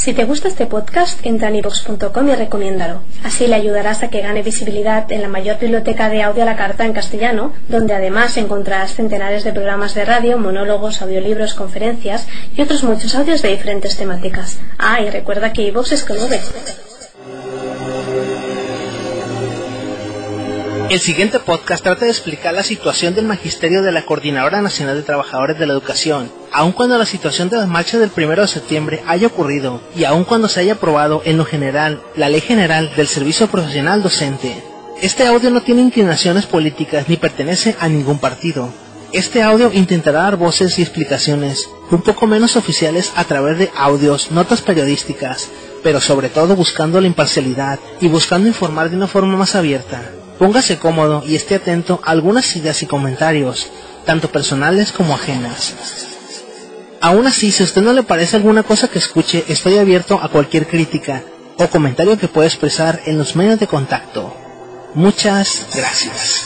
Si te gusta este podcast, entra en iVoox.com y recomiéndalo. Así le ayudarás a que gane visibilidad en la mayor biblioteca de audio a la carta en castellano, donde además encontrarás centenares de programas de radio, monólogos, audiolibros, conferencias y otros muchos audios de diferentes temáticas. Ah, y recuerda que iVoox es con V. El siguiente podcast trata de explicar la situación del magisterio de la Coordinadora Nacional de Trabajadores de la Educación, aun cuando la situación de las marchas del 1 de septiembre haya ocurrido y aun cuando se haya aprobado en lo general la Ley General del Servicio Profesional Docente. Este audio no tiene inclinaciones políticas ni pertenece a ningún partido. Este audio intentará dar voces y explicaciones un poco menos oficiales a través de audios, notas periodísticas, pero sobre todo buscando la imparcialidad y buscando informar de una forma más abierta. Póngase cómodo y esté atento a algunas ideas y comentarios, tanto personales como ajenas. Aún así, si a usted no le parece alguna cosa que escuche, estoy abierto a cualquier crítica o comentario que pueda expresar en los medios de contacto. Muchas gracias.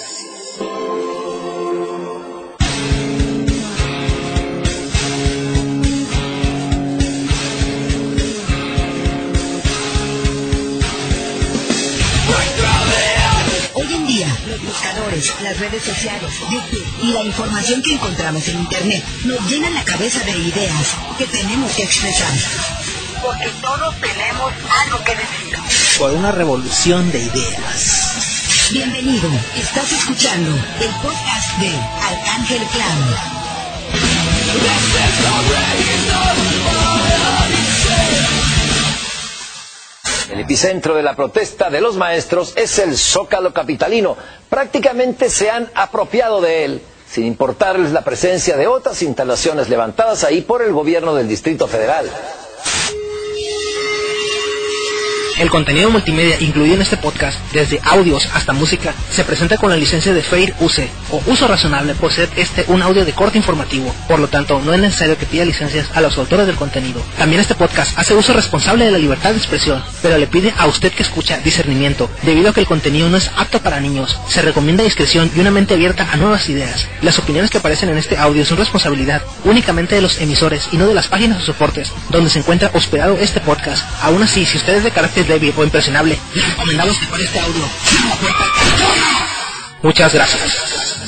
Los buscadores, las redes sociales, YouTube y la información que encontramos en Internet nos llenan la cabeza de ideas que tenemos que expresar. Porque todos tenemos algo que decir. Por una revolución de ideas. Bienvenido, estás escuchando el podcast de Arcángel Clan. El epicentro de la protesta de los maestros es el Zócalo capitalino. Prácticamente se han apropiado de él, sin importarles la presencia de otras instalaciones levantadas ahí por el gobierno del Distrito Federal. El contenido multimedia incluido en este podcast, desde audios hasta música, se presenta con la licencia de Fair Use o uso razonable por ser un audio de corte informativo. Por lo tanto, no es necesario que pida licencias a los autores del contenido. También este podcast hace uso responsable de la libertad de expresión, pero le pide a usted que escucha discernimiento, debido a que el contenido no es apto para niños. Se recomienda discreción y una mente abierta a nuevas ideas. Las opiniones que aparecen en este audio son responsabilidad únicamente de los emisores y no de las páginas o soportes donde se encuentra hospedado este podcast. Aún así, si usted es de carácter débil o impresionable, le recomendamos que para este audio cierre la puerta. Muchas gracias.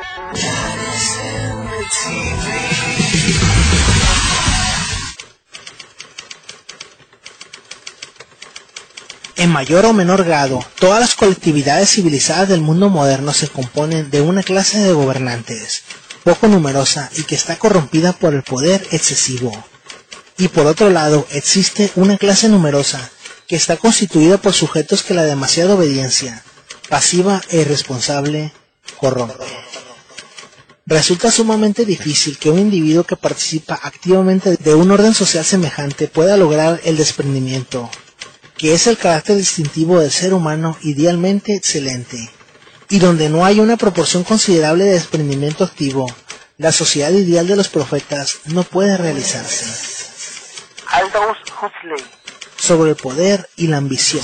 En mayor o menor grado, todas las colectividades civilizadas del mundo moderno se componen de una clase de gobernantes, poco numerosa y que está corrompida por el poder excesivo. Y por otro lado, existe una clase numerosa que está constituida por sujetos que la demasiada obediencia, pasiva e irresponsable, corrompe. Resulta sumamente difícil que un individuo que participa activamente de un orden social semejante pueda lograr el desprendimiento, que es el carácter distintivo del ser humano idealmente excelente, y donde no hay una proporción considerable de desprendimiento activo, la sociedad ideal de los profetas no puede realizarse. Aldous Huxley. Sobre el poder y la ambición.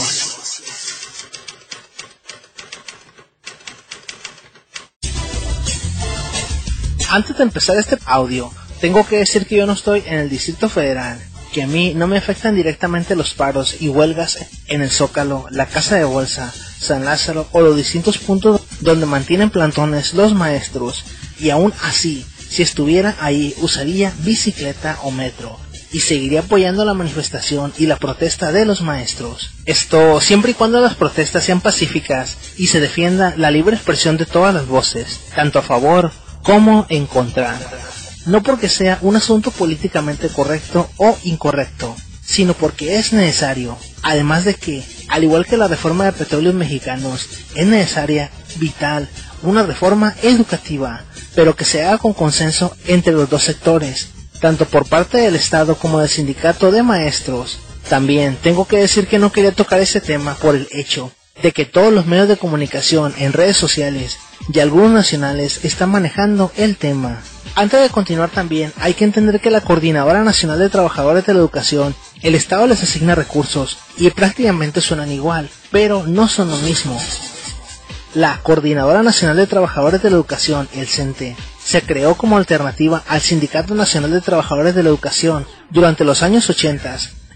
Antes de empezar este audio, tengo que decir que yo no estoy en el Distrito Federal, que a mí no me afectan directamente los paros y huelgas en el Zócalo, la Casa de Bolsa, San Lázaro o los distintos puntos donde mantienen plantones los maestros, y aún así, si estuviera ahí, usaría bicicleta o metro y seguiría apoyando la manifestación y la protesta de los maestros. Esto siempre y cuando las protestas sean pacíficas y se defienda la libre expresión de todas las voces, tanto a favor como en contra. No porque sea un asunto políticamente correcto o incorrecto, sino porque es necesario. Además de que, al igual que la reforma de petróleos mexicanos, es necesaria, vital, una reforma educativa, pero que se haga con consenso entre los dos sectores, tanto por parte del Estado como del sindicato de maestros. También tengo que decir que no quería tocar ese tema por el hecho de que todos los medios de comunicación en redes sociales y algunos nacionales están manejando el tema. Antes de continuar también hay que entender que la Coordinadora Nacional de Trabajadores de la Educación, el Estado les asigna recursos y prácticamente suenan igual, pero no son lo mismo. La Coordinadora Nacional de Trabajadores de la Educación, el CENTE, se creó como alternativa al Sindicato Nacional de Trabajadores de la Educación durante los años 80,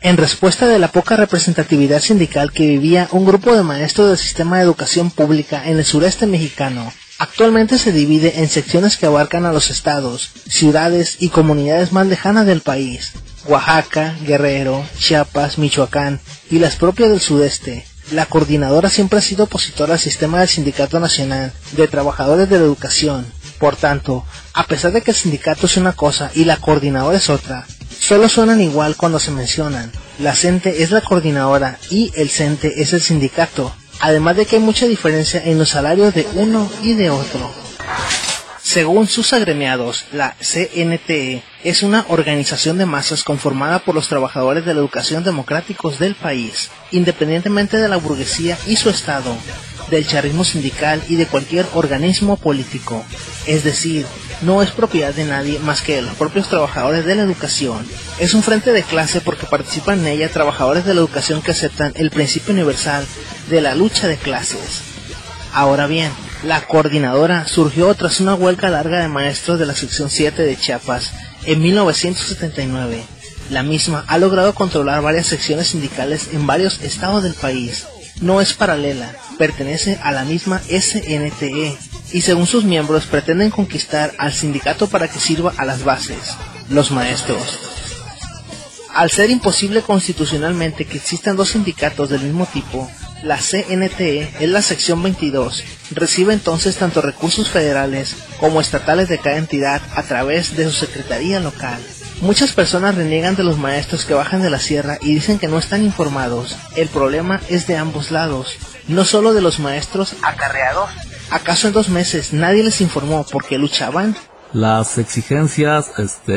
En respuesta de la poca representatividad sindical que vivía un grupo de maestros del sistema de educación pública en el sureste mexicano, actualmente se divide en secciones que abarcan a los estados, ciudades y comunidades más lejanas del país: Oaxaca, Guerrero, Chiapas, Michoacán y las propias del sudeste. La coordinadora siempre ha sido opositora al sistema del Sindicato Nacional de Trabajadores de la Educación. Por tanto, a pesar de que el sindicato es una cosa y la coordinadora es otra, solo suenan igual cuando se mencionan. La CENTE es la coordinadora y el CENTE es el sindicato, además de que hay mucha diferencia en los salarios de uno y de otro. Según sus agremiados, la CNTE es una organización de masas conformada por los trabajadores de la educación democráticos del país, independientemente de la burguesía y su estado, del charismo sindical y de cualquier organismo político. Es decir, no es propiedad de nadie más que de los propios trabajadores de la educación. Es un frente de clase porque participan en ella trabajadores de la educación que aceptan el principio universal de la lucha de clases. Ahora bien, la coordinadora surgió tras una huelga larga de maestros de la sección 7 de Chiapas en 1979. La misma ha logrado controlar varias secciones sindicales en varios estados del país. No es paralela, pertenece a la misma SNTE y según sus miembros pretenden conquistar al sindicato para que sirva a las bases, los maestros. Al ser imposible constitucionalmente que existan dos sindicatos del mismo tipo, la CNTE es la sección 22, recibe entonces tanto recursos federales como estatales de cada entidad a través de su secretaría local. Muchas personas reniegan de los maestros que bajan de la sierra y dicen que no están informados. El problema es de ambos lados, no solo de los maestros acarreados. ¿Acaso en 2 meses nadie les informó por qué luchaban? Las exigencias,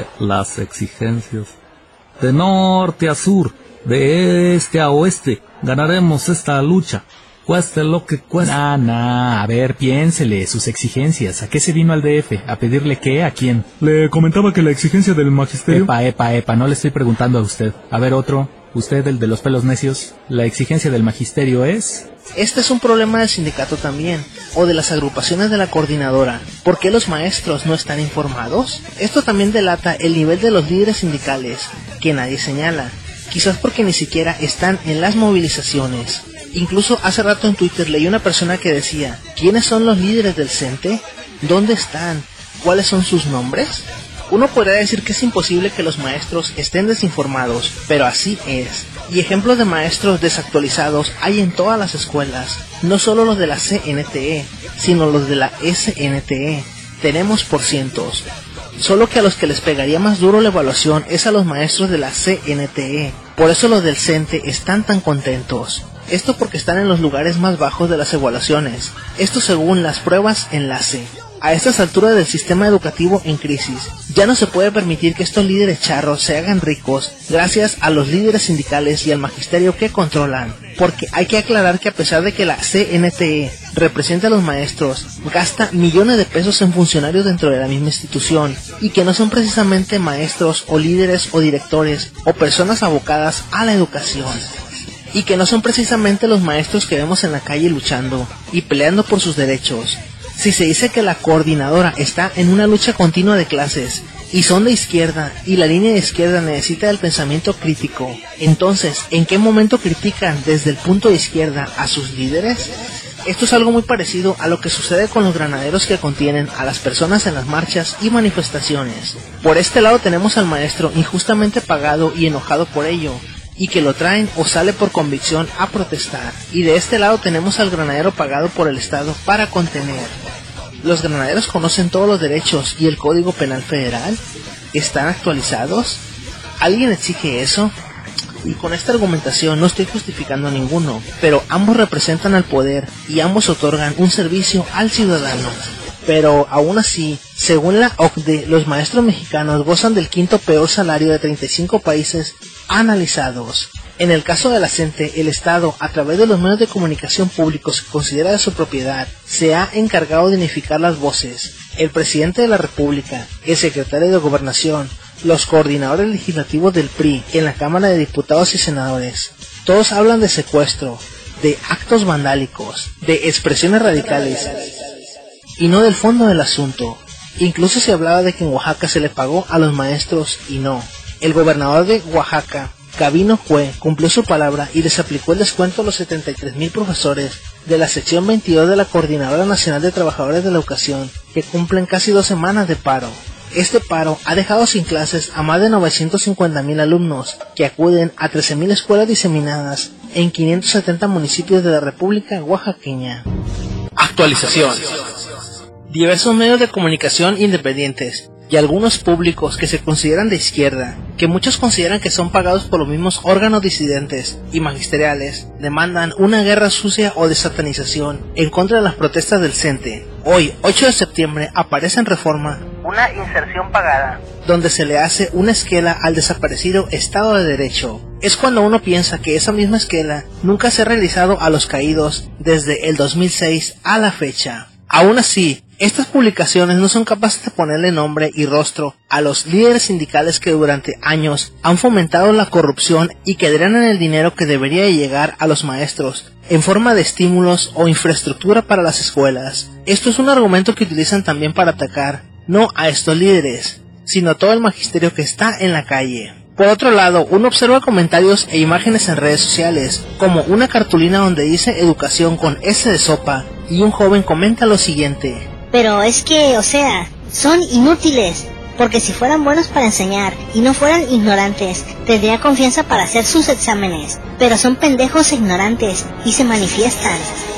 de norte a sur, de este a oeste, ganaremos esta lucha, cueste lo que cueste. A ver, piénsele, sus exigencias. ¿A qué se vino al DF? ¿A pedirle qué? ¿A quién? Le comentaba que la exigencia del magisterio... Epa, no le estoy preguntando a usted. A ver, otro, usted, el de los pelos necios, ¿la exigencia del magisterio es...? Este es un problema del sindicato también, o de las agrupaciones de la coordinadora. ¿Por qué los maestros no están informados? Esto también delata el nivel de los líderes sindicales, que nadie señala. Quizás porque ni siquiera están en las movilizaciones. Incluso hace rato en Twitter leí una persona que decía: ¿quiénes son los líderes del CENTE? ¿Dónde están? ¿Cuáles son sus nombres? Uno podría decir que es imposible que los maestros estén desinformados, pero así es. Y ejemplos de maestros desactualizados hay en todas las escuelas, no solo los de la CNTE, sino los de la SNTE. Tenemos por cientos. Solo que a los que les pegaría más duro la evaluación es a los maestros de la CNTE. Por eso los del CENTE están tan contentos. Esto porque están en los lugares más bajos de las evaluaciones. Esto según las pruebas enlace. A estas alturas del sistema educativo en crisis, ya no se puede permitir que estos líderes charros se hagan ricos gracias a los líderes sindicales y al magisterio que controlan. Porque hay que aclarar que a pesar de que la CNTE representa a los maestros, gasta millones de pesos en funcionarios dentro de la misma institución, y que no son precisamente maestros o líderes o directores o personas abocadas a la educación. Y que no son precisamente los maestros que vemos en la calle luchando y peleando por sus derechos. Si se dice que la coordinadora está en una lucha continua de clases y son de izquierda y la línea de izquierda necesita del pensamiento crítico, entonces, ¿en qué momento critican desde el punto de izquierda a sus líderes? Esto es algo muy parecido a lo que sucede con los granaderos que contienen a las personas en las marchas y manifestaciones. Por este lado tenemos al maestro injustamente pagado y enojado por ello, y que lo traen o sale por convicción a protestar. Y de este lado tenemos al granadero pagado por el Estado para contener. ¿Los granaderos conocen todos los derechos y el Código Penal Federal? ¿Están actualizados? ¿Alguien exige eso? Y con esta argumentación no estoy justificando a ninguno, pero ambos representan al poder y ambos otorgan un servicio al ciudadano. Pero aún así, según la OCDE, los maestros mexicanos gozan del quinto peor salario de 35 países analizados. En el caso de la CENTE, el Estado, a través de los medios de comunicación públicos que considera de su propiedad, se ha encargado de unificar las voces. El presidente de la República, el secretario de Gobernación, los coordinadores legislativos del PRI en la Cámara de Diputados y Senadores, todos hablan de secuestro, de actos vandálicos, de expresiones radicales, y no del fondo del asunto. Incluso se hablaba de que en Oaxaca se le pagó a los maestros y no. El gobernador de Oaxaca, Gabino Cue cumplió su palabra y les aplicó el descuento a los 73,000 profesores de la sección 22 de la Coordinadora Nacional de Trabajadores de la Educación, que cumplen casi 2 semanas de paro. Este paro ha dejado sin clases a más de 950,000 alumnos, que acuden a 13,000 escuelas diseminadas en 570 municipios de la República Oaxaqueña. Actualización. Diversos medios de comunicación independientes y algunos públicos que se consideran de izquierda, que muchos consideran que son pagados por los mismos órganos disidentes y magisteriales, demandan una guerra sucia o de satanización en contra de las protestas del CENTE. Hoy, 8 de septiembre, aparece en Reforma Una inserción pagada. donde se le hace una esquela al desaparecido Estado de Derecho. Es cuando uno piensa que esa misma esquela nunca se ha realizado a los caídos desde el 2006 a la fecha. Aún así, estas publicaciones no son capaces de ponerle nombre y rostro a los líderes sindicales que durante años han fomentado la corrupción y que drenan el dinero que debería llegar a los maestros en forma de estímulos o infraestructura para las escuelas. Esto es un argumento que utilizan también para atacar no a estos líderes, sino a todo el magisterio que está en la calle. Por otro lado, uno observa comentarios e imágenes en redes sociales, como una cartulina donde dice educación con S de sopa, y un joven comenta lo siguiente: Pero es que, son inútiles, porque si fueran buenos para enseñar y no fueran ignorantes, tendría confianza para hacer sus exámenes, pero son pendejos e ignorantes y se manifiestan.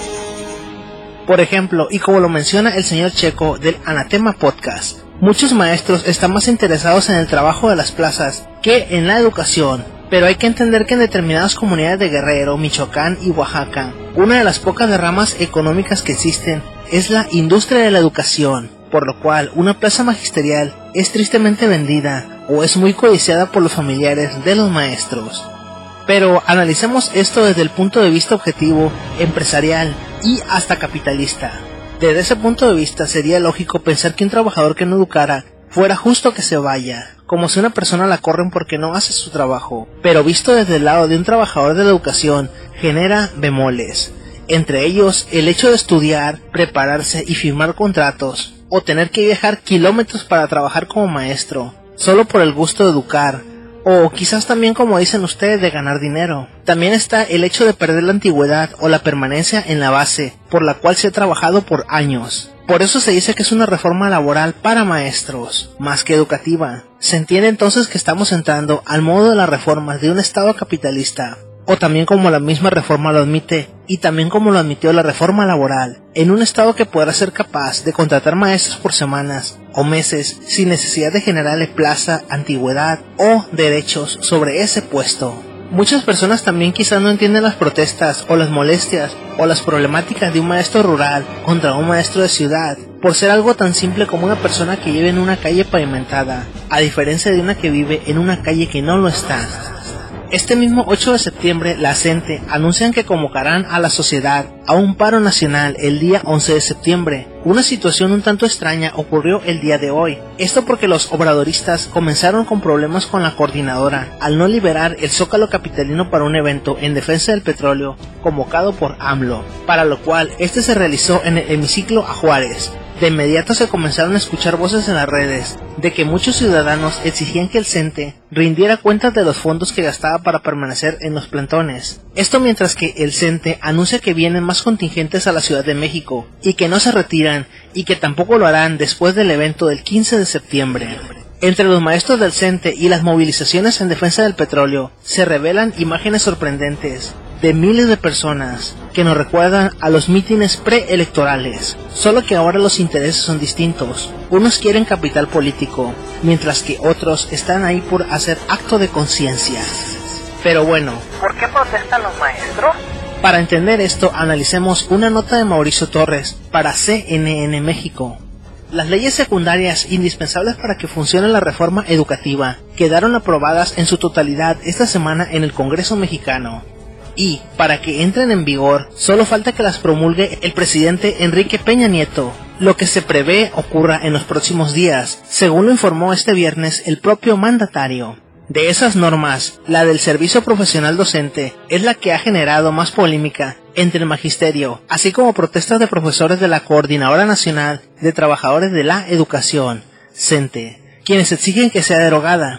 Por ejemplo, y como lo menciona el señor Checo del Anatema Podcast, muchos maestros están más interesados en el trabajo de las plazas que en la educación, pero hay que entender que en determinadas comunidades de Guerrero, Michoacán y Oaxaca, una de las pocas derramas económicas que existen es la industria de la educación, por lo cual una plaza magisterial es tristemente vendida o es muy codiciada por los familiares de los maestros. Pero analicemos esto desde el punto de vista objetivo, empresarial y hasta capitalista. Desde ese punto de vista sería lógico pensar que un trabajador que no educara fuera justo que se vaya, como si una persona la corren porque no hace su trabajo, pero visto desde el lado de un trabajador de la educación genera bemoles, entre ellos el hecho de estudiar, prepararse y firmar contratos, o tener que viajar kilómetros para trabajar como maestro, solo por el gusto de educar, o quizás también, como dicen ustedes, de ganar dinero. También está el hecho de perder la antigüedad o la permanencia en la base, por la cual se ha trabajado por años. Por eso se dice que es una reforma laboral para maestros, más que educativa. Se entiende entonces que estamos entrando al modo de las reformas de un Estado capitalista, o también como la misma reforma lo admite, y también como lo admitió la reforma laboral, en un Estado que podrá ser capaz de contratar maestros por semanas o meses sin necesidad de generarle plaza, antigüedad o derechos sobre ese puesto. Muchas personas también quizás no entienden las protestas o las molestias o las problemáticas de un maestro rural contra un maestro de ciudad, por ser algo tan simple como una persona que vive en una calle pavimentada, a diferencia de una que vive en una calle que no lo está. Este mismo 8 de septiembre, la CENTE anuncian que convocarán a la sociedad a un paro nacional el día 11 de septiembre. Una situación un tanto extraña ocurrió el día de hoy. Esto porque los obradoristas comenzaron con problemas con la coordinadora al no liberar el Zócalo capitalino para un evento en defensa del petróleo convocado por AMLO, para lo cual este se realizó en el hemiciclo a Juárez. De inmediato se comenzaron a escuchar voces en las redes de que muchos ciudadanos exigían que el CENTE rindiera cuentas de los fondos que gastaba para permanecer en los plantones. Esto mientras que el CENTE anuncia que vienen más contingentes a la Ciudad de México y que no se retiran y que tampoco lo harán después del evento del 15 de septiembre. Entre los maestros del CENTE y las movilizaciones en defensa del petróleo se revelan imágenes sorprendentes de miles de personas que nos recuerdan a los mítines preelectorales, solo que ahora los intereses son distintos. Unos quieren capital político, mientras que otros están ahí por hacer acto de conciencia. Pero bueno, ¿por qué protestan los maestros? Para entender esto, analicemos una nota de Mauricio Torres para CNN México. Las leyes secundarias indispensables para que funcione la reforma educativa quedaron aprobadas en su totalidad esta semana en el Congreso mexicano. Y, para que entren en vigor, solo falta que las promulgue el presidente Enrique Peña Nieto, lo que se prevé ocurra en los próximos días, según lo informó este viernes el propio mandatario. De esas normas, la del servicio profesional docente es la que ha generado más polémica entre el magisterio, así como protestas de profesores de la Coordinadora Nacional de Trabajadores de la Educación, CENTE, quienes exigen que sea derogada. Aquí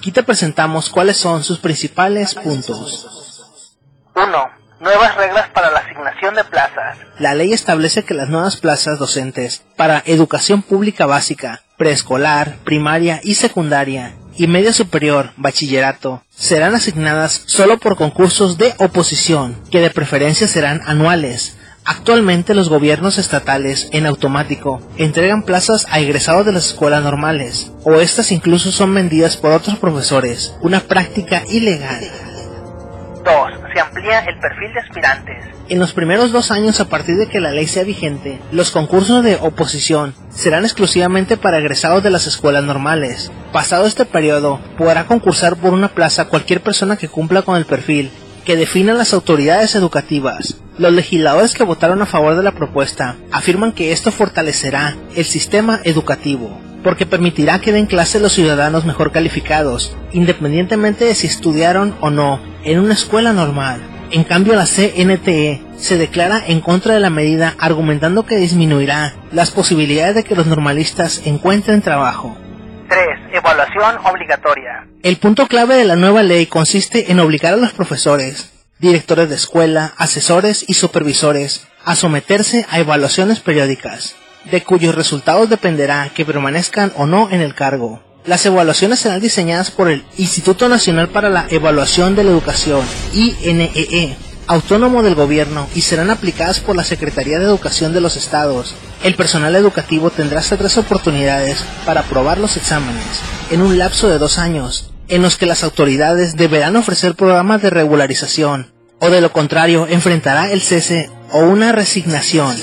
Aquí te presentamos cuáles son sus principales puntos. 1. Nuevas reglas para la asignación de plazas. La ley establece que las nuevas plazas docentes para educación pública básica, preescolar, primaria y secundaria, y media superior, bachillerato, serán asignadas solo por concursos de oposición, que de preferencia serán anuales. Actualmente los gobiernos estatales, en automático, entregan plazas a egresados de las escuelas normales, o estas incluso son vendidas por otros profesores, una práctica ilegal. 2. Se amplía el perfil de aspirantes. En los primeros 2 años a partir de que la ley sea vigente, los concursos de oposición serán exclusivamente para egresados de las escuelas normales. Pasado este periodo, podrá concursar por una plaza cualquier persona que cumpla con el perfil que definan las autoridades educativas. Los legisladores que votaron a favor de la propuesta afirman que esto fortalecerá el sistema educativo, porque permitirá que den clase los ciudadanos mejor calificados, independientemente de si estudiaron o no en una escuela normal. En cambio, la CNTE se declara en contra de la medida, argumentando que disminuirá las posibilidades de que los normalistas encuentren trabajo. 3. Evaluación obligatoria. El punto clave de la nueva ley consiste en obligar a los profesores, directores de escuela, asesores y supervisores a someterse a evaluaciones periódicas, de cuyos resultados dependerá que permanezcan o no en el cargo. Las evaluaciones serán diseñadas por el Instituto Nacional para la Evaluación de la Educación, INEE, autónomo del gobierno, y serán aplicadas por la Secretaría de Educación de los estados. El personal educativo tendrá hasta 3 oportunidades para aprobar los exámenes, en un lapso de 2 años, en los que las autoridades deberán ofrecer programas de regularización, o de lo contrario enfrentará el cese o una resignación.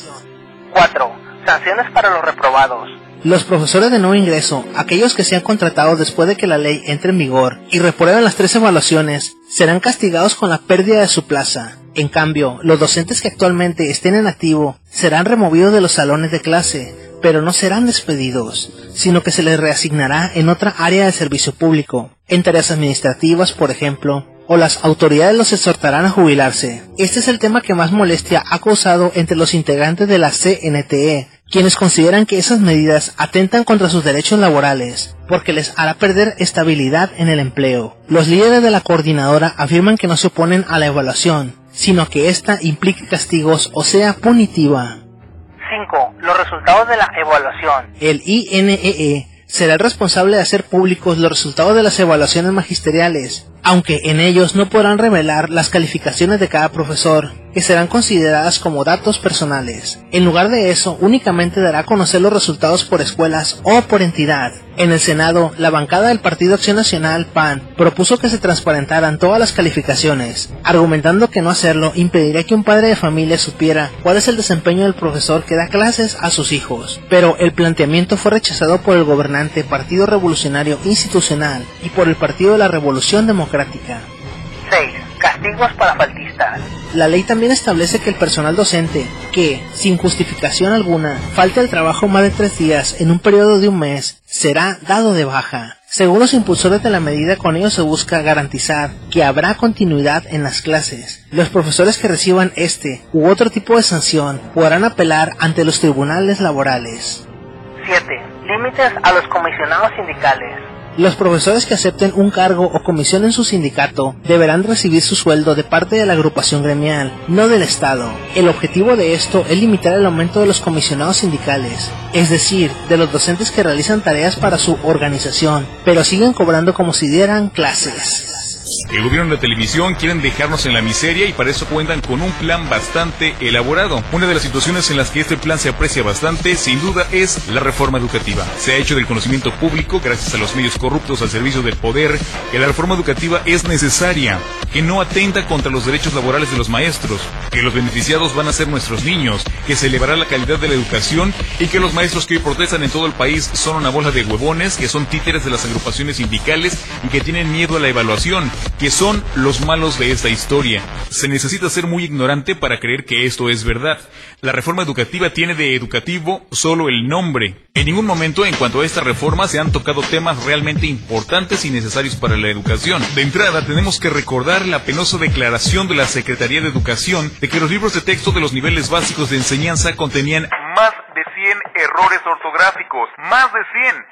4. Sanciones para los reprobados. Los profesores de nuevo ingreso, aquellos que sean contratados después de que la ley entre en vigor y reprueben las 3 evaluaciones, serán castigados con la pérdida de su plaza. En cambio, los docentes que actualmente estén en activo serán removidos de los salones de clase, pero no serán despedidos, sino que se les reasignará en otra área de servicio público, en tareas administrativas, por ejemplo, o las autoridades los exhortarán a jubilarse. Este es el tema que más molestia ha causado entre los integrantes de la CNTE, quienes consideran que esas medidas atentan contra sus derechos laborales, porque les hará perder estabilidad en el empleo. Los líderes de la coordinadora afirman que no se oponen a la evaluación, sino que ésta implique castigos o sea punitiva. 5. Los resultados de la evaluación. El INEE será el responsable de hacer públicos los resultados de las evaluaciones magisteriales, aunque en ellos no podrán revelar las calificaciones de cada profesor, que serán consideradas como datos personales. En lugar de eso, únicamente dará a conocer los resultados por escuelas o por entidad. En el Senado, la bancada del Partido Acción Nacional, PAN, propuso que se transparentaran todas las calificaciones, argumentando que no hacerlo impediría que un padre de familia supiera cuál es el desempeño del profesor que da clases a sus hijos. Pero el planteamiento fue rechazado por el gobernante Partido Revolucionario Institucional y por el Partido de la Revolución Democrática. 6. Castigos para faltistas. La ley también establece que el personal docente que, sin justificación alguna, falte al trabajo más de 3 días en un periodo de un mes, será dado de baja. Según los impulsores de la medida, con ello se busca garantizar que habrá continuidad en las clases. Los profesores que reciban este u otro tipo de sanción podrán apelar ante los tribunales laborales. 7. Límites a los comisionados sindicales. Los profesores que acepten un cargo o comisión en su sindicato deberán recibir su sueldo de parte de la agrupación gremial, no del Estado. El objetivo de esto es limitar el aumento de los comisionados sindicales, es decir, de los docentes que realizan tareas para su organización, pero siguen cobrando como si dieran clases. El gobierno y la televisión quieren dejarnos en la miseria y para eso cuentan con un plan bastante elaborado. Una de las situaciones en las que este plan se aprecia bastante, sin duda, es la reforma educativa. Se ha hecho del conocimiento público, gracias a los medios corruptos al servicio del poder, que la reforma educativa es necesaria, que no atenta contra los derechos laborales de los maestros, que los beneficiados van a ser nuestros niños, que se elevará la calidad de la educación y que los maestros que hoy protestan en todo el país son una bola de huevones, que son títeres de las agrupaciones sindicales y que tienen miedo a la evaluación, que son los malos de esta historia. Se necesita ser muy ignorante para creer que esto es verdad. La reforma educativa tiene de educativo solo el nombre. En ningún momento en cuanto a esta reforma se han tocado temas realmente importantes y necesarios para la educación. De entrada tenemos que recordar la penosa declaración de la Secretaría de Educación de que los libros de texto de los niveles básicos de enseñanza contenían más de 100 errores ortográficos. ¡Más de 100!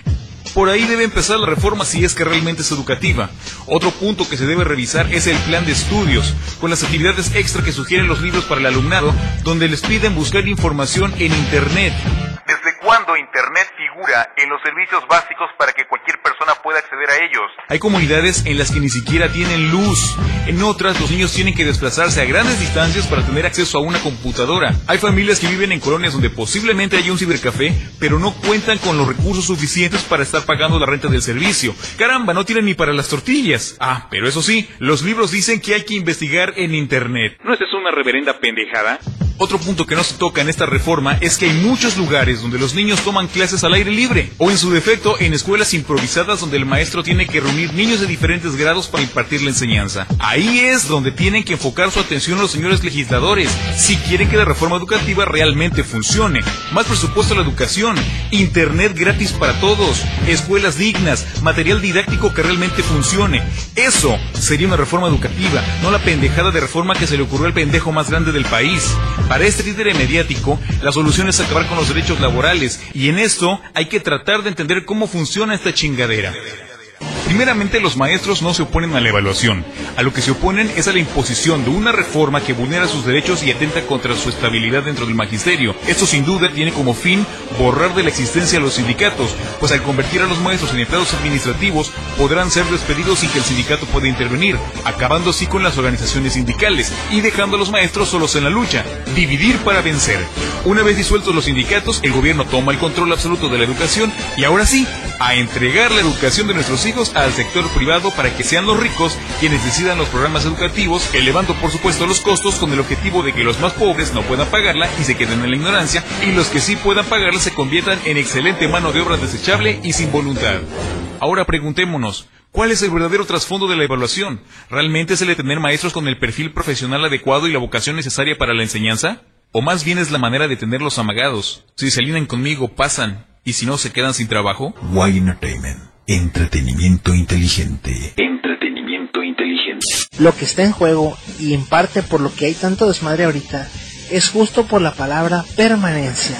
Por ahí debe empezar la reforma si es que realmente es educativa. Otro punto que se debe revisar es el plan de estudios, con las actividades extra que sugieren los libros para el alumnado, donde les piden buscar información en Internet. ¿Desde cuándo Internet figura en los servicios básicos para que cualquier persona pueda acceder a ellos? Hay comunidades en las que ni siquiera tienen luz. En otras, los niños tienen que desplazarse a grandes distancias para tener acceso a una computadora. Hay familias que viven en colonias donde posiblemente haya un cibercafé, pero no cuentan con los recursos suficientes para estar pagando la renta del servicio. Caramba, no tienen ni para las tortillas. Ah, pero eso sí, los libros dicen que hay que investigar en Internet. ¿No es eso una reverenda pendejada? Otro punto que no se toca en esta reforma es que hay muchos lugares donde los niños toman clases al aire libre, o en su defecto en escuelas improvisadas donde el maestro tiene que reunir niños de diferentes grados para impartir la enseñanza. Ahí es donde tienen que enfocar su atención los señores legisladores, si quieren que la reforma educativa realmente funcione. Más presupuesto a la educación, Internet gratis para todos, escuelas dignas, material didáctico que realmente funcione. Eso sería una reforma educativa, no la pendejada de reforma que se le ocurrió al pendejo más grande del país. Para este líder mediático, la solución es acabar con los derechos laborales, y en esto hay que tratar de entender cómo funciona esta chingadera. Primeramente, los maestros no se oponen a la evaluación. A lo que se oponen es a la imposición de una reforma que vulnera sus derechos y atenta contra su estabilidad dentro del magisterio. Esto sin duda tiene como fin borrar de la existencia a los sindicatos, pues al convertir a los maestros en empleados administrativos podrán ser despedidos sin que el sindicato pueda intervenir, acabando así con las organizaciones sindicales y dejando a los maestros solos en la lucha. Dividir para vencer. Una vez disueltos los sindicatos, el gobierno toma el control absoluto de la educación y ahora sí, a entregar la educación de nuestros hijos al sector privado para que sean los ricos quienes decidan los programas educativos, elevando por supuesto los costos con el objetivo de que los más pobres no puedan pagarla y se queden en la ignorancia, y los que sí puedan pagarla se conviertan en excelente mano de obra desechable y sin voluntad. Ahora preguntémonos, ¿cuál es el verdadero trasfondo de la evaluación? ¿Realmente es el de tener maestros con el perfil profesional adecuado y la vocación necesaria para la enseñanza? ¿O más bien es la manera de tenerlos amagados? Si se alinean conmigo, pasan, y si no, se quedan sin trabajo. Why Entertainment. Entretenimiento inteligente. Entretenimiento inteligente. Lo que está en juego, y en parte por lo que hay tanto desmadre ahorita, es justo por la palabra permanencia.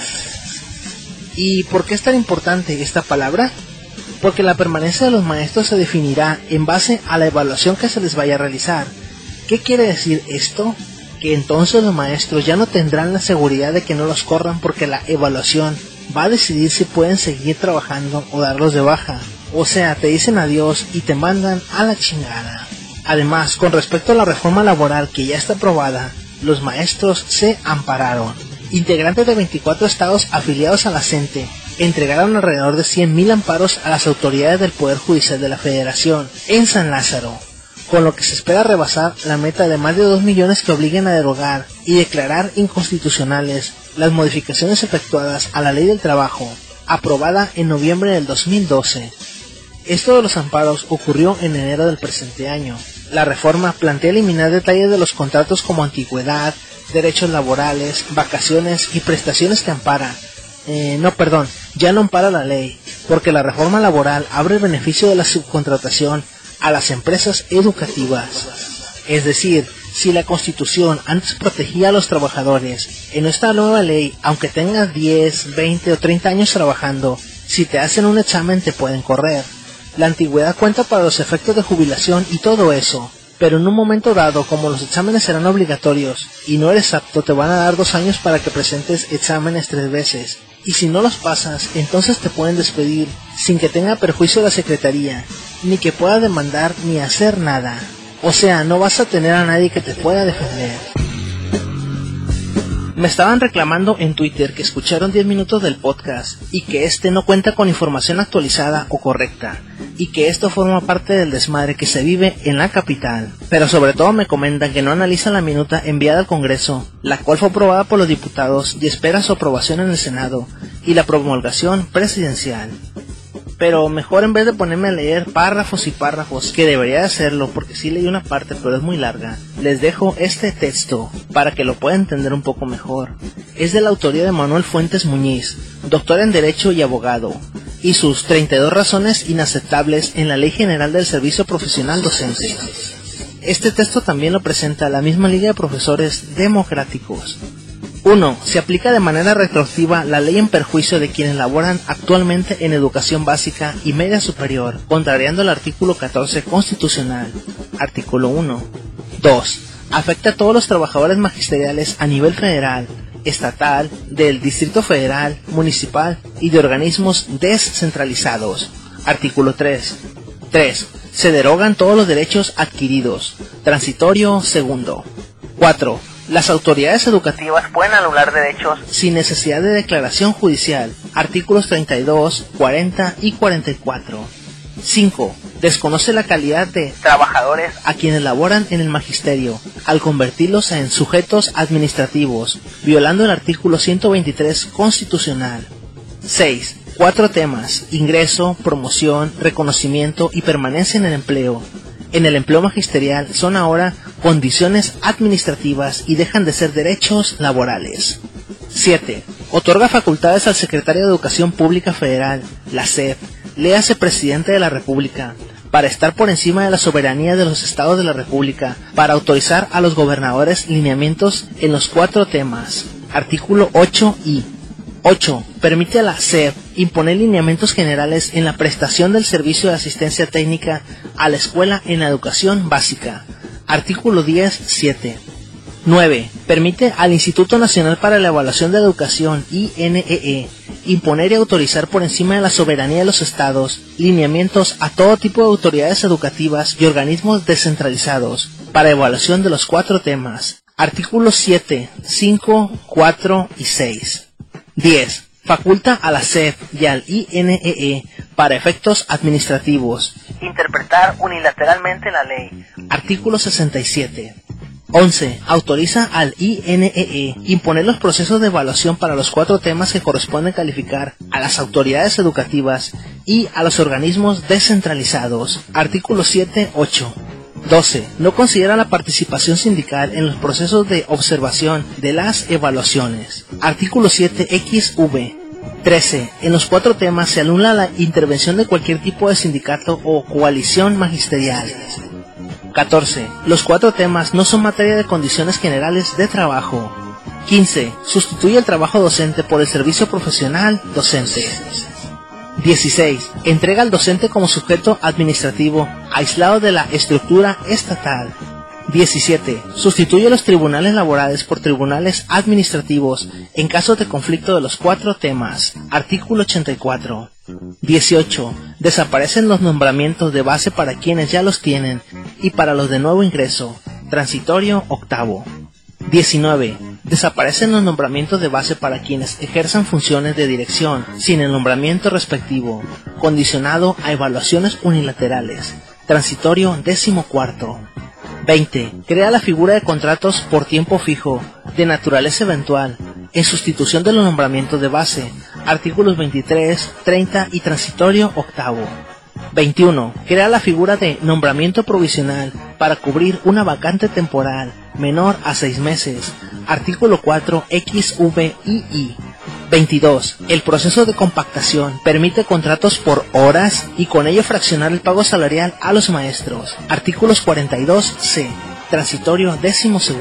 ¿Y por qué es tan importante esta palabra? Porque la permanencia de los maestros se definirá en base a la evaluación que se les vaya a realizar. ¿Qué quiere decir esto? Que entonces los maestros ya no tendrán la seguridad de que no los corran porque la evaluación va a decidir si pueden seguir trabajando o darlos de baja. O sea, te dicen adiós y te mandan a la chingada. Además, con respecto a la reforma laboral que ya está aprobada, los maestros se ampararon. Integrantes de 24 estados afiliados a la CENTE entregaron alrededor de 100,000 amparos a las autoridades del Poder Judicial de la Federación en San Lázaro, con lo que se espera rebasar la meta de más de 2 millones que obliguen a derogar y declarar inconstitucionales las modificaciones efectuadas a la Ley del Trabajo, aprobada en noviembre del 2012. Esto de los amparos ocurrió en enero del presente año. La reforma plantea eliminar detalles de los contratos como antigüedad, derechos laborales, vacaciones y prestaciones que ampara. Ya no ampara la ley, porque la reforma laboral abre el beneficio de la subcontratación a las empresas educativas. Es decir, si la Constitución antes protegía a los trabajadores, en esta nueva ley, aunque tengas 10, 20 o 30 años trabajando, si te hacen un examen te pueden correr. La antigüedad cuenta para los efectos de jubilación y todo eso, pero en un momento dado, como los exámenes serán obligatorios y no eres apto, te van a dar 2 años para que presentes exámenes 3 veces. Y si no los pasas, entonces te pueden despedir sin que tenga perjuicio la secretaría, ni que pueda demandar ni hacer nada. O sea, no vas a tener a nadie que te pueda defender. Me estaban reclamando en Twitter que escucharon 10 minutos del podcast y que este no cuenta con información actualizada o correcta, y que esto forma parte del desmadre que se vive en la capital. Pero sobre todo me comentan que no analizan la minuta enviada al Congreso, la cual fue aprobada por los diputados y espera su aprobación en el Senado y la promulgación presidencial. Pero mejor, en vez de ponerme a leer párrafos y párrafos, que debería hacerlo porque sí leí una parte pero es muy larga, les dejo este texto para que lo puedan entender un poco mejor. Es de la autoría de Manuel Fuentes Muñiz, doctor en Derecho y abogado, y sus 32 razones inaceptables en la Ley General del Servicio Profesional Docente. Este texto también lo presenta la misma Liga de Profesores Democráticos. 1. Se aplica de manera retroactiva la ley en perjuicio de quienes laboran actualmente en educación básica y media superior, contrariando el artículo 14 constitucional. Artículo 1. 2. Afecta a todos los trabajadores magisteriales a nivel federal, estatal, del Distrito Federal, municipal y de organismos descentralizados. Artículo 3. 3. Se derogan todos los derechos adquiridos. Transitorio segundo. 4. Las autoridades educativas pueden anular derechos sin necesidad de declaración judicial. Artículos 32, 40 y 44. 5. Desconoce la calidad de trabajadores a quienes laboran en el magisterio, al convertirlos en sujetos administrativos, violando el artículo 123 constitucional. 6. 4 temas: ingreso, promoción, reconocimiento y permanencia en el empleo. En el empleo magisterial son ahora condiciones administrativas y dejan de ser derechos laborales. 7. Otorga facultades al Secretario de Educación Pública Federal, la SEP, léase Presidente de la República, para estar por encima de la soberanía de los estados de la República, para autorizar a los gobernadores lineamientos en los 4 temas. Artículo 8i. 8. Permite a la SEP imponer lineamientos generales en la prestación del servicio de asistencia técnica a la escuela en la educación básica. Artículo 10.7. 9. Permite al Instituto Nacional para la Evaluación de la Educación, INEE, imponer y autorizar por encima de la soberanía de los estados lineamientos a todo tipo de autoridades educativas y organismos descentralizados para evaluación de los 4 temas. Artículos 7, 5, 4 y 6. 10. Faculta a la SEP y al INEE para efectos administrativos interpretar unilateralmente la ley. Artículo 67. 11. Autoriza al INEE imponer los procesos de evaluación para los 4 temas que corresponden calificar a las autoridades educativas y a los organismos descentralizados. Artículo 7.8. 12. No considera la participación sindical en los procesos de observación de las evaluaciones. Artículo 7xv. 13. En los 4 temas se anula la intervención de cualquier tipo de sindicato o coalición magisterial. 14. Los 4 temas no son materia de condiciones generales de trabajo. 15. Sustituye el trabajo docente por el servicio profesional docente. 16. Entrega al docente como sujeto administrativo aislado de la estructura estatal. 17. Sustituye los tribunales laborales por tribunales administrativos en caso de conflicto de los 4 temas. Artículo 84. 18. Desaparecen los nombramientos de base para quienes ya los tienen y para los de nuevo ingreso. Transitorio octavo. 19. Desaparecen los nombramientos de base para quienes ejerzan funciones de dirección sin el nombramiento respectivo, condicionado a evaluaciones unilaterales. Transitorio 14. 20. Crea la figura de contratos por tiempo fijo, de naturaleza eventual, en sustitución de los nombramientos de base. Artículos 23, 30 y transitorio octavo. 21. Crea la figura de nombramiento provisional para cubrir una vacante temporal menor a 6 meses. Artículo 4 XVI. 22. El proceso de compactación permite contratos por horas y con ello fraccionar el pago salarial a los maestros. Artículos 42c. Transitorio 12.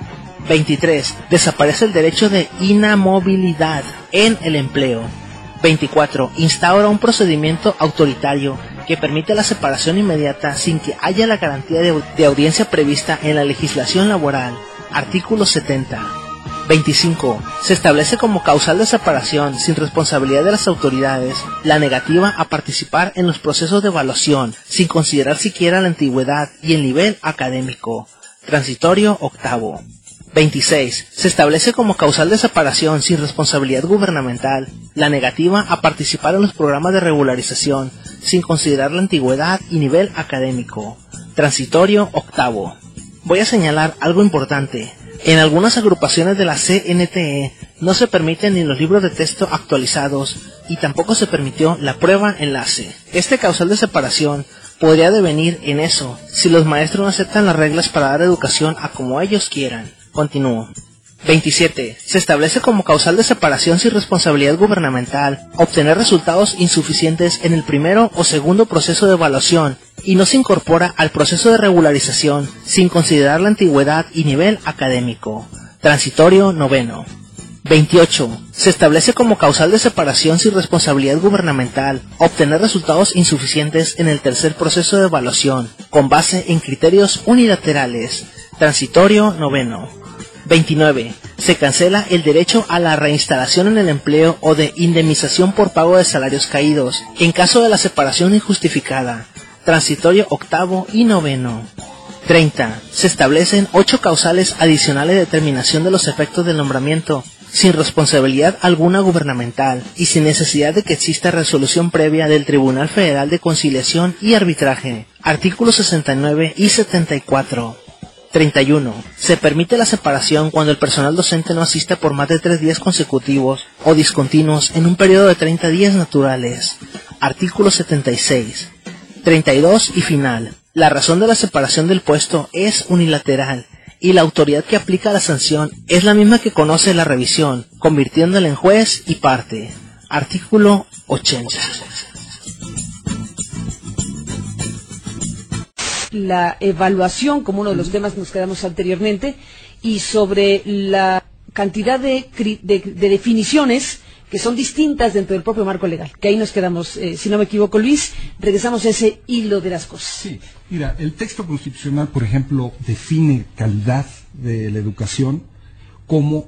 23. Desaparece el derecho de inamovilidad en el empleo. 24. Instaura un procedimiento autoritario que permite la separación inmediata sin que haya la garantía de audiencia prevista en la legislación laboral. Artículo 70. 25. Se establece como causal de separación sin responsabilidad de las autoridades la negativa a participar en los procesos de evaluación sin considerar siquiera la antigüedad y el nivel académico. Transitorio octavo. 26. Se establece como causal de separación sin responsabilidad gubernamental la negativa a participar en los programas de regularización sin considerar la antigüedad y nivel académico. Transitorio octavo. Voy a señalar algo importante. En algunas agrupaciones de la CNTE no se permiten ni los libros de texto actualizados y tampoco se permitió la prueba enlace. Este causal de separación podría devenir en eso si los maestros no aceptan las reglas para dar educación a como ellos quieran. Continúo. 27. Se establece como causal de separación sin responsabilidad gubernamental obtener resultados insuficientes en el primero o segundo proceso de evaluación y no se incorpora al proceso de regularización sin considerar la antigüedad y nivel académico. Transitorio noveno. 28. Se establece como causal de separación sin responsabilidad gubernamental obtener resultados insuficientes en el tercer proceso de evaluación, con base en criterios unilaterales. Transitorio 9. 29. Se cancela el derecho a la reinstalación en el empleo o de indemnización por pago de salarios caídos, en caso de la separación injustificada. Transitorio 8 y 9. 30. Se establecen 8 causales adicionales de determinación de los efectos del nombramiento, sin responsabilidad alguna gubernamental y sin necesidad de que exista resolución previa del Tribunal Federal de Conciliación y Arbitraje. Artículos 69 y 74. 31. Se permite la separación cuando el personal docente no asista por más de 3 días consecutivos o discontinuos en un periodo de 30 días naturales. Artículo 76. 32 y final. La razón de la separación del puesto es unilateral y la autoridad que aplica la sanción es la misma que conoce la revisión, convirtiéndola en juez y parte. Artículo 80. La evaluación como uno de los temas que nos quedamos anteriormente y sobre la cantidad de definiciones que son distintas dentro del propio marco legal, que ahí nos quedamos, si no me equivoco, Luis, regresamos a ese hilo de las cosas. Sí, mira, el texto constitucional, por ejemplo, define calidad de la educación como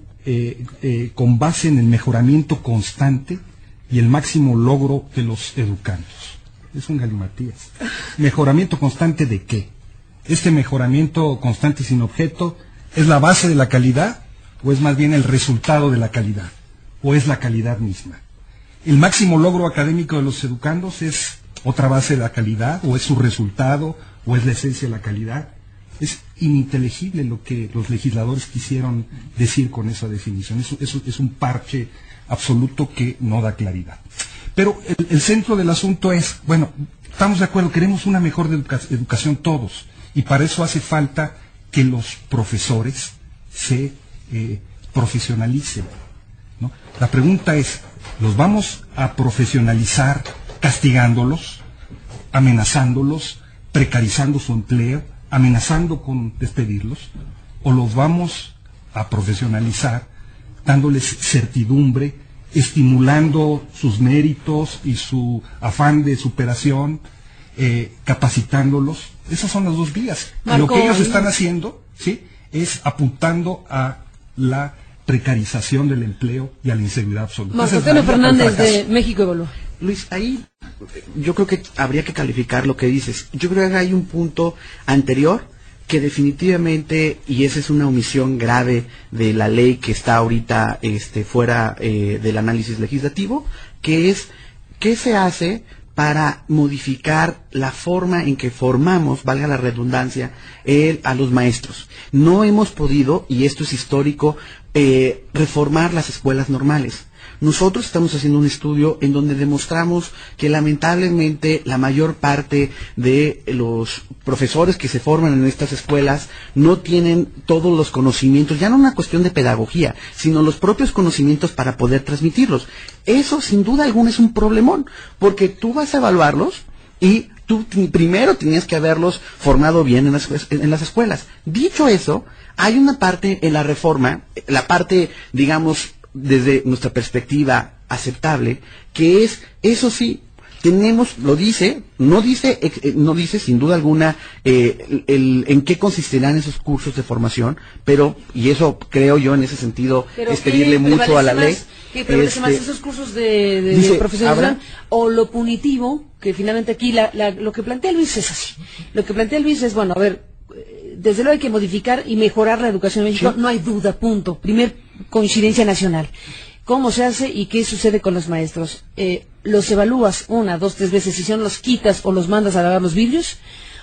con base en el mejoramiento constante y el máximo logro de los educandos. Es un galimatías. ¿Mejoramiento constante de qué? ¿Este mejoramiento constante sin objeto es la base de la calidad o es más bien el resultado de la calidad? ¿O es la calidad misma? ¿El máximo logro académico de los educandos es otra base de la calidad o es su resultado o es la esencia de la calidad? Es ininteligible lo que los legisladores quisieron decir con esa definición. Es un parche absoluto que no da claridad. Pero el centro del asunto es, bueno, estamos de acuerdo, queremos una mejor educación todos, y para eso hace falta que los profesores se profesionalicen, ¿no? La pregunta es, ¿los vamos a profesionalizar castigándolos, amenazándolos, precarizando su empleo, amenazando con despedirlos? ¿O los vamos a profesionalizar dándoles certidumbre, estimulando sus méritos y su afán de superación, capacitándolos? Esas son las dos vías. Lo que ellos están haciendo, ¿sí?, es apuntando a la precarización del empleo y a la inseguridad absoluta. Marco Antonio Fernández, de México Evalúa. Luis, ahí yo creo que habría que calificar lo que dices. Yo creo que hay un punto anterior que definitivamente, y esa es una omisión grave de la ley que está ahorita fuera del análisis legislativo, que es ¿qué se hace para modificar la forma en que formamos, valga la redundancia, a los maestros? No hemos podido, y esto es histórico, reformar las escuelas normales. Nosotros estamos haciendo un estudio en donde demostramos que lamentablemente la mayor parte de los profesores que se forman en estas escuelas no tienen todos los conocimientos, ya no una cuestión de pedagogía, sino los propios conocimientos para poder transmitirlos. Eso sin duda alguna es un problemón, porque tú vas a evaluarlos y tú primero tenías que haberlos formado bien en las escuelas. Dicho eso, hay una parte en la reforma, la parte, digamos, desde nuestra perspectiva aceptable, que es, eso sí, tenemos, lo dice, no dice sin duda alguna en qué consistirán esos cursos de formación, pero, y eso creo yo en ese sentido, es pedirle mucho a la ley. ¿Qué prevalece más, esos cursos de profesionalización o lo punitivo? Que finalmente aquí lo que plantea Luis es así. Lo que plantea Luis es, bueno, a ver, desde luego hay que modificar y mejorar la educación en México, sí. No hay duda, punto. Primer coincidencia nacional. ¿Cómo se hace y qué sucede con los maestros? Los evalúas 1, 2, 3 veces, y si no los quitas o los mandas a lavar los vidrios,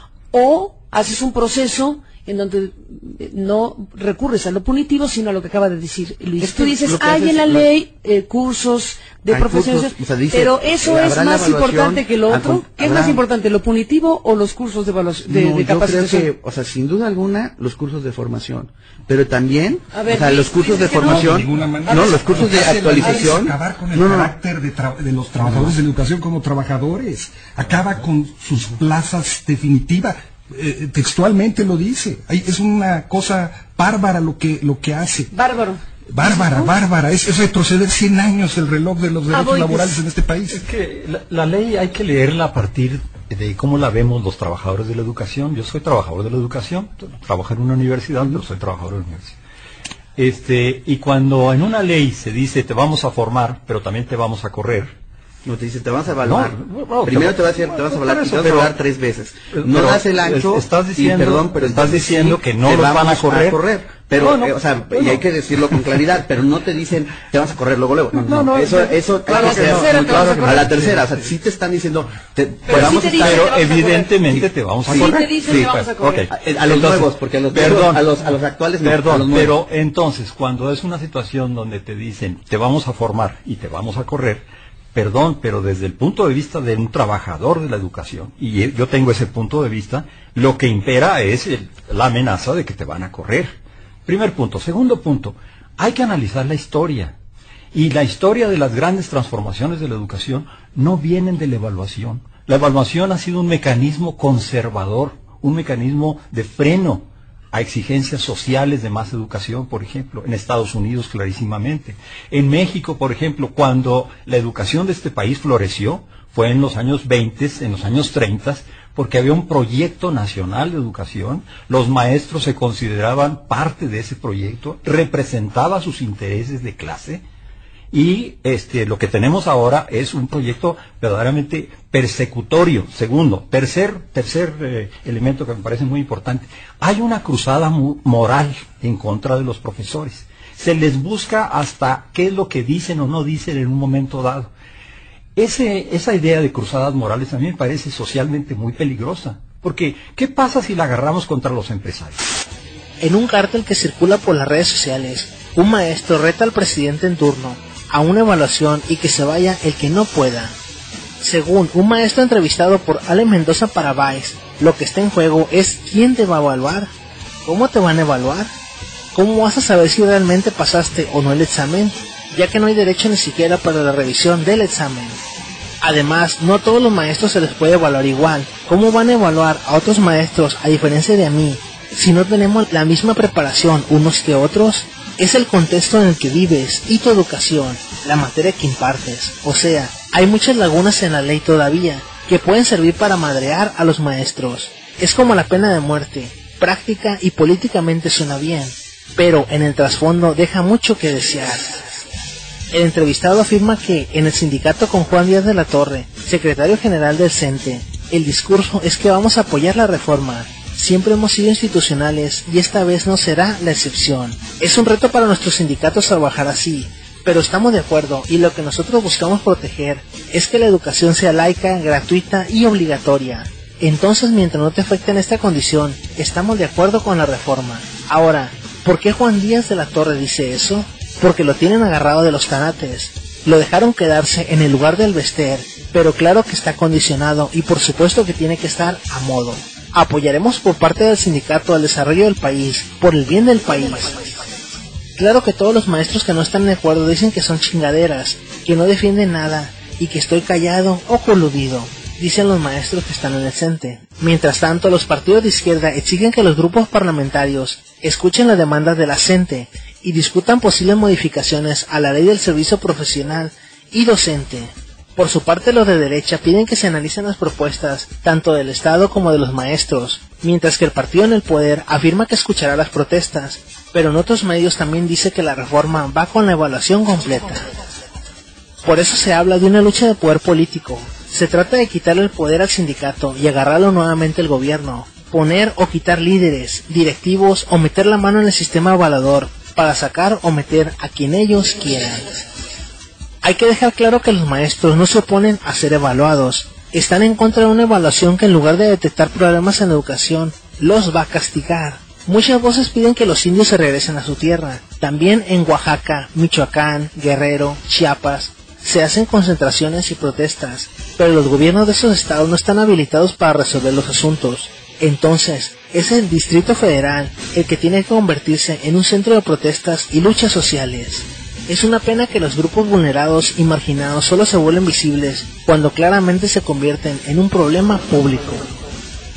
o haces un proceso en donde no recurres a lo punitivo, sino a lo que acaba de decir Luis. Tú dices, hay en la ley cursos de profesionalización, o sea, pero eso es más importante que lo otro. ¿Qué es más importante, lo punitivo o los cursos de capacitación? Yo creo que, o sea, sin duda alguna, los cursos de formación, pero también, los cursos de formación, los cursos de actualización. Acabar con el carácter de los trabajadores de la educación como trabajadores, acaba con sus plazas definitivas. Textualmente lo dice, es una cosa bárbara lo que hace. Bárbaro. Bárbara, es retroceder 100 años el reloj de los derechos laborales en este país. Es que la ley hay que leerla a partir de cómo la vemos los trabajadores de la educación. Yo soy trabajador de la educación, trabajo en una universidad, pero soy trabajador de la universidad. Y cuando en una ley se dice te vamos a formar, pero también te vamos a correr. No, te dice, te vas a evaluar. No, primero te vas a evaluar y te vas a evaluar 3 veces. No das el ancho. Estás diciendo, estás diciendo que no los van a correr. Pero, y hay que decirlo con claridad, pero no te dicen, te vas a correr luego. No, eso claro, a la tercera, o sea, sí te están diciendo, pero evidentemente te vamos a correr. Sí, okay. A los nuevos, porque a los actuales no. Perdón, pero entonces, cuando es una situación donde te dicen, te vamos a formar y te vamos a correr, perdón, pero desde el punto de vista de un trabajador de la educación, y yo tengo ese punto de vista, lo que impera es la amenaza de que te van a correr. Primer punto. Segundo punto, hay que analizar la historia. Y la historia de las grandes transformaciones de la educación no vienen de la evaluación. La evaluación ha sido un mecanismo conservador, un mecanismo de freno a exigencias sociales de más educación, por ejemplo, en Estados Unidos clarísimamente. En México, por ejemplo, cuando la educación de este país floreció, fue en los años 20, en los años 30, porque había un proyecto nacional de educación, los maestros se consideraban parte de ese proyecto, representaba sus intereses de clase, y lo que tenemos ahora es un proyecto verdaderamente persecutorio. Segundo, tercer elemento que me parece muy importante, hay una cruzada moral en contra de los profesores. Se les busca hasta qué es lo que dicen o no dicen en un momento dado. Esa idea de cruzadas morales a mí me parece socialmente muy peligrosa, porque ¿qué pasa si la agarramos contra los empresarios? En un cartel que circula por las redes sociales, un maestro reta al presidente en turno a una evaluación y que se vaya el que no pueda. Según un maestro entrevistado por Ale Mendoza para Vice, lo que está en juego es quién te va a evaluar, cómo te van a evaluar, cómo vas a saber si realmente pasaste o no el examen, ya que no hay derecho ni siquiera para la revisión del examen. Además, no todos los maestros se les puede evaluar igual. ¿Cómo van a evaluar a otros maestros a diferencia de a mí, si no tenemos la misma preparación unos que otros? Es el contexto en el que vives y tu educación, la materia que impartes. O sea, hay muchas lagunas en la ley todavía que pueden servir para madrear a los maestros. Es como la pena de muerte, práctica y políticamente suena bien, pero en el trasfondo deja mucho que desear. El entrevistado afirma que en el sindicato con Juan Díaz de la Torre, secretario general del CENTE, el discurso es que vamos a apoyar la reforma. Siempre hemos sido institucionales y esta vez no será la excepción. Es un reto para nuestros sindicatos trabajar así, pero estamos de acuerdo y lo que nosotros buscamos proteger es que la educación sea laica, gratuita y obligatoria. Entonces, mientras no te afecte en esta condición, estamos de acuerdo con la reforma. Ahora, ¿por qué Juan Díaz de la Torre dice eso? Porque lo tienen agarrado de los tanates. Lo dejaron quedarse en el lugar del Bester, pero claro que está condicionado y por supuesto que tiene que estar a modo. Apoyaremos por parte del sindicato al desarrollo del país, por el bien del país. Claro que todos los maestros que no están de acuerdo dicen que son chingaderas, que no defienden nada y que estoy callado o coludido, dicen los maestros que están en el CENTE. Mientras tanto, los partidos de izquierda exigen que los grupos parlamentarios escuchen las demandas de la CENTE y discutan posibles modificaciones a la ley del servicio profesional y docente. Por su parte, los de derecha piden que se analicen las propuestas tanto del Estado como de los maestros, mientras que el partido en el poder afirma que escuchará las protestas, pero en otros medios también dice que la reforma va con la evaluación completa. Por eso se habla de una lucha de poder político. Se trata de quitarle el poder al sindicato y agarrarlo nuevamente al gobierno, poner o quitar líderes, directivos o meter la mano en el sistema evaluador para sacar o meter a quien ellos quieran. Hay que dejar claro que los maestros no se oponen a ser evaluados, están en contra de una evaluación que en lugar de detectar problemas en la educación, los va a castigar. Muchas voces piden que los indios se regresen a su tierra. También en Oaxaca, Michoacán, Guerrero, Chiapas, se hacen concentraciones y protestas, pero los gobiernos de esos estados no están habilitados para resolver los asuntos. Entonces, es el Distrito Federal el que tiene que convertirse en un centro de protestas y luchas sociales. Es una pena que los grupos vulnerados y marginados solo se vuelven visibles cuando claramente se convierten en un problema público.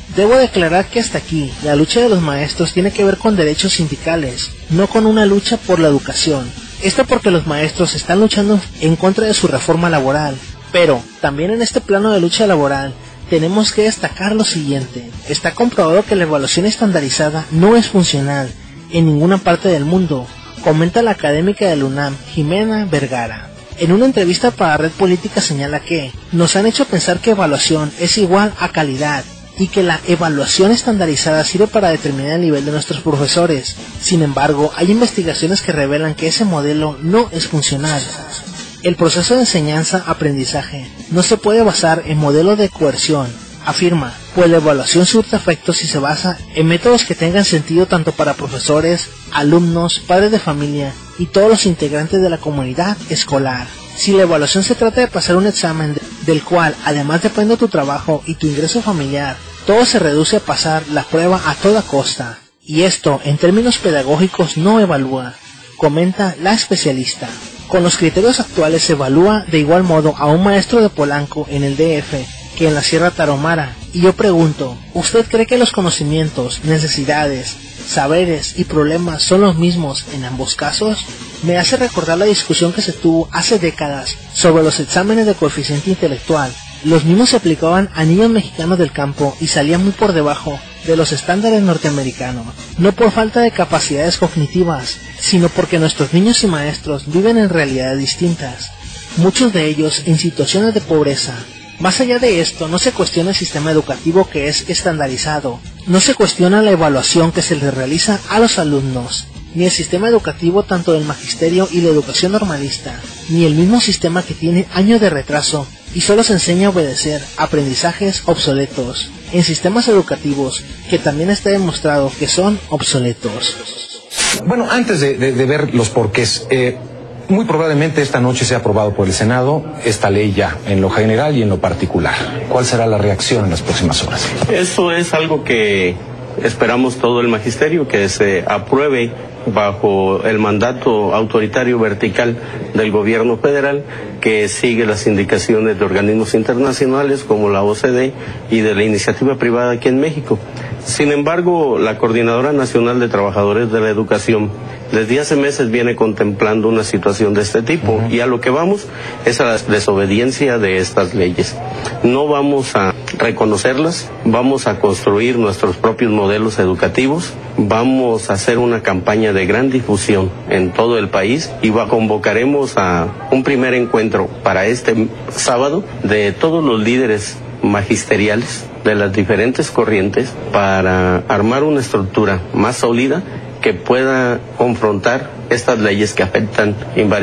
Debo declarar que hasta aquí, la lucha de los maestros tiene que ver con derechos sindicales, no con una lucha por la educación. Esto porque los maestros están luchando en contra de su reforma laboral. Pero, también en este plano de lucha laboral, tenemos que destacar lo siguiente. Está comprobado que la evaluación estandarizada no es funcional en ninguna parte del mundo, comenta la académica del UNAM, Jimena Vergara. En una entrevista para Red Política señala que nos han hecho pensar que evaluación es igual a calidad y que la evaluación estandarizada sirve para determinar el nivel de nuestros profesores. Sin embargo, hay investigaciones que revelan que ese modelo no es funcional. El proceso de enseñanza-aprendizaje no se puede basar en modelo de coerción, afirma, pues la evaluación surte efectos si se basa en métodos que tengan sentido tanto para profesores, alumnos, padres de familia y todos los integrantes de la comunidad escolar. Si la evaluación se trata de pasar un examen del cual además depende tu trabajo y tu ingreso familiar, todo se reduce a pasar la prueba a toda costa, y esto en términos pedagógicos no evalúa, comenta la especialista. Con los criterios actuales se evalúa de igual modo a un maestro de Polanco en el DF que en la Sierra Tarahumara, y yo pregunto, ¿usted cree que los conocimientos, necesidades, saberes y problemas son los mismos en ambos casos? Me hace recordar la discusión que se tuvo hace décadas sobre los exámenes de coeficiente intelectual. Los mismos se aplicaban a niños mexicanos del campo y salían muy por debajo de los estándares norteamericanos, no por falta de capacidades cognitivas, sino porque nuestros niños y maestros viven en realidades distintas, muchos de ellos en situaciones de pobreza. Más allá de esto, no se cuestiona el sistema educativo que es estandarizado, no se cuestiona la evaluación que se le realiza a los alumnos, ni el sistema educativo tanto del magisterio y la educación normalista, ni el mismo sistema que tiene años de retraso y solo se enseña a obedecer aprendizajes obsoletos, en sistemas educativos que también está demostrado que son obsoletos. Bueno, antes de ver los porqués, muy probablemente esta noche sea aprobado por el Senado esta ley ya, en lo general y en lo particular. ¿Cuál será la reacción en las próximas horas? Eso es algo que esperamos todo el magisterio, que se apruebe bajo el mandato autoritario vertical del gobierno federal, que sigue las indicaciones de organismos internacionales como la OCDE y de la iniciativa privada aquí en México. Sin embargo, la Coordinadora Nacional de Trabajadores de la Educación desde hace meses viene contemplando una situación de este tipo, y a lo que vamos es a la desobediencia de estas leyes. No vamos a reconocerlas, vamos a construir nuestros propios modelos educativos, vamos a hacer una campaña de gran difusión en todo el país y convocaremos a un primer encuentro para este sábado de todos los líderes magisteriales de las diferentes corrientes para armar una estructura más sólida que pueda confrontar estas leyes que afectan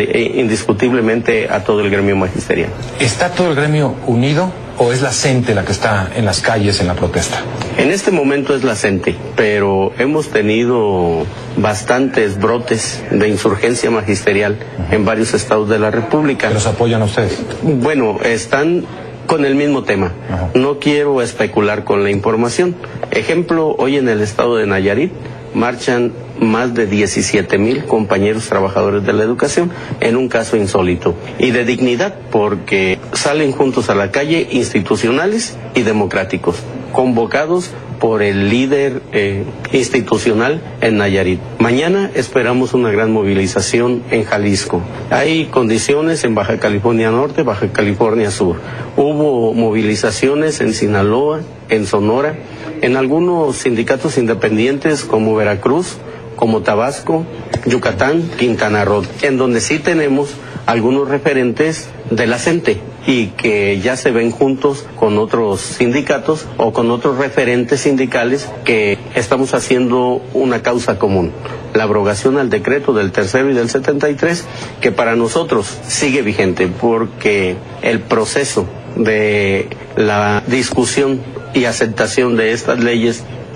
indiscutiblemente a todo el gremio magisterial. ¿Está todo el gremio unido o es la CENTE la que está en las calles en la protesta? En este momento es la CENTE, pero hemos tenido bastantes brotes de insurgencia magisterial en varios estados de la República. ¿Los apoyan a ustedes? Bueno, están con el mismo tema. No quiero especular con la información. Ejemplo, hoy en el estado de Nayarit marchan más de 17,000 compañeros trabajadores de la educación, en un caso insólito y de dignidad, porque salen juntos a la calle institucionales y democráticos, convocados por el líder institucional en Nayarit. Mañana esperamos una gran movilización en Jalisco. Hay condiciones en Baja California Norte, Baja California Sur. Hubo movilizaciones en Sinaloa, en Sonora, en algunos sindicatos independientes como Veracruz, como Tabasco, Yucatán, Quintana Roo, en donde sí tenemos algunos referentes de la CENTE y que ya se ven juntos con otros sindicatos o con otros referentes sindicales que estamos haciendo una causa común, la abrogación al decreto del tercero y del 73, que para nosotros sigue vigente porque el proceso de la discusión y aceptación de estas leyes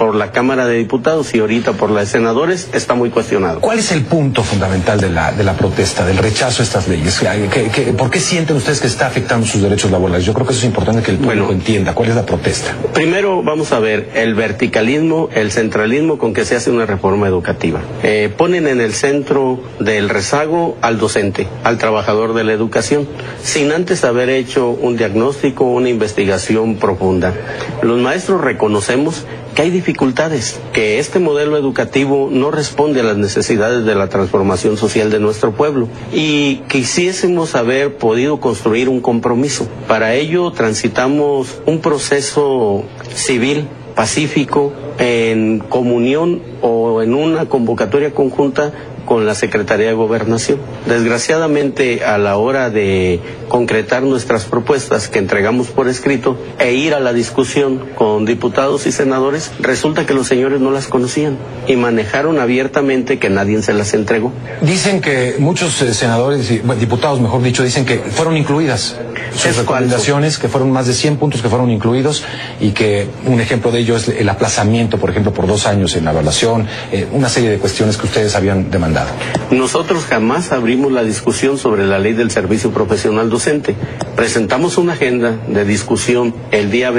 por la Cámara de Diputados y ahorita por la de Senadores, está muy cuestionado. ¿Cuál es el punto fundamental de la protesta, del rechazo a estas leyes? ¿Por qué sienten ustedes que está afectando sus derechos laborales? Yo creo que eso es importante que el público entienda. ¿Cuál es la protesta? Primero vamos a ver el verticalismo, el centralismo con que se hace una reforma educativa. Ponen en el centro del rezago al docente, al trabajador de la educación, sin antes haber hecho un diagnóstico, una investigación profunda. Los maestros reconocemos que hay dificultades, que este modelo educativo no responde a las necesidades de la transformación social de nuestro pueblo y quisiésemos haber podido construir un compromiso. Para ello transitamos un proceso civil, pacífico, en comunión o en una convocatoria conjunta con la Secretaría de Gobernación. Desgraciadamente, a la hora de concretar nuestras propuestas que entregamos por escrito e ir a la discusión con diputados y senadores, resulta que los señores no las conocían y manejaron abiertamente que nadie se las entregó. Dicen que muchos senadores, diputados mejor dicho, dicen que fueron incluidas sus recomendaciones, que fueron más de 100 puntos que fueron incluidos y que un ejemplo de ello es el aplazamiento, por ejemplo, por 2 años en la evaluación, una serie de cuestiones que ustedes habían demandado. Nosotros jamás abrimos la discusión sobre la ley del servicio profesional docente. Presentamos una agenda de discusión el día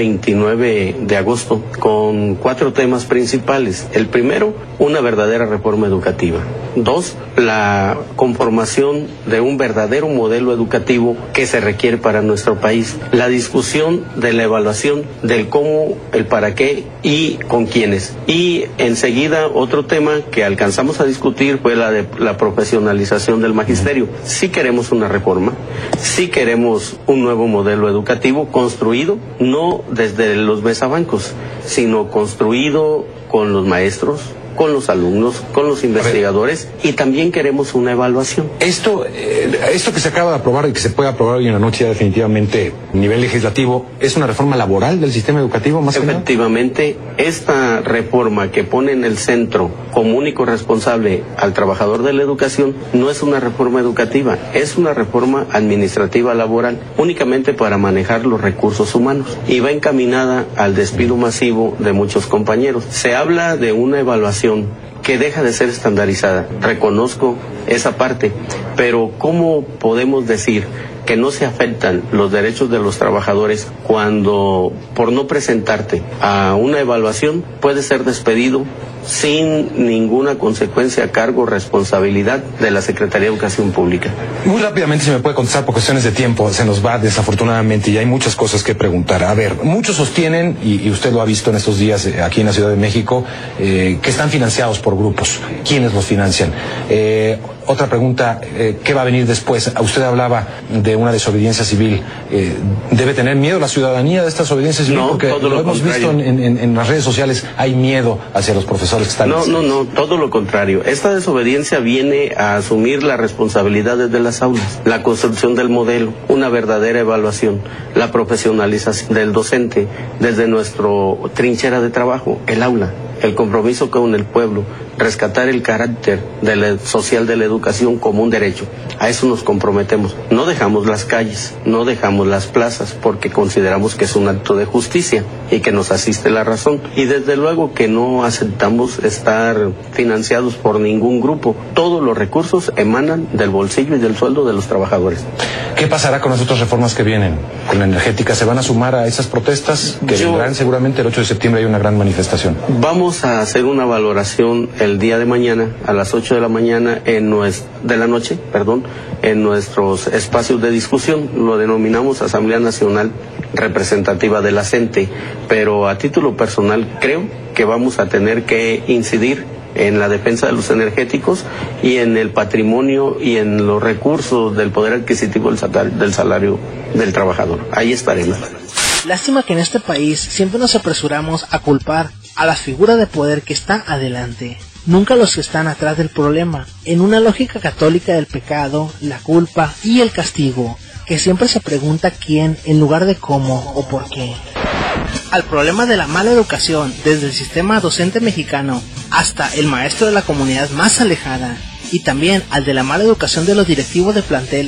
29 de agosto con 4 temas principales. El primero, una verdadera reforma educativa. 2, la conformación de un verdadero modelo educativo que se requiere para nuestro país. La discusión de la evaluación del cómo, el para qué y con quiénes. Y enseguida otro tema que alcanzamos a discutir fue la profesionalización del magisterio. Sí queremos una reforma, sí queremos un nuevo modelo educativo construido no desde los mesabancos, sino construido con los maestros, con los alumnos, con los investigadores y también queremos una evaluación. Esto que se acaba de aprobar y que se puede aprobar hoy en la noche ya definitivamente a nivel legislativo, ¿es una reforma laboral del sistema educativo más que nada? Efectivamente, esta reforma que pone en el centro como único responsable al trabajador de la educación no es una reforma educativa, es una reforma administrativa laboral únicamente para manejar los recursos humanos y va encaminada al despido masivo de muchos compañeros. Se habla de una evaluación que deja de ser estandarizada. Reconozco esa parte, pero ¿cómo podemos decir que no se afectan los derechos de los trabajadores cuando por no presentarte a una evaluación puedes ser despedido sin ninguna consecuencia, cargo, responsabilidad de la Secretaría de Educación Pública? Muy rápidamente, si me puede contestar por cuestiones de tiempo, se nos va desafortunadamente y hay muchas cosas que preguntar. A ver, muchos sostienen, y usted lo ha visto en estos días aquí en la Ciudad de México, que están financiados por grupos. ¿Quiénes los financian? Otra pregunta, ¿qué va a venir después? Usted hablaba de una desobediencia civil. ¿Debe tener miedo la ciudadanía de esta desobediencia civil? No, porque todo lo lo hemos contrario. visto en las redes sociales, hay miedo hacia los profesores que están... No, todo lo contrario. Esta desobediencia viene a asumir la responsabilidad desde las aulas, la construcción del modelo, una verdadera evaluación, la profesionalización del docente desde nuestro trinchera de trabajo, el aula, el compromiso con el pueblo, rescatar el carácter social de la educación como un derecho. A eso nos comprometemos. No dejamos las calles, no dejamos las plazas, porque consideramos que es un acto de justicia y que nos asiste la razón. Y desde luego que no aceptamos estar financiados por ningún grupo. Todos los recursos emanan del bolsillo y del sueldo de los trabajadores. ¿Qué pasará con las otras reformas que vienen? ¿Con la energética se van a sumar a esas protestas que vendrán seguramente el 8 de septiembre? Hay una gran manifestación. Vamos a hacer una valoración el día de mañana a las 8 de la mañana de la noche, en nuestros espacios de discusión. Lo denominamos Asamblea Nacional Representativa de la CENTE, pero a título personal creo que vamos a tener que incidir en la defensa de los energéticos y en el patrimonio y en los recursos del poder adquisitivo del salario del trabajador. Ahí estaremos. Lástima que en este país siempre nos apresuramos a culpar a la figura de poder que está adelante, nunca los que están atrás del problema, en una lógica católica del pecado, la culpa y el castigo, que siempre se pregunta quién en lugar de cómo o por qué. Al problema de la mala educación, desde el sistema docente mexicano hasta el maestro de la comunidad más alejada, y también al de la mala educación de los directivos de planteles,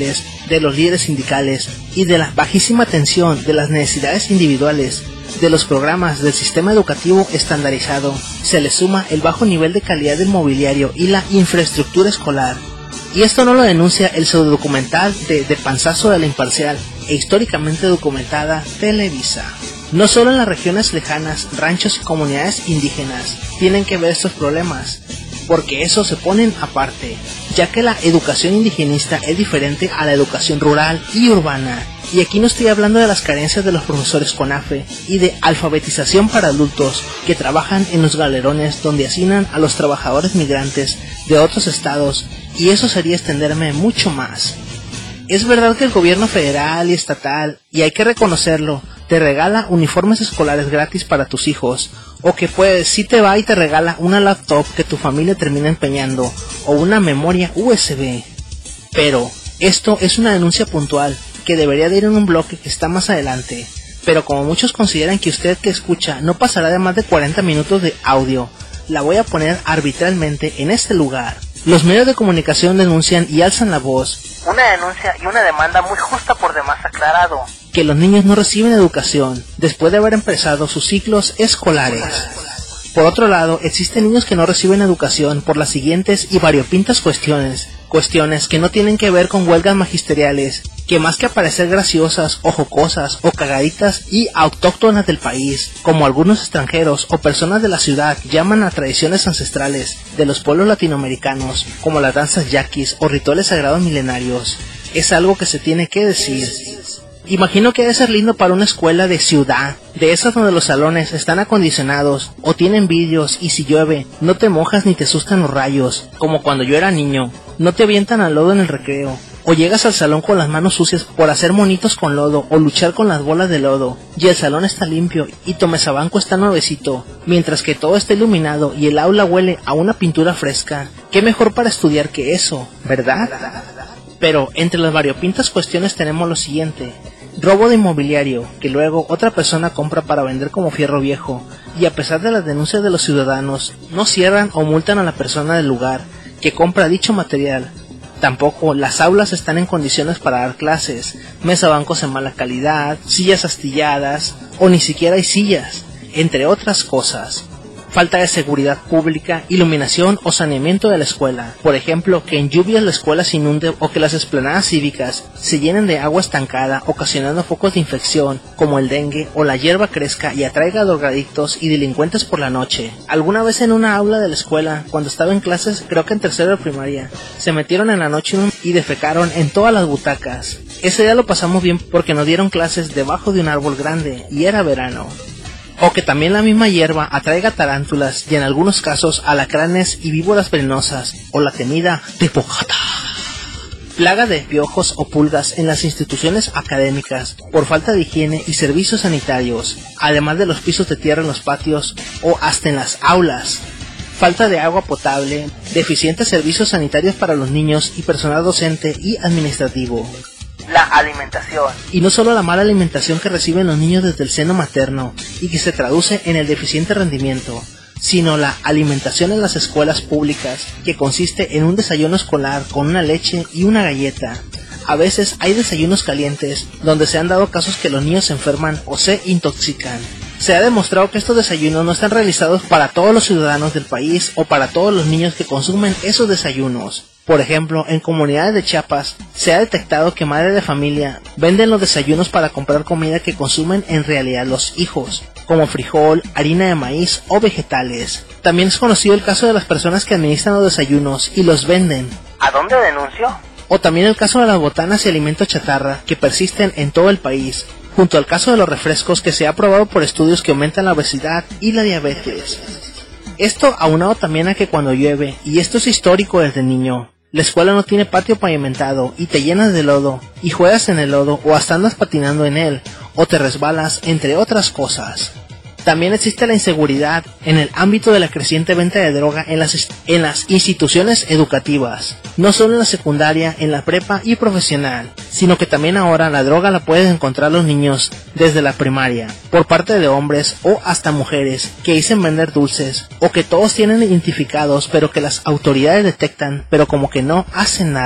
de los líderes sindicales y de la bajísima atención de las necesidades individuales de los programas del sistema educativo estandarizado, se le suma el bajo nivel de calidad del mobiliario y la infraestructura escolar. Y esto no lo denuncia el pseudodocumental de Panzazo de la Imparcial e históricamente documentada Televisa. No solo en las regiones lejanas, ranchos y comunidades indígenas tienen que ver estos problemas, porque eso se ponen aparte, ya que la educación indigenista es diferente a la educación rural y urbana. Y aquí no estoy hablando de las carencias de los profesores CONAFE y de alfabetización para adultos que trabajan en los galerones donde hacinan a los trabajadores migrantes de otros estados, y eso sería extenderme mucho más. Es verdad que el gobierno federal y estatal, y hay que reconocerlo, te regala uniformes escolares gratis para tus hijos, o que pues sí te va y te regala una laptop que tu familia termina empeñando, o una memoria USB. Pero esto es una denuncia puntual que debería de ir en un bloque que está más adelante, pero como muchos consideran que usted que escucha no pasará de más de 40 minutos de audio, la voy a poner arbitralmente en este lugar. Los medios de comunicación denuncian y alzan la voz. Una denuncia y una demanda muy justa por demás aclarado. Que los niños no reciben educación después de haber empezado sus ciclos escolares. Por otro lado, existen niños que no reciben educación por las siguientes y variopintas cuestiones que no tienen que ver con huelgas magisteriales, que más que aparecer graciosas o jocosas o cagaditas y autóctonas del país, como algunos extranjeros o personas de la ciudad llaman a tradiciones ancestrales de los pueblos latinoamericanos, como las danzas yaquis o rituales sagrados milenarios, es algo que se tiene que decir. Imagino que debe ser lindo para una escuela de ciudad, de esas donde los salones están acondicionados o tienen vidrios y si llueve no te mojas ni te asustan los rayos, como cuando yo era niño, no te avientan al lodo en el recreo, o llegas al salón con las manos sucias por hacer monitos con lodo o luchar con las bolas de lodo, y el salón está limpio y tu mesabanco está nuevecito, mientras que todo está iluminado y el aula huele a una pintura fresca. ¿Qué mejor para estudiar que eso, verdad? Pero entre las variopintas cuestiones tenemos lo siguiente: robo de inmobiliario, que luego otra persona compra para vender como fierro viejo, y a pesar de las denuncias de los ciudadanos, no cierran o multan a la persona del lugar que compra dicho material. Tampoco las aulas están en condiciones para dar clases, mesabancos en mala calidad, sillas astilladas, o ni siquiera hay sillas, entre otras cosas. Falta de seguridad pública, iluminación o saneamiento de la escuela. Por ejemplo, que en lluvias la escuela se inunde o que las esplanadas cívicas se llenen de agua estancada, ocasionando focos de infección, como el dengue, o la hierba crezca y atraiga a drogadictos y delincuentes por la noche. Alguna vez en una aula de la escuela, cuando estaba en clases, creo que en tercero de primaria, se metieron en la noche y defecaron en todas las butacas. Ese día lo pasamos bien porque nos dieron clases debajo de un árbol grande y era verano. O que también la misma hierba atraiga tarántulas y en algunos casos alacranes y víboras venenosas, o la temida tepocata. Plaga de piojos o pulgas en las instituciones académicas por falta de higiene y servicios sanitarios, además de los pisos de tierra en los patios o hasta en las aulas. Falta de agua potable, deficientes servicios sanitarios para los niños y personal docente y administrativo. La alimentación. Y no solo la mala alimentación que reciben los niños desde el seno materno y que se traduce en el deficiente rendimiento, sino la alimentación en las escuelas públicas, que consiste en un desayuno escolar con una leche y una galleta. A veces hay desayunos calientes, donde se han dado casos que los niños se enferman o se intoxican. Se ha demostrado que estos desayunos no están realizados para todos los ciudadanos del país o para todos los niños que consumen esos desayunos. Por ejemplo, en comunidades de Chiapas se ha detectado que madres de familia venden los desayunos para comprar comida que consumen en realidad los hijos, como frijol, harina de maíz o vegetales. También es conocido el caso de las personas que administran los desayunos y los venden. ¿A dónde denuncio? O también el caso de las botanas y alimentos chatarra que persisten en todo el país, junto al caso de los refrescos que se ha probado por estudios que aumentan la obesidad y la diabetes. Esto aunado también a que cuando llueve, y esto es histórico desde niño, la escuela no tiene patio pavimentado y te llenas de lodo y juegas en el lodo o hasta andas patinando en él o te resbalas, entre otras cosas. También existe la inseguridad en el ámbito de la creciente venta de droga en las instituciones educativas, no solo en la secundaria, en la prepa y profesional, sino que también ahora la droga la pueden encontrar los niños desde la primaria, por parte de hombres o hasta mujeres que dicen vender dulces, o que todos tienen identificados pero que las autoridades detectan pero como que no hacen nada.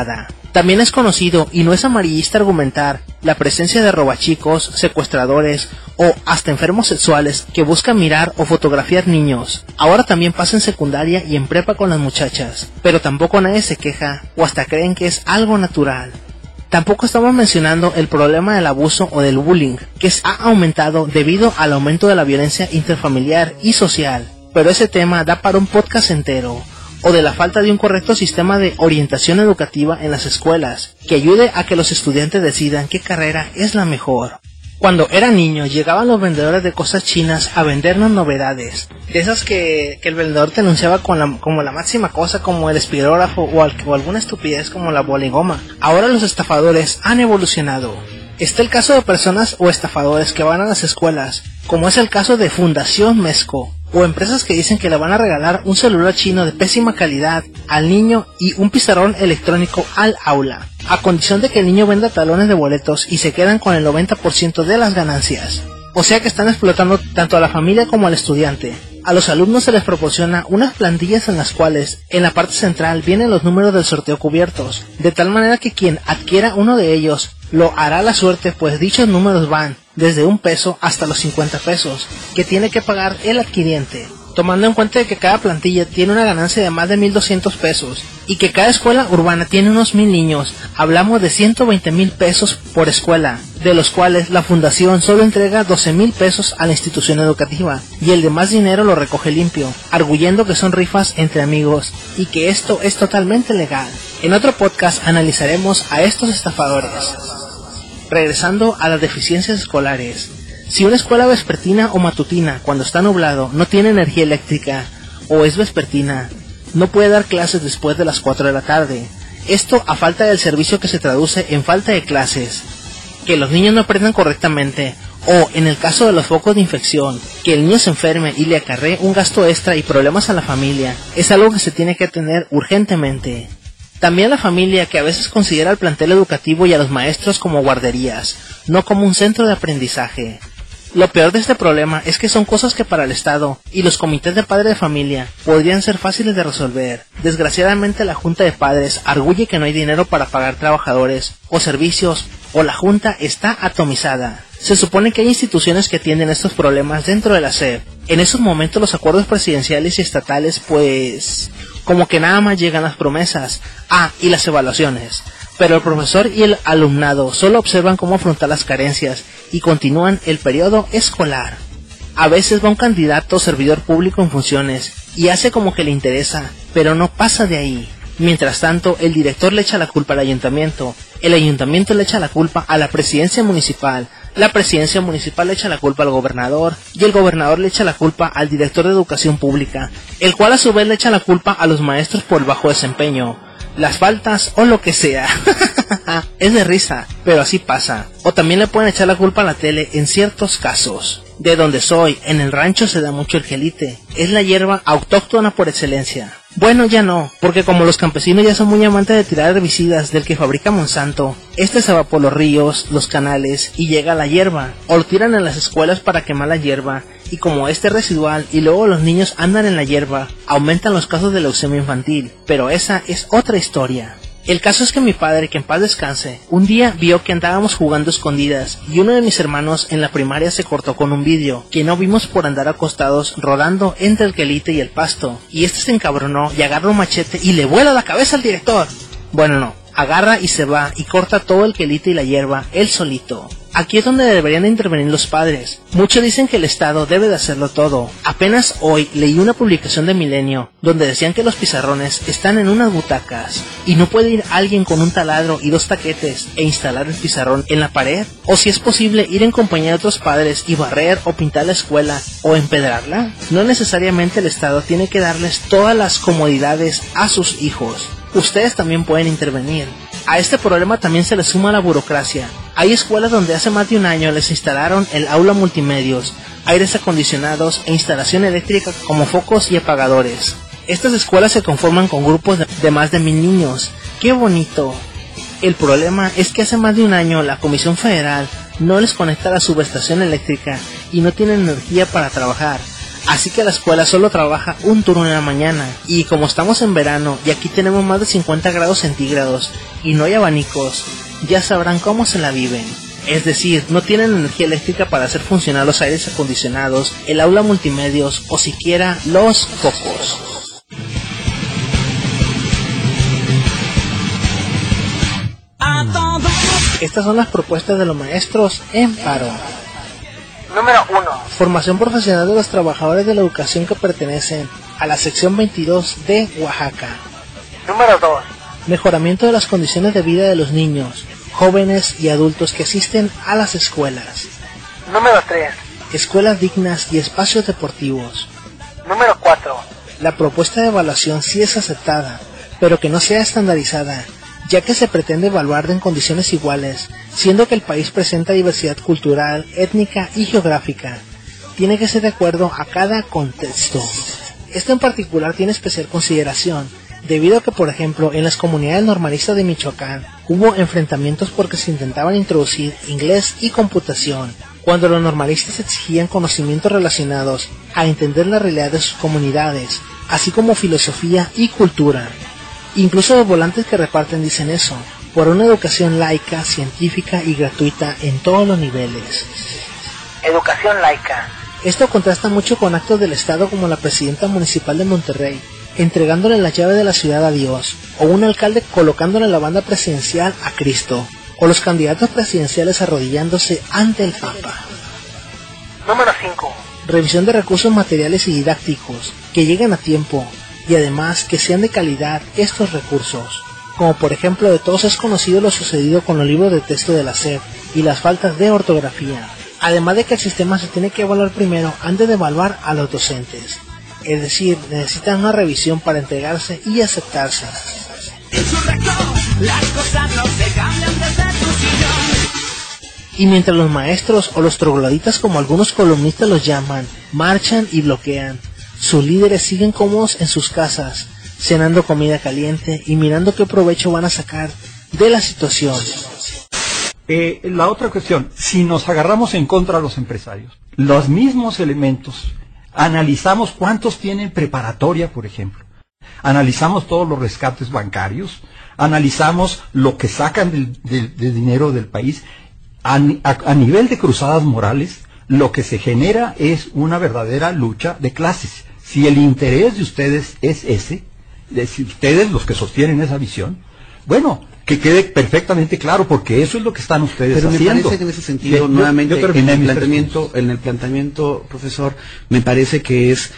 También es conocido, y no es amarillista argumentar, la presencia de robachicos, secuestradores o hasta enfermos sexuales que buscan mirar o fotografiar niños. Ahora también pasa en secundaria y en prepa con las muchachas, pero tampoco nadie se queja o hasta creen que es algo natural. Tampoco estamos mencionando el problema del abuso o del bullying, que ha aumentado debido al aumento de la violencia interfamiliar y social, pero ese tema da para un podcast entero. O de la falta de un correcto sistema de orientación educativa en las escuelas, que ayude a que los estudiantes decidan qué carrera es la mejor. Cuando era niño llegaban los vendedores de cosas chinas a vendernos novedades, de esas que el vendedor te anunciaba como la máxima cosa, como el espirógrafo o alguna estupidez como la boligoma. Ahora los estafadores han evolucionado. Está el caso de personas o estafadores que van a las escuelas, como es el caso de Fundación Mezco, o empresas que dicen que le van a regalar un celular chino de pésima calidad al niño y un pizarrón electrónico al aula, a condición de que el niño venda talones de boletos y se quedan con el 90% de las ganancias. O sea que están explotando tanto a la familia como al estudiante. A los alumnos se les proporciona unas plantillas en las cuales en la parte central vienen los números del sorteo cubiertos, de tal manera que quien adquiera uno de ellos lo hará a la suerte, pues dichos números van desde $1 hasta los 50 pesos, que tiene que pagar el adquiriente, tomando en cuenta que cada plantilla tiene una ganancia de más de 1,200 pesos, y que cada escuela urbana tiene unos 1,000 niños. Hablamos de 120,000 pesos por escuela, de los cuales la fundación solo entrega 12,000 pesos a la institución educativa, y el demás dinero lo recoge limpio, arguyendo que son rifas entre amigos, y que esto es totalmente legal. En otro podcast analizaremos a estos estafadores. Regresando a las deficiencias escolares. Si una escuela vespertina o matutina, cuando está nublado, no tiene energía eléctrica, o es vespertina, no puede dar clases después de las 4 de la tarde. Esto a falta del servicio que se traduce en falta de clases, que los niños no aprendan correctamente, o en el caso de los focos de infección, que el niño se enferme y le acarree un gasto extra y problemas a la familia, es algo que se tiene que atender urgentemente. También la familia, que a veces considera al plantel educativo y a los maestros como guarderías, no como un centro de aprendizaje. Lo peor de este problema es que son cosas que para el Estado y los comités de padres de familia podrían ser fáciles de resolver. Desgraciadamente la Junta de Padres arguye que no hay dinero para pagar trabajadores o servicios, o la Junta está atomizada. Se supone que hay instituciones que atienden estos problemas dentro de la SEP. En esos momentos los acuerdos presidenciales y estatales pues como que nada más llegan las promesas. Y las evaluaciones. Pero el profesor y el alumnado solo observan cómo afrontar las carencias y continúan el periodo escolar. A veces va un candidato o servidor público en funciones y hace como que le interesa, pero no pasa de ahí. Mientras tanto, el director le echa la culpa al ayuntamiento, el ayuntamiento le echa la culpa a la presidencia municipal, la presidencia municipal le echa la culpa al gobernador, y el gobernador le echa la culpa al director de educación pública, el cual a su vez le echa la culpa a los maestros por el bajo desempeño, las faltas o lo que sea. Es de risa, pero así pasa. O también le pueden echar la culpa a la tele en ciertos casos. De donde soy, en el rancho se da mucho el quelite, es la hierba autóctona por excelencia. Bueno, ya no, porque como los campesinos ya son muy amantes de tirar herbicidas del que fabrica Monsanto, este se va por los ríos, los canales y llega a la hierba, o lo tiran en las escuelas para quemar la hierba, y como este es residual y luego los niños andan en la hierba, aumentan los casos de leucemia infantil, pero esa es otra historia. El caso es que mi padre, que en paz descanse, un día vio que andábamos jugando escondidas y uno de mis hermanos en la primaria se cortó con un vidrio, que no vimos por andar acostados rodando entre el quelite y el pasto, y este se encabronó y agarra un machete y le vuela la cabeza al director. Bueno, no, agarra y se va y corta todo el quelite y la hierba él solito. Aquí es donde deberían de intervenir los padres. Muchos dicen que el Estado debe de hacerlo todo. Apenas hoy leí una publicación de Milenio donde decían que los pizarrones están en unas butacas y no puede ir alguien con un taladro y 2 taquetes e instalar el pizarrón en la pared, o si es posible ir en compañía de otros padres y barrer o pintar la escuela o empedrarla. No necesariamente el Estado tiene que darles todas las comodidades a sus hijos. Ustedes también pueden intervenir. A este problema también se le suma la burocracia. Hay escuelas donde hace más de un año les instalaron el aula multimedios, aires acondicionados e instalación eléctrica como focos y apagadores. Estas escuelas se conforman con grupos de más de 1,000 niños. ¡Qué bonito! El problema es que hace más de un año la Comisión Federal no les conecta la subestación eléctrica y no tienen energía para trabajar. Así que la escuela solo trabaja un turno en la mañana, y como estamos en verano y aquí tenemos más de 50 grados centígrados y no hay abanicos, ya sabrán cómo se la viven. Es decir, no tienen energía eléctrica para hacer funcionar los aires acondicionados, el aula multimedios o siquiera los focos. Estas son las propuestas de los maestros en paro. Número 1. Formación profesional de los trabajadores de la educación que pertenecen a la sección 22 de Oaxaca. Número 2. Mejoramiento de las condiciones de vida de los niños, jóvenes y adultos que asisten a las escuelas. Número 3. Escuelas dignas y espacios deportivos. Número 4. La propuesta de evaluación sí es aceptada, pero que no sea estandarizada, ya que se pretende evaluar en condiciones iguales, siendo que el país presenta diversidad cultural, étnica y geográfica. Tiene que ser de acuerdo a cada contexto. Esto en particular tiene especial consideración, debido a que, por ejemplo, en las comunidades normalistas de Michoacán hubo enfrentamientos porque se intentaban introducir inglés y computación, cuando los normalistas exigían conocimientos relacionados a entender la realidad de sus comunidades, así como filosofía y cultura. Incluso los volantes que reparten dicen eso, por una educación laica, científica y gratuita en todos los niveles. Educación laica. Esto contrasta mucho con actos del Estado como la presidenta municipal de Monterrey, entregándole la llave de la ciudad a Dios, o un alcalde colocándole la banda presidencial a Cristo, o los candidatos presidenciales arrodillándose ante el Papa. Número 5. Revisión de recursos materiales y didácticos, que lleguen a tiempo, y además que sean de calidad estos recursos, como por ejemplo de todos es conocido lo sucedido con los libros de texto de la SEP y las faltas de ortografía, además de que el sistema se tiene que evaluar primero antes de evaluar a los docentes, es decir, necesitan una revisión para entregarse y aceptarse. Y mientras los maestros o los trogloditas, como algunos columnistas los llaman, marchan y bloquean, sus líderes siguen cómodos en sus casas, cenando comida caliente y mirando qué provecho van a sacar de la situación. La otra cuestión, si nos agarramos en contra de los empresarios, los mismos elementos, analizamos cuántos tienen preparatoria, por ejemplo, analizamos todos los rescates bancarios, analizamos lo que sacan de dinero del país, a nivel de cruzadas morales, lo que se genera es una verdadera lucha de clases. Si el interés de ustedes es ese, si ustedes los que sostienen esa visión, bueno, que quede perfectamente claro, porque eso es lo que están ustedes haciendo. Pero me parece que en ese sentido, nuevamente, en el planteamiento, profesor, me parece que es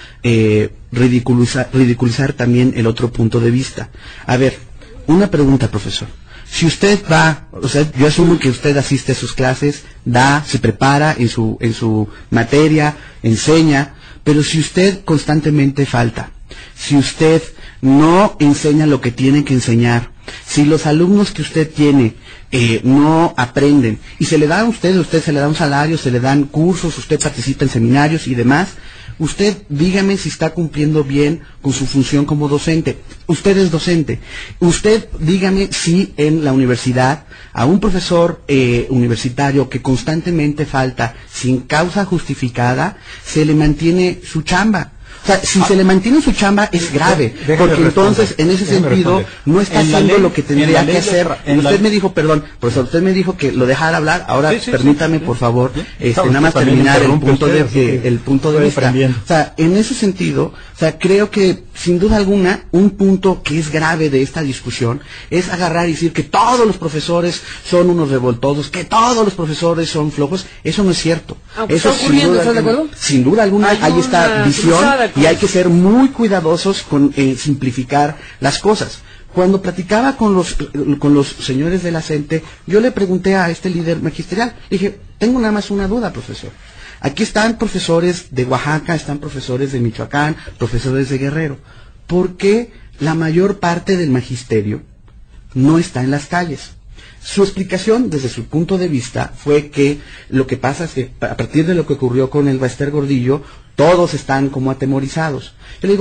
ridiculizar también el otro punto de vista. A ver, una pregunta, profesor. Si usted va, o sea, yo asumo que usted asiste a sus clases, se prepara en su materia, enseña, pero si usted constantemente falta, si usted no enseña lo que tiene que enseñar, si los alumnos que usted tiene no aprenden, y se le da a usted se le da un salario, se le dan cursos, usted participa en seminarios y demás, usted dígame si está cumpliendo bien con su función como docente. Usted es docente. Usted dígame si en la universidad a un profesor universitario que constantemente falta sin causa justificada, se le mantiene su chamba. O sea, si se le mantiene su chamba es grave, porque entonces en ese sentido no está haciendo lo que tendría que hacer. Usted me dijo, perdón, profesor, usted me dijo que lo dejara hablar. Ahora permítame, por favor, nada más terminar el punto de vista. O sea, en ese sentido, o sea, creo que sin duda alguna un punto que es grave de esta discusión es agarrar y decir que todos los profesores son unos revoltosos, que todos los profesores son flojos. Eso no es cierto. Eso sin duda alguna hay esta visión. Y hay que ser muy cuidadosos con simplificar las cosas. Cuando platicaba con los señores de la CENTE, yo le pregunté a este líder magisterial, dije, tengo nada más una duda, profesor. Aquí están profesores de Oaxaca, están profesores de Michoacán, profesores de Guerrero. ¿Por qué la mayor parte del magisterio no está en las calles? Su explicación, desde su punto de vista, fue que lo que pasa es que a partir de lo que ocurrió con el Baester Gordillo, todos están como atemorizados. Yo le digo,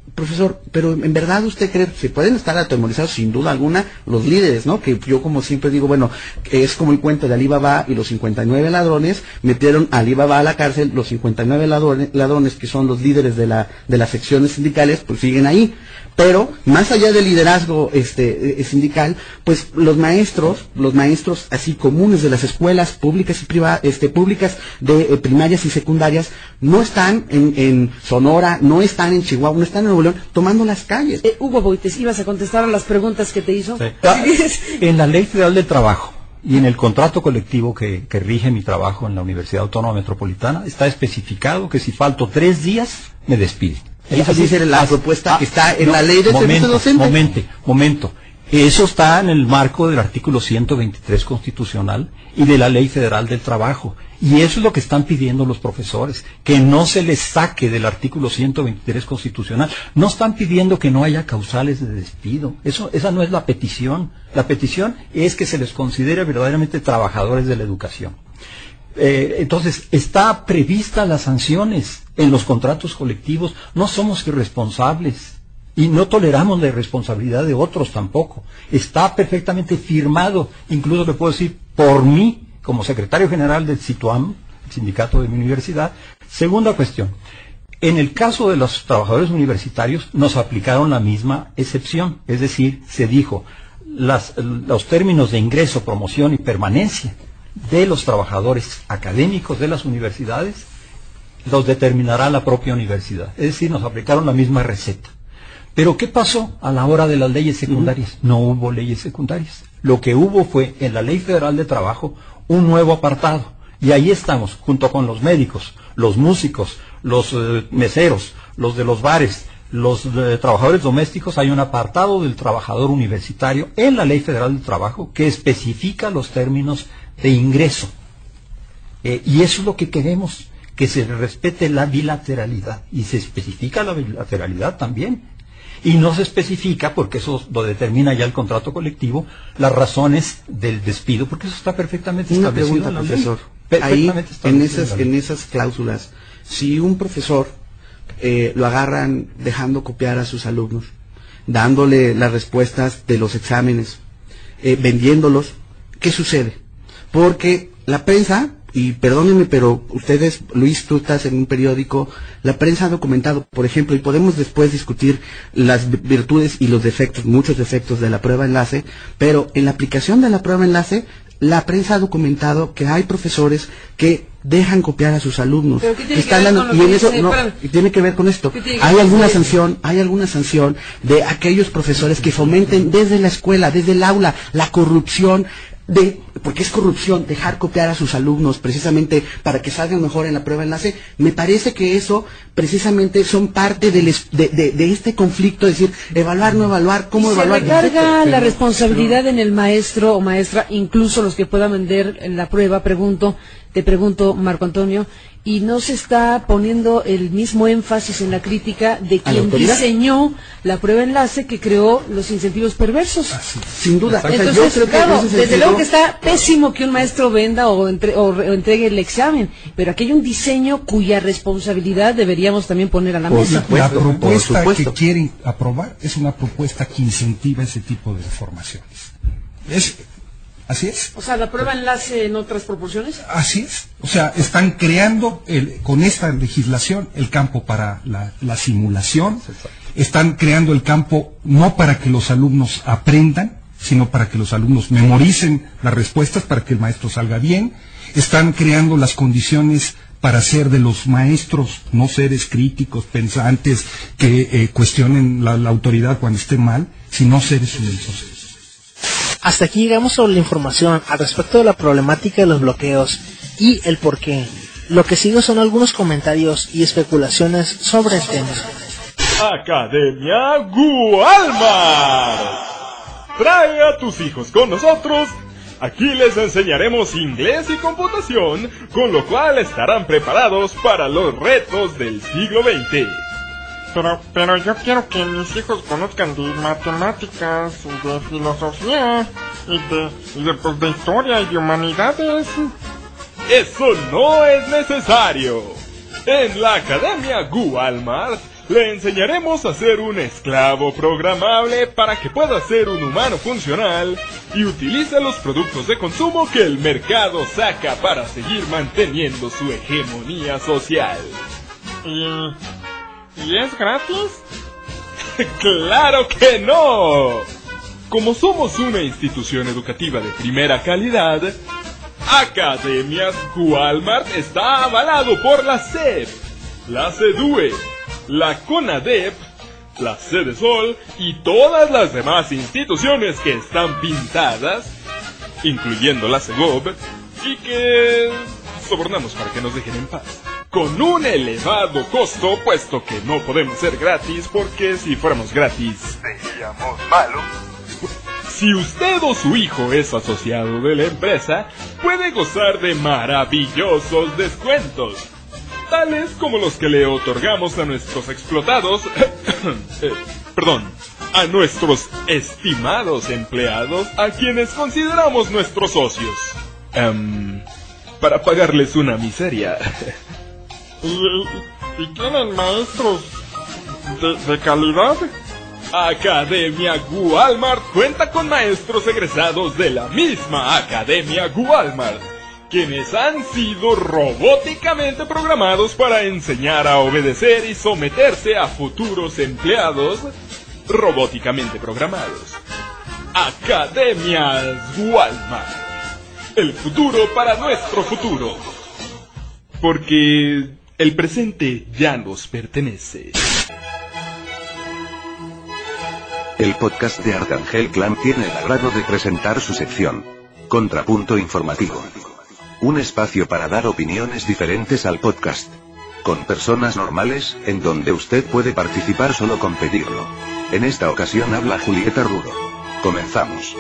profesor, pero en verdad usted cree que pueden estar atemorizados sin duda alguna los líderes, ¿no? Que yo como siempre digo, bueno, es como el cuento de Alí Baba y los 59 ladrones, metieron a Alí Baba a la cárcel, los 59 ladrones que son los líderes de las secciones sindicales, pues siguen ahí. Pero más allá del liderazgo sindical, pues los maestros así comunes de las escuelas públicas y privadas, públicas de primarias y secundarias, no están en Sonora, no están en Chihuahua, no están en Nuevo León, tomando las calles. Hugo Boites, ¿ibas a contestar a las preguntas que te hizo? Sí. En la Ley Federal del Trabajo y en el contrato colectivo que rige mi trabajo en la Universidad Autónoma Metropolitana, está especificado que si falto 3 días, me despiden. Esa dice la propuesta que está en la ley de servicio docente. Momento. Eso está en el marco del artículo 123 constitucional y de la Ley Federal del Trabajo. Y eso es lo que están pidiendo los profesores, que no se les saque del artículo 123 constitucional. No están pidiendo que no haya causales de despido. Esa no es la petición. La petición es que se les considere verdaderamente trabajadores de la educación. Entonces, está prevista las sanciones en los contratos colectivos. No somos irresponsables y no toleramos la irresponsabilidad de otros tampoco. Está perfectamente firmado, incluso le puedo decir, por mí, como secretario general del SITUAM, el sindicato de mi universidad. Segunda cuestión, en el caso de los trabajadores universitarios nos aplicaron la misma excepción, es decir, se dijo, los términos de ingreso, promoción y permanencia de los trabajadores académicos de las universidades los determinará la propia universidad. Es decir, nos aplicaron la misma receta. Pero ¿qué pasó a la hora de las leyes secundarias? No hubo leyes secundarias. Lo que hubo fue en la Ley Federal de Trabajo un nuevo apartado. Y ahí estamos, junto con los médicos, los músicos, los meseros, los de los bares, los trabajadores domésticos. Hay un apartado del trabajador universitario en la Ley Federal del Trabajo que especifica los términos de ingreso. Y eso es lo que queremos, que se respete la bilateralidad. Y se especifica la bilateralidad también. Y no se especifica, porque eso lo determina ya el contrato colectivo, las razones del despido, porque eso está perfectamente establecido. Una pregunta, profesor. Ahí, en esas cláusulas, si un profesor lo agarran dejando copiar a sus alumnos, dándole las respuestas de los exámenes, vendiéndolos, ¿qué sucede? Porque la prensa, y perdónenme, pero ustedes, Luis, tú estás en un periódico, la prensa ha documentado, por ejemplo, y podemos después discutir las virtudes y los defectos, muchos defectos de la prueba enlace, pero en la aplicación de la prueba enlace, la prensa ha documentado que hay profesores que dejan copiar a sus alumnos, que están dando, y en eso no, tiene que ver con esto. Hay alguna sanción de aquellos profesores que fomenten desde la escuela, desde el aula, la corrupción, porque es corrupción dejar copiar a sus alumnos precisamente para que salgan mejor en la prueba enlace. Me parece que eso precisamente son parte de este conflicto, es decir, evaluar, no evaluar, cómo evaluar. Se recarga la responsabilidad en el maestro o maestra, incluso los que puedan vender en la prueba, te pregunto, Marco Antonio, y no se está poniendo el mismo énfasis en la crítica de quien diseñó la prueba enlace que creó los incentivos perversos. Sin duda. Entonces, yo creo claro, desde luego que está pésimo que un maestro venda o entregue el examen, pero aquí hay un diseño cuya responsabilidad deberíamos también poner a la mesa. La propuesta que quieren aprobar es una propuesta que incentiva ese tipo de deformaciones. Así es. O sea, ¿la prueba enlace en otras proporciones? Así es. O sea, están creando con esta legislación el campo para la simulación. Están creando el campo no para que los alumnos aprendan, sino para que los alumnos memoricen las respuestas, para que el maestro salga bien. Están creando las condiciones para hacer de los maestros no seres críticos, pensantes, que cuestionen la autoridad cuando esté mal, sino seres humanos. Hasta aquí llegamos sobre la información al respecto de la problemática de los bloqueos y el por qué. Lo que sigue son algunos comentarios y especulaciones sobre el tema. Academia Gualmar. Trae a tus hijos con nosotros. Aquí les enseñaremos inglés y computación, con lo cual estarán preparados para los retos del siglo XX. Pero yo quiero que mis hijos conozcan de matemáticas, y de filosofía, y de historia y de humanidades. Eso no es necesario. En la Academia Gualmart Le enseñaremos a ser un esclavo programable para que pueda ser un humano funcional y utilice los productos de consumo que el mercado saca para seguir manteniendo su hegemonía social. ¿Y es gratis? ¡Claro que no! Como somos una institución educativa de primera calidad, Academias Walmart está avalado por la SEP, la CEDUE, la CONADEP, la CEDESOL y todas las demás instituciones que están pintadas, incluyendo la CEGOB, y que sobornamos para que nos dejen en paz. Con un elevado costo, puesto que no podemos ser gratis, porque si fuéramos gratis seríamos malos. Si usted o su hijo es asociado de la empresa, puede gozar de maravillosos descuentos, tales como los que le otorgamos a nuestros explotados, a nuestros estimados empleados, a quienes consideramos nuestros socios, para pagarles una miseria. ¿Y tienen maestros de calidad? Academia Walmart cuenta con maestros egresados de la misma Academia Walmart, quienes han sido robóticamente programados para enseñar a obedecer y someterse a futuros empleados robóticamente programados. Academias Walmart. El futuro para nuestro futuro. Porque el presente ya nos pertenece. El podcast de Arcángel Clan tiene el agrado de presentar su sección Contrapunto Informativo. Un espacio para dar opiniones diferentes al podcast. Con personas normales, en donde usted puede participar solo con pedirlo. En esta ocasión habla Julieta Rudo. Comenzamos.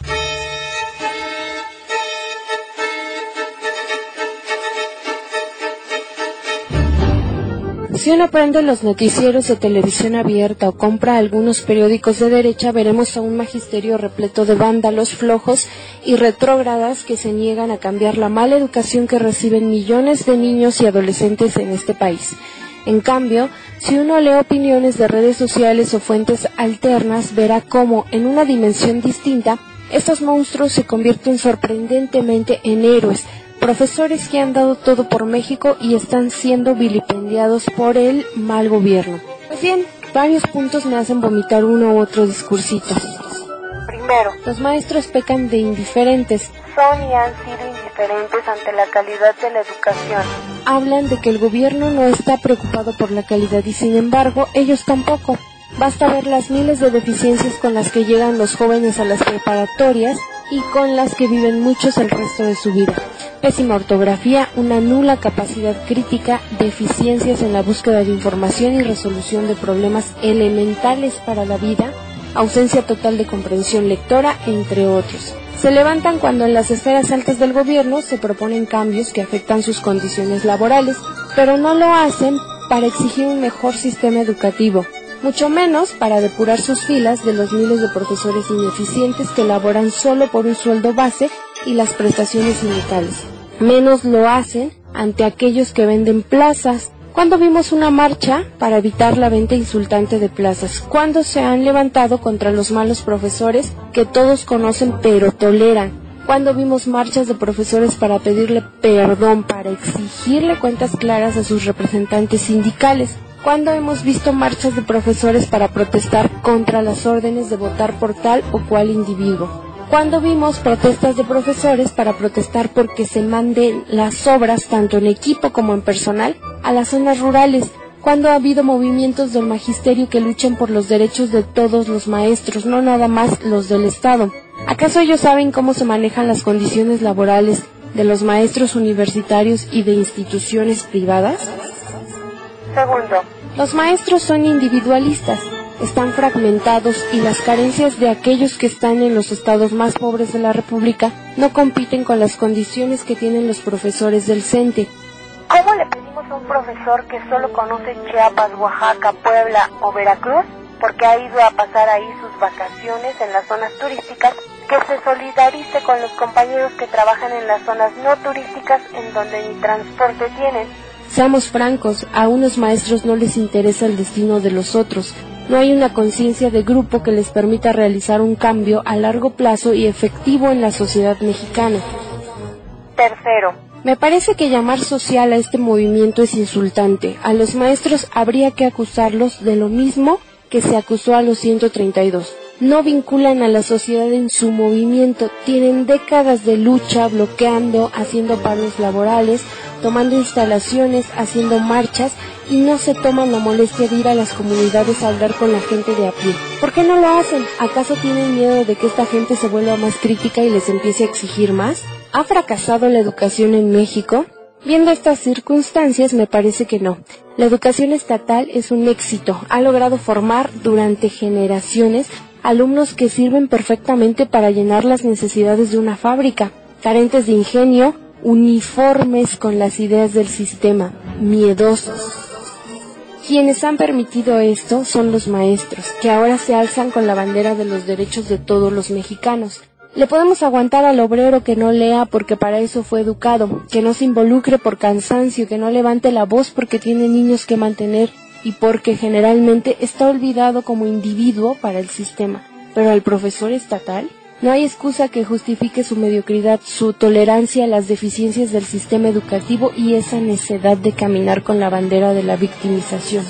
Si uno prende los noticieros de televisión abierta o compra algunos periódicos de derecha, veremos a un magisterio repleto de vándalos flojos y retrógradas que se niegan a cambiar la mala educación que reciben millones de niños y adolescentes en este país. En cambio, si uno lee opiniones de redes sociales o fuentes alternas, verá cómo, en una dimensión distinta, estos monstruos se convierten sorprendentemente en héroes, profesores que han dado todo por México y están siendo vilipendiados por el mal gobierno. Pues bien, varios puntos me hacen vomitar uno u otro discursito. Primero, los maestros pecan de indiferentes. Son y han sido indiferentes ante la calidad de la educación. Hablan de que el gobierno no está preocupado por la calidad y sin embargo, ellos tampoco. Basta ver las miles de deficiencias con las que llegan los jóvenes a las preparatorias y con las que viven muchos el resto de su vida. Pésima ortografía, una nula capacidad crítica, deficiencias en la búsqueda de información y resolución de problemas elementales para la vida, ausencia total de comprensión lectora, entre otros. Se levantan cuando en las esferas altas del gobierno se proponen cambios que afectan sus condiciones laborales, pero no lo hacen para exigir un mejor sistema educativo, mucho menos para depurar sus filas de los miles de profesores ineficientes que laboran solo por un sueldo base y las prestaciones sindicales. Menos lo hacen ante aquellos que venden plazas. ¿Cuándo vimos una marcha para evitar la venta insultante de plazas? ¿Cuándo se han levantado contra los malos profesores que todos conocen pero toleran? ¿Cuándo vimos marchas de profesores para pedirle perdón, para exigirle cuentas claras a sus representantes sindicales? ¿Cuándo hemos visto marchas de profesores para protestar contra las órdenes de votar por tal o cual individuo? ¿Cuándo vimos protestas de profesores para protestar porque se manden las obras, tanto en equipo como en personal, a las zonas rurales? ¿Cuándo ha habido movimientos del magisterio que luchan por los derechos de todos los maestros, no nada más los del Estado? ¿Acaso ellos saben cómo se manejan las condiciones laborales de los maestros universitarios y de instituciones privadas? Segundo, los maestros son individualistas, están fragmentados y las carencias de aquellos que están en los estados más pobres de la República no compiten con las condiciones que tienen los profesores del CENTE. ¿Cómo le pedimos a un profesor que solo conoce Chiapas, Oaxaca, Puebla o Veracruz, porque ha ido a pasar ahí sus vacaciones en las zonas turísticas, que se solidarice con los compañeros que trabajan en las zonas no turísticas en donde ni transporte tienen? Seamos francos, a unos maestros no les interesa el destino de los otros. No hay una conciencia de grupo que les permita realizar un cambio a largo plazo y efectivo en la sociedad mexicana. Tercero, me parece que llamar social a este movimiento es insultante. A los maestros habría que acusarlos de lo mismo que se acusó a los 132. No vinculan a la sociedad en su movimiento, tienen décadas de lucha, bloqueando, haciendo paros laborales, tomando instalaciones, haciendo marchas y no se toman la molestia de ir a las comunidades a hablar con la gente de a pie. ¿Por qué no lo hacen? ¿Acaso tienen miedo de que esta gente se vuelva más crítica y les empiece a exigir más? ¿Ha fracasado la educación en México? Viendo estas circunstancias, me parece que no. La educación estatal es un éxito. Ha logrado formar durante generaciones alumnos que sirven perfectamente para llenar las necesidades de una fábrica, carentes de ingenio, uniformes con las ideas del sistema, miedosos. Quienes han permitido esto son los maestros, que ahora se alzan con la bandera de los derechos de todos los mexicanos. Le podemos aguantar al obrero que no lea porque para eso fue educado, que no se involucre por cansancio, que no levante la voz porque tiene niños que mantener y porque generalmente está olvidado como individuo para el sistema. Pero al profesor estatal, no hay excusa que justifique su mediocridad, su tolerancia a las deficiencias del sistema educativo y esa necedad de caminar con la bandera de la victimización.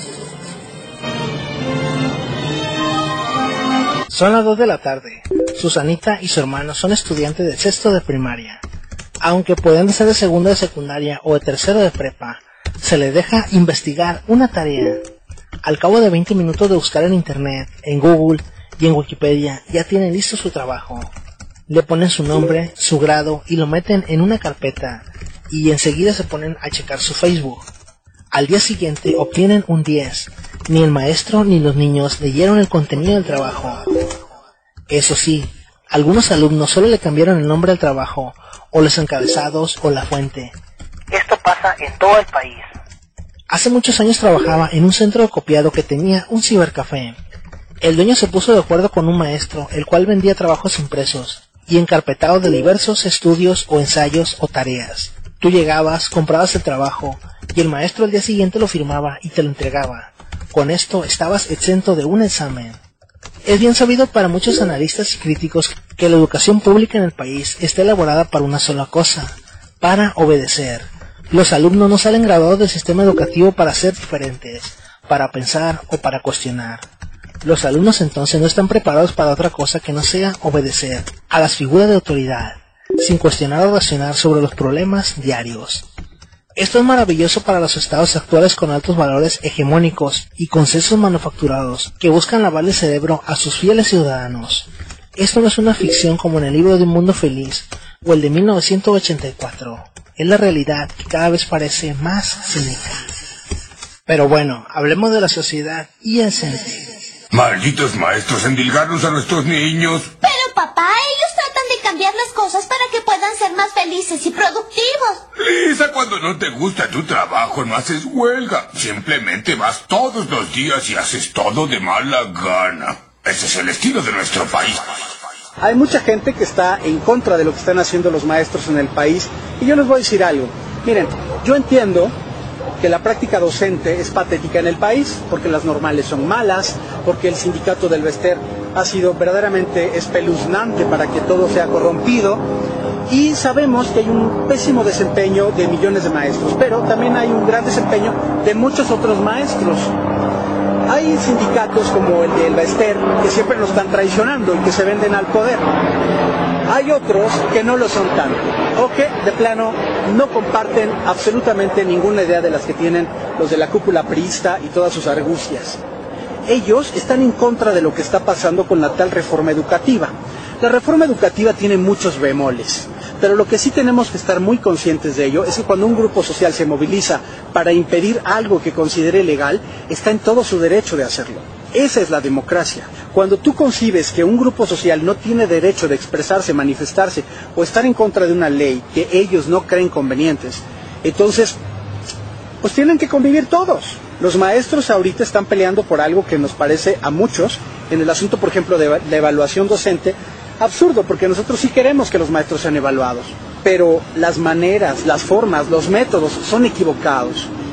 Son las 2 de la tarde. Susanita y su hermano son estudiantes de sexto de primaria. Aunque pueden ser de segundo de secundaria o de tercero de prepa, se les deja investigar una tarea. Al cabo de 20 minutos de buscar en internet, en Google y en Wikipedia, ya tienen listo su trabajo. Le ponen su nombre, su grado y lo meten en una carpeta y enseguida se ponen a checar su Facebook. Al día siguiente obtienen un 10. Ni el maestro ni los niños leyeron el contenido del trabajo. Eso sí, algunos alumnos solo le cambiaron el nombre al trabajo, o los encabezados o la fuente. Esto pasa en todo el país. Hace muchos años trabajaba en un centro de copiado que tenía un cibercafé. El dueño se puso de acuerdo con un maestro, el cual vendía trabajos impresos y encarpetados de diversos estudios o ensayos o tareas. Tú llegabas, comprabas el trabajo y el maestro al día siguiente lo firmaba y te lo entregaba. Con esto estabas exento de un examen. Es bien sabido para muchos analistas y críticos que la educación pública en el país está elaborada para una sola cosa, para obedecer. Los alumnos no salen graduados del sistema educativo para ser diferentes, para pensar o para cuestionar. Los alumnos entonces no están preparados para otra cosa que no sea obedecer a las figuras de autoridad, sin cuestionar o razonar sobre los problemas diarios. Esto es maravilloso para los estados actuales con altos valores hegemónicos y consensos manufacturados que buscan lavarle el cerebro a sus fieles ciudadanos. Esto no es una ficción como en el libro de Un Mundo Feliz o el de 1984. Es la realidad que cada vez parece más cínica. Pero bueno, hablemos de la sociedad y el sentido. Malditos maestros endilgarnos a nuestros niños. Pero papá, ellos tratan de cambiar las cosas para que puedan ser más felices y productivos. Lisa, cuando no te gusta tu trabajo no haces huelga. Simplemente vas todos los días y haces todo de mala gana. Ese es el estilo de nuestro país. Hay mucha gente que está en contra de lo que están haciendo los maestros en el país. Y yo les voy a decir algo. Miren, yo entiendo que la práctica docente es patética en el país, porque las normales son malas, porque el sindicato del Bester ha sido verdaderamente espeluznante para que todo sea corrompido, y sabemos que hay un pésimo desempeño de millones de maestros, pero también hay un gran desempeño de muchos otros maestros. Hay sindicatos como el del Bester que siempre nos están traicionando y que se venden al poder. Hay otros que no lo son tanto, o que de plano no comparten absolutamente ninguna idea de las que tienen los de la cúpula priista y todas sus argucias. Ellos están en contra de lo que está pasando con la tal reforma educativa. La reforma educativa tiene muchos bemoles, pero lo que sí tenemos que estar muy conscientes de ello es que cuando un grupo social se moviliza para impedir algo que considere legal, está en todo su derecho de hacerlo. Esa es la democracia. Cuando tú concibes que un grupo social no tiene derecho de expresarse, manifestarse o estar en contra de una ley que ellos no creen convenientes, entonces, pues tienen que convivir todos. Los maestros ahorita están peleando por algo que nos parece a muchos, en el asunto, por ejemplo, de la evaluación docente, absurdo, porque nosotros sí queremos que los maestros sean evaluados, pero las maneras, las formas, los métodos son equivocados.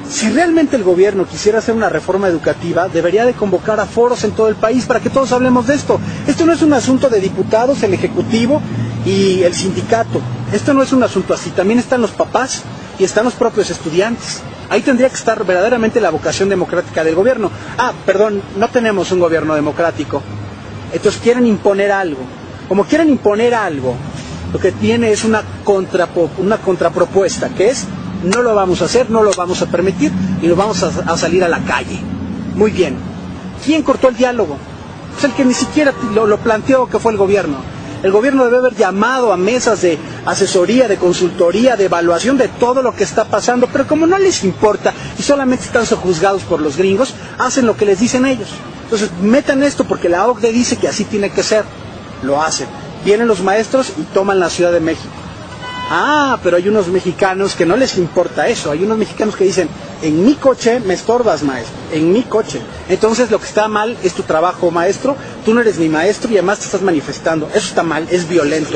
Si realmente el gobierno quisiera hacer una reforma educativa, debería de convocar a foros en todo el país para que todos hablemos de esto. Esto no es un asunto de diputados, el Ejecutivo y el sindicato. Esto no es un asunto así. También están los papás y están los propios estudiantes. Ahí tendría que estar verdaderamente la vocación democrática del gobierno. Perdón, no tenemos un gobierno democrático. Entonces quieren imponer algo. Como quieren imponer algo, lo que tiene es una contrapropuesta, que es: no lo vamos a hacer, no lo vamos a permitir y nos vamos a salir a la calle. Muy bien. ¿Quién cortó el diálogo? Pues el que ni siquiera lo planteó, que fue el gobierno. El gobierno debe haber llamado a mesas de asesoría, de consultoría, de evaluación de todo lo que está pasando, pero como no les importa y solamente están sojuzgados por los gringos, hacen lo que les dicen ellos. Entonces, metan esto porque la OCDE dice que así tiene que ser. Lo hacen. Vienen los maestros y toman la Ciudad de México. Pero hay unos mexicanos que no les importa eso. Hay unos mexicanos que dicen: en mi coche me estorbas, maestro, en mi coche. Entonces lo que está mal es tu trabajo, maestro. Tú no eres mi maestro y además te estás manifestando. Eso está mal, es violento.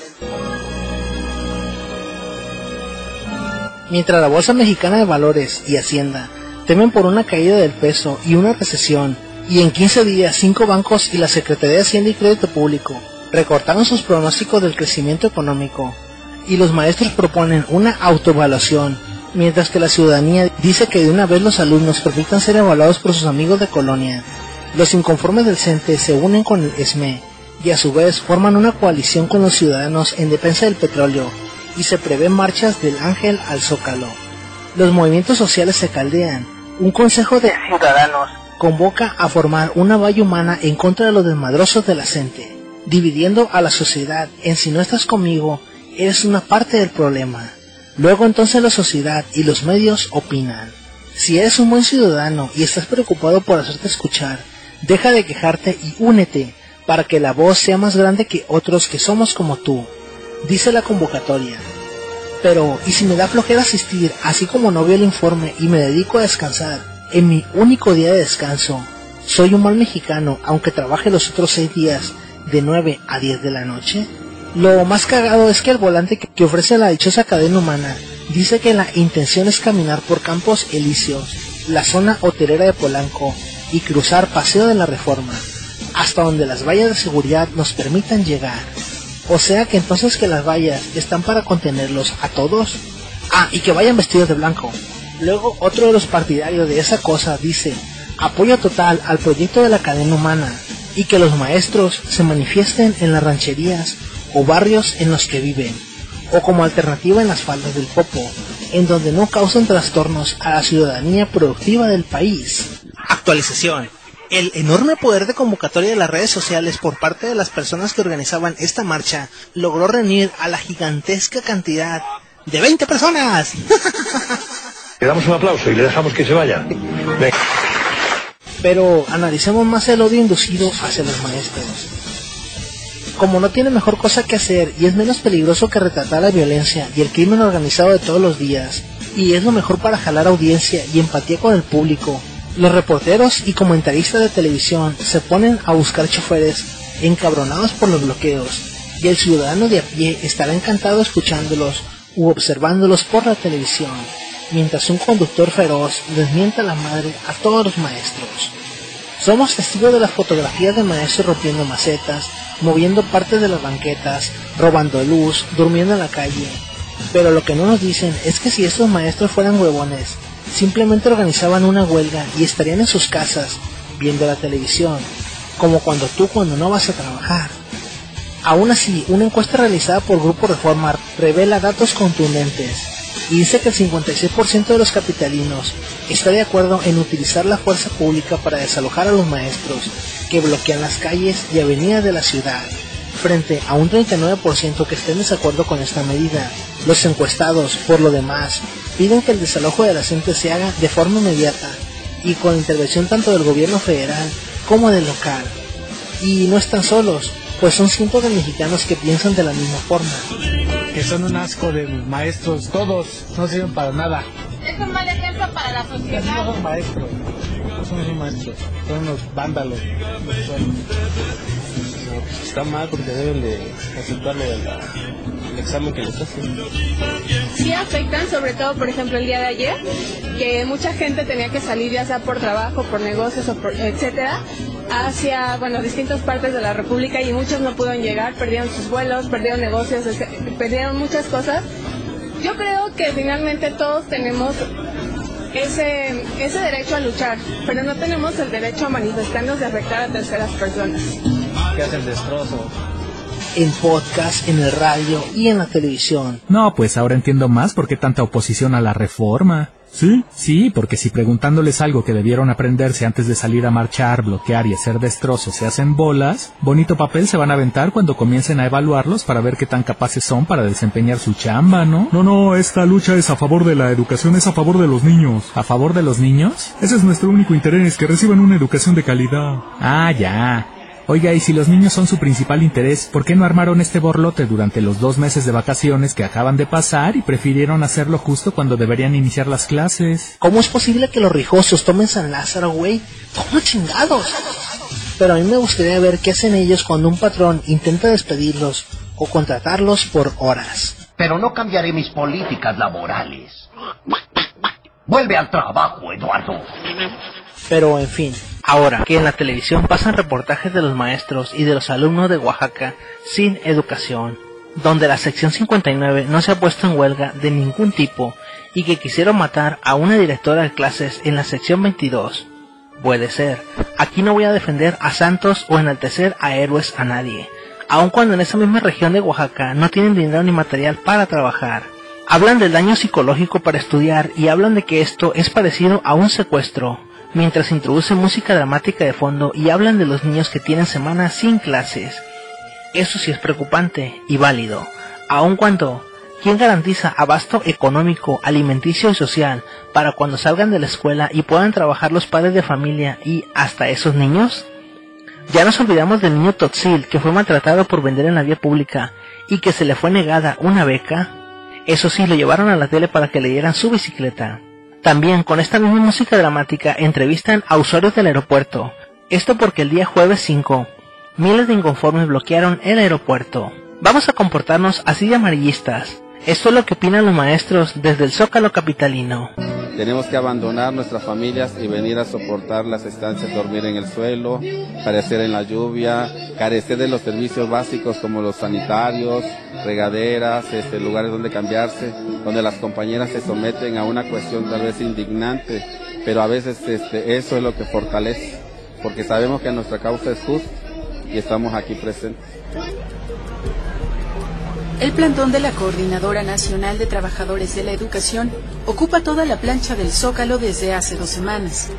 Mientras la Bolsa Mexicana de Valores y Hacienda temen por una caída del peso y una recesión, y en 15 días 5 bancos y la Secretaría de Hacienda y Crédito Público recortaron sus pronósticos del crecimiento económico, y los maestros proponen una autoevaluación, mientras que la ciudadanía dice que de una vez los alumnos permitan ser evaluados por sus amigos de colonia. Los inconformes del CENTE se unen con el ESME y a su vez forman una coalición con los ciudadanos en defensa del petróleo, y se prevén marchas del Ángel al Zócalo. Los movimientos sociales se caldean. Un consejo de ciudadanos convoca a formar una valla humana en contra de los desmadrosos de la CENTE, dividiendo a la sociedad en: si no estás conmigo, eres una parte del problema. Luego entonces la sociedad y los medios opinan. Si eres un buen ciudadano y estás preocupado por hacerte escuchar, deja de quejarte y únete para que la voz sea más grande que otros que somos como tú, dice la convocatoria. Pero, ¿y si me da flojera asistir, así como no veo el informe y me dedico a descansar en mi único día de descanso? ¿Soy un mal mexicano aunque trabaje los otros 6 días de 9 a 10 de la noche? Lo más cagado es que el volante que ofrece la dichosa cadena humana dice que la intención es caminar por Campos Elíseos, la zona hotelera de Polanco, y cruzar Paseo de la Reforma, hasta donde las vallas de seguridad nos permitan llegar. O sea que entonces que las vallas están para contenerlos a todos. Y que vayan vestidos de blanco. Luego otro de los partidarios de esa cosa dice: apoyo total al proyecto de la cadena humana, y que los maestros se manifiesten en las rancherías o barrios en los que viven, o como alternativa en las faldas del Popo, en donde no causan trastornos a la ciudadanía productiva del país. Actualización. El enorme poder de convocatoria de las redes sociales por parte de las personas que organizaban esta marcha logró reunir a la gigantesca cantidad de 20 personas. Le damos un aplauso y le dejamos que se vaya. Venga. Pero analicemos más el odio inducido hacia los maestros. Como no tiene mejor cosa que hacer y es menos peligroso que retratar la violencia y el crimen organizado de todos los días, y es lo mejor para jalar audiencia y empatía con el público, los reporteros y comentaristas de televisión se ponen a buscar choferes encabronados por los bloqueos, y el ciudadano de a pie estará encantado escuchándolos u observándolos por la televisión, mientras un conductor feroz les mienta la madre a todos los maestros. Somos testigos de las fotografías de maestros rompiendo macetas, moviendo partes de las banquetas, robando luz, durmiendo en la calle. Pero lo que no nos dicen es que si estos maestros fueran huevones, simplemente organizaban una huelga y estarían en sus casas, viendo la televisión, como cuando no vas a trabajar. Aún así, una encuesta realizada por Grupo Reforma revela datos contundentes, y dice que el 56% de los capitalinos está de acuerdo en utilizar la fuerza pública para desalojar a los maestros que bloquean las calles y avenidas de la ciudad, frente a un 39% que está en desacuerdo con esta medida. Los encuestados, por lo demás, piden que el desalojo de la gente se haga de forma inmediata y con intervención tanto del gobierno federal como del local. Y no están solos, pues son cientos de mexicanos que piensan de la misma forma. Que son un asco de maestros, todos no sirven para nada. Es un mal ejemplo para la sociedad. No son maestros, son unos vándalos. No, pues está mal porque deben de aceptarlo el examen que les hacen. Sí afectan, sobre todo, por ejemplo, el día de ayer, que mucha gente tenía que salir ya sea por trabajo, por negocios, o por, etcétera, hacia, bueno, distintas partes de la República y muchos no pudieron llegar, perdieron sus vuelos, perdieron negocios, perdieron muchas cosas. Yo creo que finalmente todos tenemos ese derecho a luchar, pero no tenemos el derecho a manifestarnos y afectar a terceras personas. ¿Qué hace el destrozo? En podcast, en el radio y en la televisión. No, pues ahora entiendo más por qué tanta oposición a la reforma. ¿Sí? Sí, porque si preguntándoles algo que debieron aprenderse antes de salir a marchar, bloquear y hacer destrozos se hacen bolas, bonito papel se van a aventar cuando comiencen a evaluarlos para ver qué tan capaces son para desempeñar su chamba, ¿no? No, esta lucha es a favor de la educación, es a favor de los niños. ¿A favor de los niños? Ese es nuestro único interés, que reciban una educación de calidad. Ah, ya. Oiga, y si los niños son su principal interés, ¿por qué no armaron este borlote durante los 2 meses de vacaciones que acaban de pasar y prefirieron hacerlo justo cuando deberían iniciar las clases? ¿Cómo es posible que los rijosos tomen San Lázaro, güey? ¿Cómo chingados? Pero a mí me gustaría ver qué hacen ellos cuando un patrón intenta despedirlos o contratarlos por horas. Pero no cambiaré mis políticas laborales. Vuelve al trabajo, Eduardo. Pero, en fin, ahora que en la televisión pasan reportajes de los maestros y de los alumnos de Oaxaca sin educación, donde la sección 59 no se ha puesto en huelga de ningún tipo y que quisieron matar a una directora de clases en la sección 22, puede ser, aquí no voy a defender a santos o enaltecer a héroes a nadie, aun cuando en esa misma región de Oaxaca no tienen dinero ni material para trabajar. Hablan del daño psicológico para estudiar y hablan de que esto es parecido a un secuestro, mientras introduce música dramática de fondo y hablan de los niños que tienen semanas sin clases. Eso sí es preocupante y válido, aun cuando, ¿quién garantiza abasto económico, alimenticio y social para cuando salgan de la escuela y puedan trabajar los padres de familia y hasta esos niños? Ya nos olvidamos del niño Totsil que fue maltratado por vender en la vía pública y que se le fue negada una beca. Eso sí, lo llevaron a la tele para que le dieran su bicicleta. También con esta misma música dramática entrevistan a usuarios del aeropuerto. Esto porque el día jueves 5, miles de inconformes bloquearon el aeropuerto. Vamos a comportarnos así de amarillistas. Esto es lo que opinan los maestros desde el Zócalo capitalino. Tenemos que abandonar nuestras familias y venir a soportar las estancias, dormir en el suelo, carecer en la lluvia, carecer de los servicios básicos como los sanitarios, regaderas, lugares donde cambiarse, donde las compañeras se someten a una cuestión tal vez indignante, pero a veces eso es lo que fortalece, porque sabemos que nuestra causa es justa y estamos aquí presentes. El plantón de la Coordinadora Nacional de Trabajadores de la Educación ocupa toda la plancha del Zócalo desde hace 2 semanas.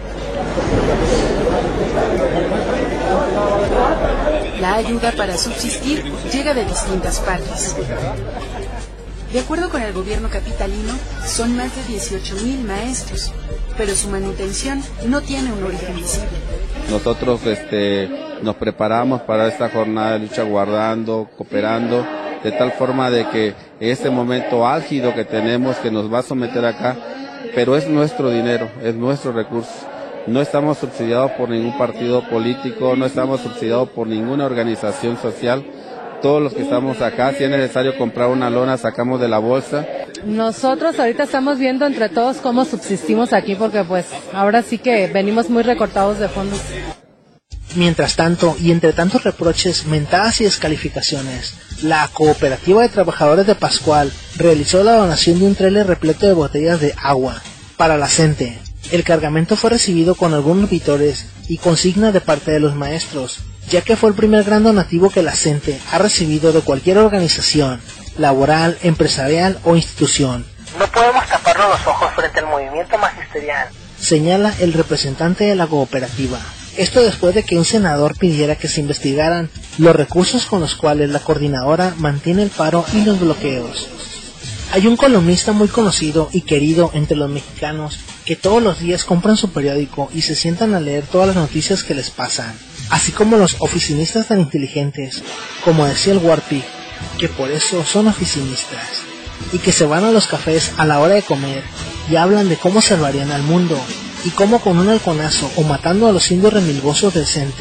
La ayuda para subsistir llega de distintas partes. De acuerdo con el gobierno capitalino, son más de 18,000 maestros, pero su manutención no tiene un origen visible. Nosotros nos preparamos para esta jornada de lucha guardando, cooperando, de tal forma de que este momento álgido que tenemos, que nos va a someter acá, pero es nuestro dinero, es nuestro recurso. No estamos subsidiados por ningún partido político, no estamos subsidiados por ninguna organización social. Todos los que estamos acá, si es necesario comprar una lona, sacamos de la bolsa. Nosotros ahorita estamos viendo entre todos cómo subsistimos aquí, porque pues ahora sí que venimos muy recortados de fondos. Mientras tanto, y entre tantos reproches, mentadas y descalificaciones, la Cooperativa de Trabajadores de Pascual realizó la donación de un tráiler repleto de botellas de agua para la CENTE. El cargamento fue recibido con algunos vítores y consigna de parte de los maestros, ya que fue el primer gran donativo que la CENTE ha recibido de cualquier organización, laboral, empresarial o institución. No podemos taparnos los ojos frente al movimiento magisterial, señala el representante de la cooperativa. Esto después de que un senador pidiera que se investigaran los recursos con los cuales la coordinadora mantiene el paro y los bloqueos. Hay un columnista muy conocido y querido entre los mexicanos que todos los días compran su periódico y se sientan a leer todas las noticias que les pasan, así como los oficinistas tan inteligentes, como decía el Warpig, que por eso son oficinistas, y que se van a los cafés a la hora de comer y hablan de cómo salvarían al mundo, y cómo con un halconazo o matando a los indios remilgosos del CENTE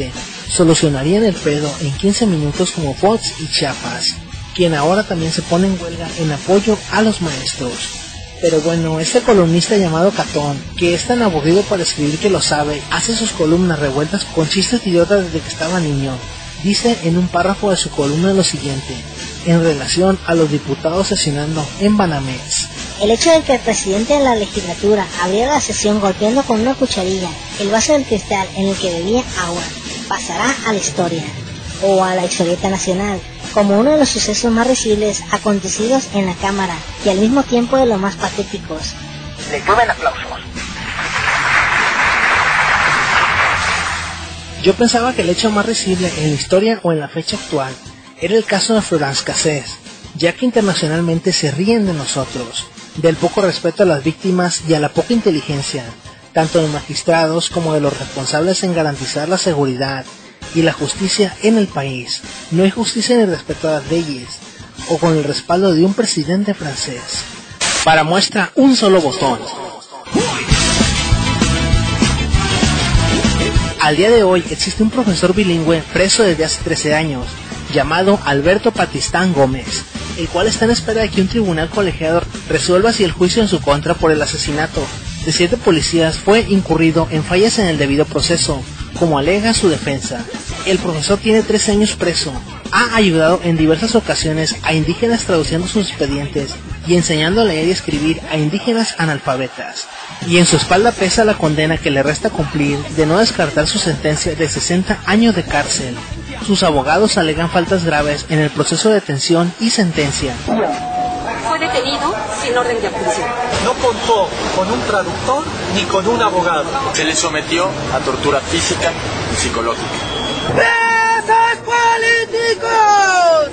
solucionarían el pedo en 15 minutos como Fox y Chiapas, quien ahora también se pone en huelga en apoyo a los maestros. Pero bueno, este columnista llamado Catón, que es tan aburrido para escribir que lo sabe, hace sus columnas revueltas con chistes idiotas desde que estaba niño. Dice en un párrafo de su columna lo siguiente, en relación a los diputados sesionando en Banamex. El hecho de que el presidente de la legislatura abriera la sesión golpeando con una cucharilla el vaso del cristal en el que bebía agua, pasará a la historia, o a la historieta nacional, como uno de los sucesos más risibles acontecidos en la Cámara y al mismo tiempo de los más patéticos. Le llueven aplausos. Yo pensaba que el hecho más risible en la historia o en la fecha actual era el caso de Florence Cassés, ya que internacionalmente se ríen de nosotros, del poco respeto a las víctimas y a la poca inteligencia, tanto de magistrados como de los responsables en garantizar la seguridad y la justicia en el país. No hay justicia ni respeto a las leyes, o con el respaldo de un presidente francés. Para muestra, un solo botón. Al día de hoy existe un profesor bilingüe preso desde hace 13 años, llamado Alberto Patistán Gómez, el cual está en espera de que un tribunal colegiado resuelva si el juicio en su contra por el asesinato de 7 policías fue incurrido en fallas en el debido proceso, como alega su defensa. El profesor tiene 13 años preso, ha ayudado en diversas ocasiones a indígenas traduciendo sus expedientes y enseñando a leer y escribir a indígenas analfabetas. Y en su espalda pesa la condena que le resta cumplir de no descartar su sentencia de 60 años de cárcel. Sus abogados alegan faltas graves en el proceso de detención y sentencia. Fue detenido sin orden de aprehensión. No contó con un traductor ni con un abogado. Se le sometió a tortura física y psicológica. ¡Presos políticos!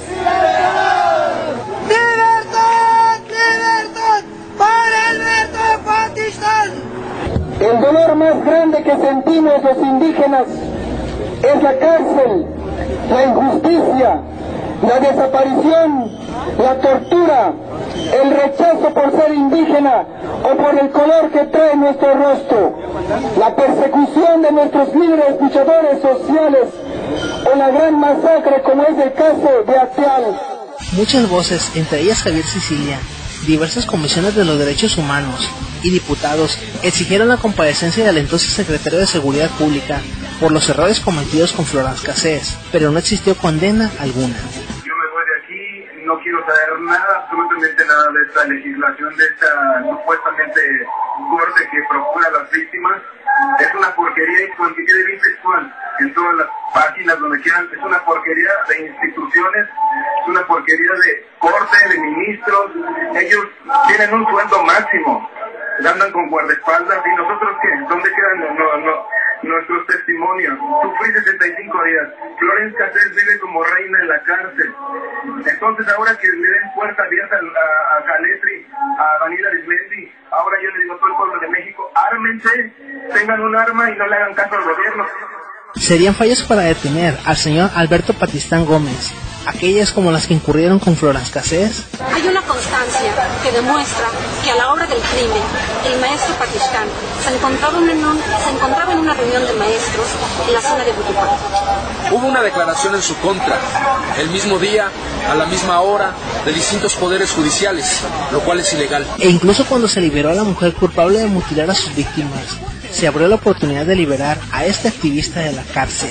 ¡Libertad! ¡Libertad! ¡Para Alberto Patistán! El dolor más grande que sentimos los indígenas es la cárcel, la injusticia, la desaparición, la tortura, el rechazo por ser indígena o por el color que trae nuestro rostro, la persecución de nuestros líderes luchadores sociales o la gran masacre como es el caso de Acteal. Muchas voces, entre ellas Javier Sicilia, diversas comisiones de los derechos humanos y diputados exigieron la comparecencia del entonces secretario de Seguridad Pública por los errores cometidos con Florence Cassés, pero no existió condena alguna. No quiero saber nada, absolutamente nada de esta legislación, de esta supuestamente corte que procura a las víctimas. Es una porquería y cuando quede bien textual en todas las páginas donde quieran, es una porquería de instituciones, es una porquería de corte, de ministros. Ellos tienen un sueldo máximo, andan con guardaespaldas y nosotros ¿qué? ¿Dónde quedan nuestros testimonios? Sufrí 65 días. Florence Cassés vive como reina en la cárcel. Entonces ahora que le den puerta abierta a Caletri, a Daniela Arismendi, ahora yo le digo a todo el pueblo de México, ármense, tengan un arma y no le hagan caso al gobierno. Serían fallas para detener al señor Alberto Patistán Gómez, aquellas como las que incurrieron con Florence Cassés. Hay una constancia que demuestra que a la hora del crimen, el maestro Patistán se encontraba en una reunión de maestros en la zona de Butupán. Hubo una declaración en su contra, el mismo día, a la misma hora, de distintos poderes judiciales, lo cual es ilegal. E incluso cuando se liberó a la mujer culpable de mutilar a sus víctimas, se abrió la oportunidad de liberar a este activista de la cárcel.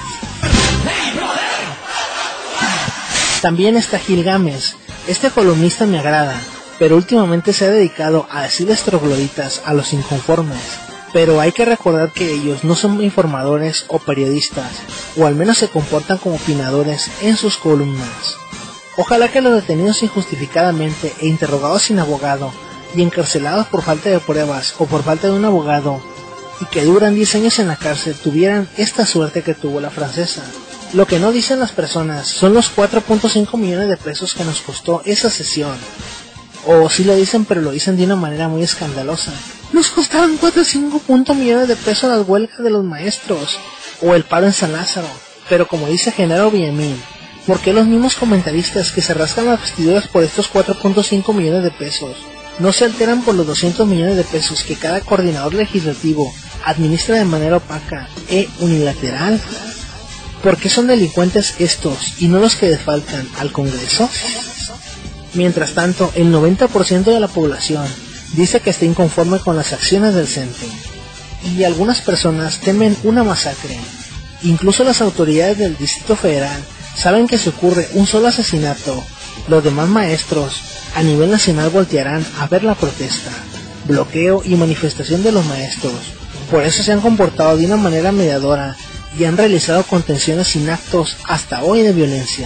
También está Gil Gámez. Este columnista me agrada, pero últimamente se ha dedicado a decirles trogloditas a los inconformes. Pero hay que recordar que ellos no son informadores o periodistas, o al menos se comportan como opinadores en sus columnas. Ojalá que los detenidos injustificadamente e interrogados sin abogado y encarcelados por falta de pruebas o por falta de un abogado y que duran 10 años en la cárcel tuvieran esta suerte que tuvo la francesa. Lo que no dicen las personas son los 4.5 millones de pesos que nos costó esa sesión. O sí lo dicen, pero lo dicen de una manera muy escandalosa. Nos costaron 4.5 millones de pesos las huelgas de los maestros, o el paro en San Lázaro. Pero como dice Genaro Villamil, ¿por qué los mismos comentaristas que se rascan las vestiduras por estos 4.5 millones de pesos no se alteran por los 200 millones de pesos que cada coordinador legislativo administra de manera opaca e unilateral? ¿Por qué son delincuentes estos y no los que defalcan al Congreso? Mientras tanto, el 90% de la población dice que está inconforme con las acciones del CENTE, y algunas personas temen una masacre. Incluso las autoridades del Distrito Federal saben que si ocurre un solo asesinato, los demás maestros a nivel nacional voltearán a ver la protesta, bloqueo y manifestación de los maestros. Por eso se han comportado de una manera mediadora y han realizado contenciones sin actos hasta hoy de violencia.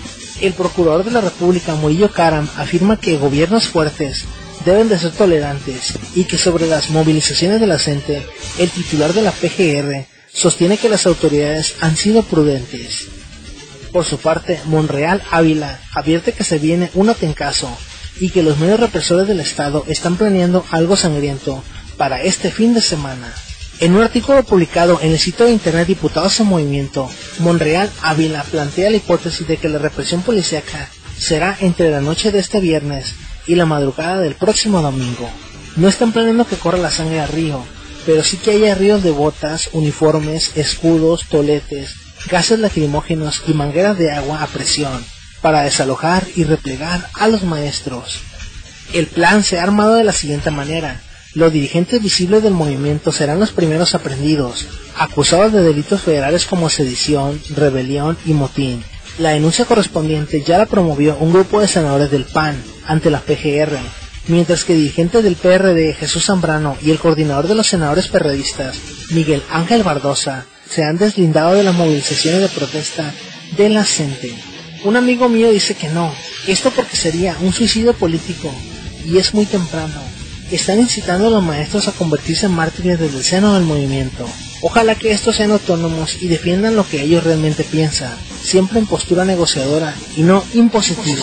El procurador de la República, Murillo Karam, afirma que gobiernos fuertes deben de ser tolerantes y que sobre las movilizaciones de la CENTE, el titular de la PGR sostiene que las autoridades han sido prudentes. Por su parte, Monreal Ávila advierte que se viene un atencazo y que los medios represores del Estado están planeando algo sangriento para este fin de semana. En un artículo publicado en el sitio de internet Diputados en Movimiento, Monreal Ávila plantea la hipótesis de que la represión policíaca será entre la noche de este viernes y la madrugada del próximo domingo. No están planeando que corra la sangre al río, pero sí que haya ríos de botas, uniformes, escudos, toletes, gases lacrimógenos y mangueras de agua a presión para desalojar y replegar a los maestros. El plan se ha armado de la siguiente manera. Los dirigentes visibles del movimiento serán los primeros aprendidos, acusados de delitos federales como sedición, rebelión y motín. La denuncia correspondiente ya la promovió un grupo de senadores del PAN ante la PGR, mientras que dirigentes del PRD, Jesús Zambrano, y el coordinador de los senadores perredistas, Miguel Ángel Bardosa, se han deslindado de las movilizaciones de protesta de la CENTE. Un amigo mío dice que no, esto porque sería un suicidio político, y es muy temprano. Están incitando a los maestros a convertirse en mártires desde el seno del movimiento. Ojalá que estos sean autónomos y defiendan lo que ellos realmente piensan, siempre en postura negociadora y no impositiva.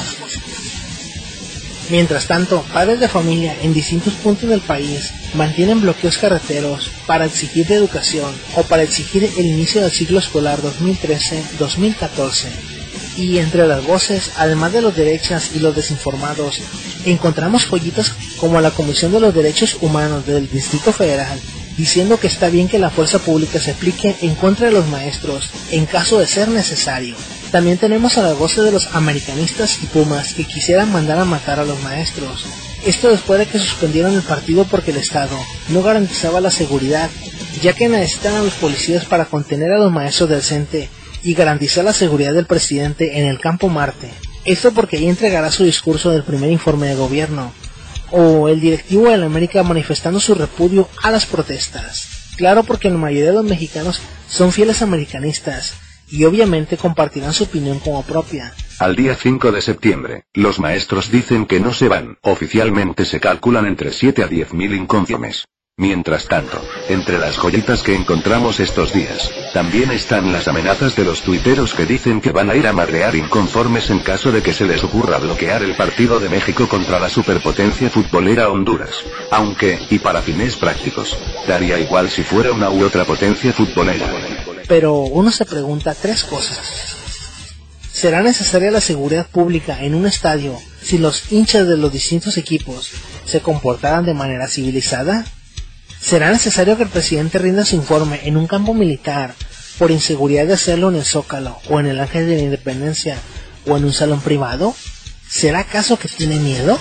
Mientras tanto, padres de familia en distintos puntos del país mantienen bloqueos carreteros para exigir educación o para exigir el inicio del ciclo escolar 2013-2014. Y entre las voces, además de los derechas y los desinformados, encontramos joyitas como la Comisión de los Derechos Humanos del Distrito Federal, diciendo que está bien que la fuerza pública se aplique en contra de los maestros en caso de ser necesario. También tenemos a las voces de los americanistas y pumas que quisieran mandar a matar a los maestros. Esto después de que suspendieron el partido porque el Estado no garantizaba la seguridad, ya que necesitan a los policías para contener a los maestros del CENTE y garantizar la seguridad del presidente en el campo Marte. Esto porque ahí entregará su discurso del primer informe de gobierno. O el directivo de la América manifestando su repudio a las protestas. Claro, porque la mayoría de los mexicanos son fieles americanistas y obviamente compartirán su opinión como propia. Al día 5 de septiembre, los maestros dicen que no se van. Oficialmente se calculan entre 7 a 10.000 inconformes. Mientras tanto, entre las joyitas que encontramos estos días, también están las amenazas de los tuiteros que dicen que van a ir a madrear inconformes en caso de que se les ocurra bloquear el partido de México contra la superpotencia futbolera Honduras. Aunque, y para fines prácticos, daría igual si fuera una u otra potencia futbolera. Pero uno se pregunta tres cosas. ¿Será necesaria la seguridad pública en un estadio si los hinchas de los distintos equipos se comportaran de manera civilizada? ¿Será necesario que el presidente rinda su informe en un campo militar por inseguridad de hacerlo en el Zócalo o en el Ángel de la Independencia o en un salón privado? ¿Será acaso que tiene miedo?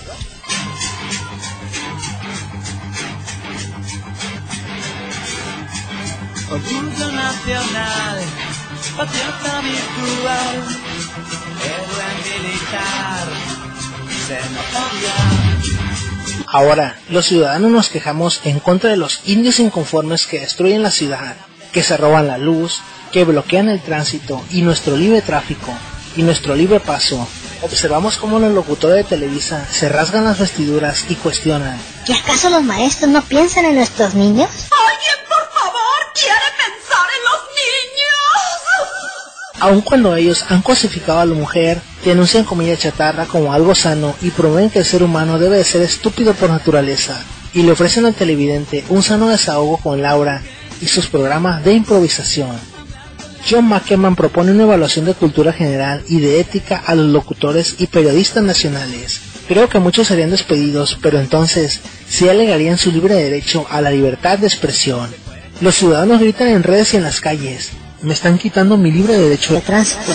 Orgullo nacional, patriota virtual, héroe militar, xenofobia. Ahora, los ciudadanos nos quejamos en contra de los indios inconformes que destruyen la ciudad, que se roban la luz, que bloquean el tránsito y nuestro libre tráfico y nuestro libre paso. Observamos cómo los locutores de Televisa se rasgan las vestiduras y cuestionan: ¿que acaso los maestros no piensan en nuestros niños? ¡Alguien, por favor, quiere pensar en los niños! Aun cuando ellos han cosificado a la mujer, denuncian comida chatarra como algo sano y promueven que el ser humano debe de ser estúpido por naturaleza, y le ofrecen al televidente un sano desahogo con Laura y sus programas de improvisación. John Mackerman propone una evaluación de cultura general y de ética a los locutores y periodistas nacionales. Creo que muchos serían despedidos, pero entonces sí alegarían su libre derecho a la libertad de expresión. Los ciudadanos gritan en redes y en las calles: me están quitando mi libre derecho de tránsito.